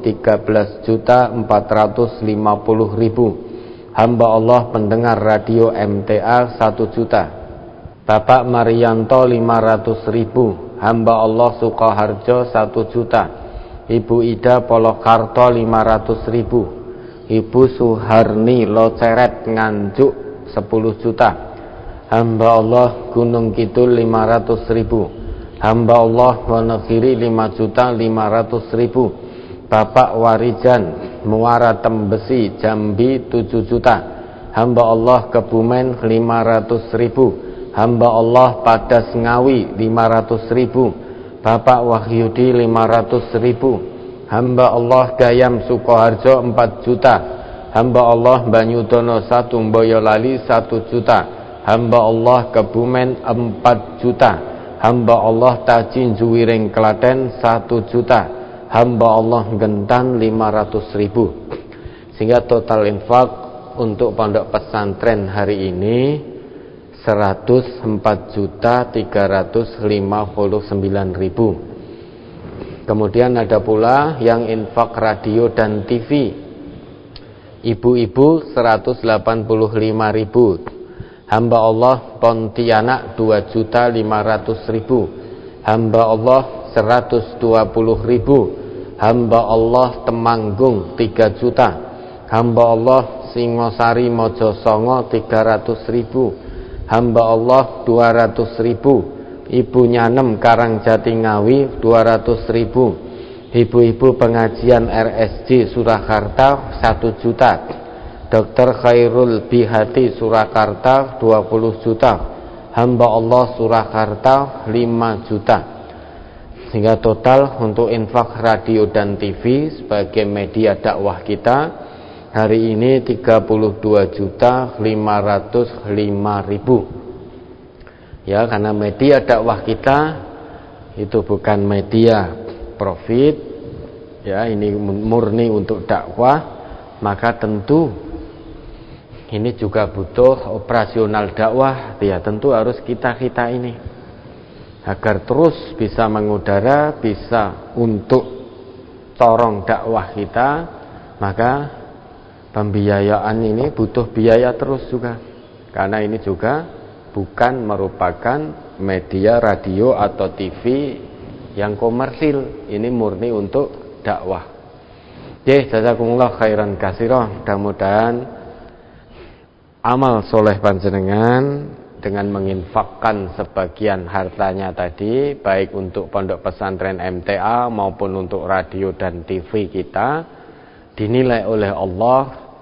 13.450.000. Hamba Allah pendengar radio MTA 1 juta. Bapak Marianto 500.000. Hamba Allah Sukoharjo 1 juta. Ibu Ida Polokarto 500.000. Ibu Suharni Loceret Nganjuk 10 juta. Hamba Allah Gunung Kidul 500.000. Hamba Allah Wonogiri 5.500.000. Bapak Warijan Muara Tembesi Jambi 7 juta. Hamba Allah Kebumen 500.000. Hamba Allah Padas Ngawi 500.000. Bapak Wahyudi 500.000. Hamba Allah Gayam Sukoharjo 4 juta. Hamba Allah Banyudono 1 Boyolali 1 juta. Hamba Allah Kebumen 4 juta. Hamba Allah Tajin Juwiring Klaten 1 juta. Hamba Allah Gentan 500.000. Sehingga total infak untuk pondok pesantren hari ini 104.359.000. Kemudian ada pula yang infak radio dan TV. Ibu-ibu 185.000. Hamba Allah Pontianak 2.500.000. Hamba Allah 120.000. Hamba Allah Temanggung 3 juta. Hamba Allah Singosari Mojosongo 300.000. Hamba Allah 200.000. Ibu Nyanem Karangjati Ngawi 200.000. Ibu-ibu pengajian RSJ Surakarta 1 juta. Dr. Khairul Bihati Surakarta 20 juta. Hamba Allah Surakarta 5 juta. Sehingga total untuk infak radio dan TV sebagai media dakwah kita hari ini 32.505.000. Ya, karena media dakwah kita itu bukan media profit, ya, ini murni untuk dakwah, maka tentu ini juga butuh operasional dakwah, ya tentu harus kita ini agar terus bisa mengudara, bisa untuk corong dakwah kita, maka pembiayaan ini butuh biaya terus juga. Karena ini juga bukan merupakan media radio atau TV yang komersil, ini murni untuk dakwah. Jazakumullah khairan katsira. Mudah-mudahan amal soleh panjenengan dengan menginfakkan sebagian hartanya tadi, baik untuk pondok pesantren MTA maupun untuk radio dan TV kita, dinilai oleh Allah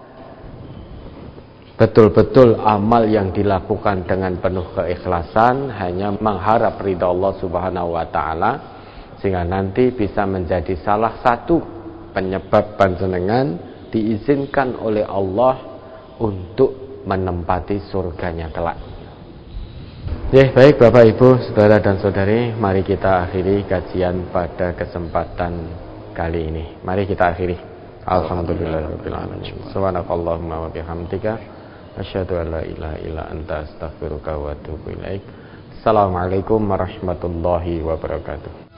betul-betul amal yang dilakukan dengan penuh keikhlasan, hanya mengharap ridha Allah Subhanahu wa taala, sehingga nanti bisa menjadi salah satu penyebab panjenengan diizinkan oleh Allah untuk menempati surganya kelak. Baik Bapak Ibu, saudara dan saudari, mari kita akhiri kajian pada kesempatan kali ini. Mari kita akhiri. Alhamdulillahirabbil alamin. Subhanakallahumma wa bihamdika asyhadu an la ilaha illa anta astaghfiruka wa atubu ilaik. Assalamualaikum warahmatullahi wabarakatuh.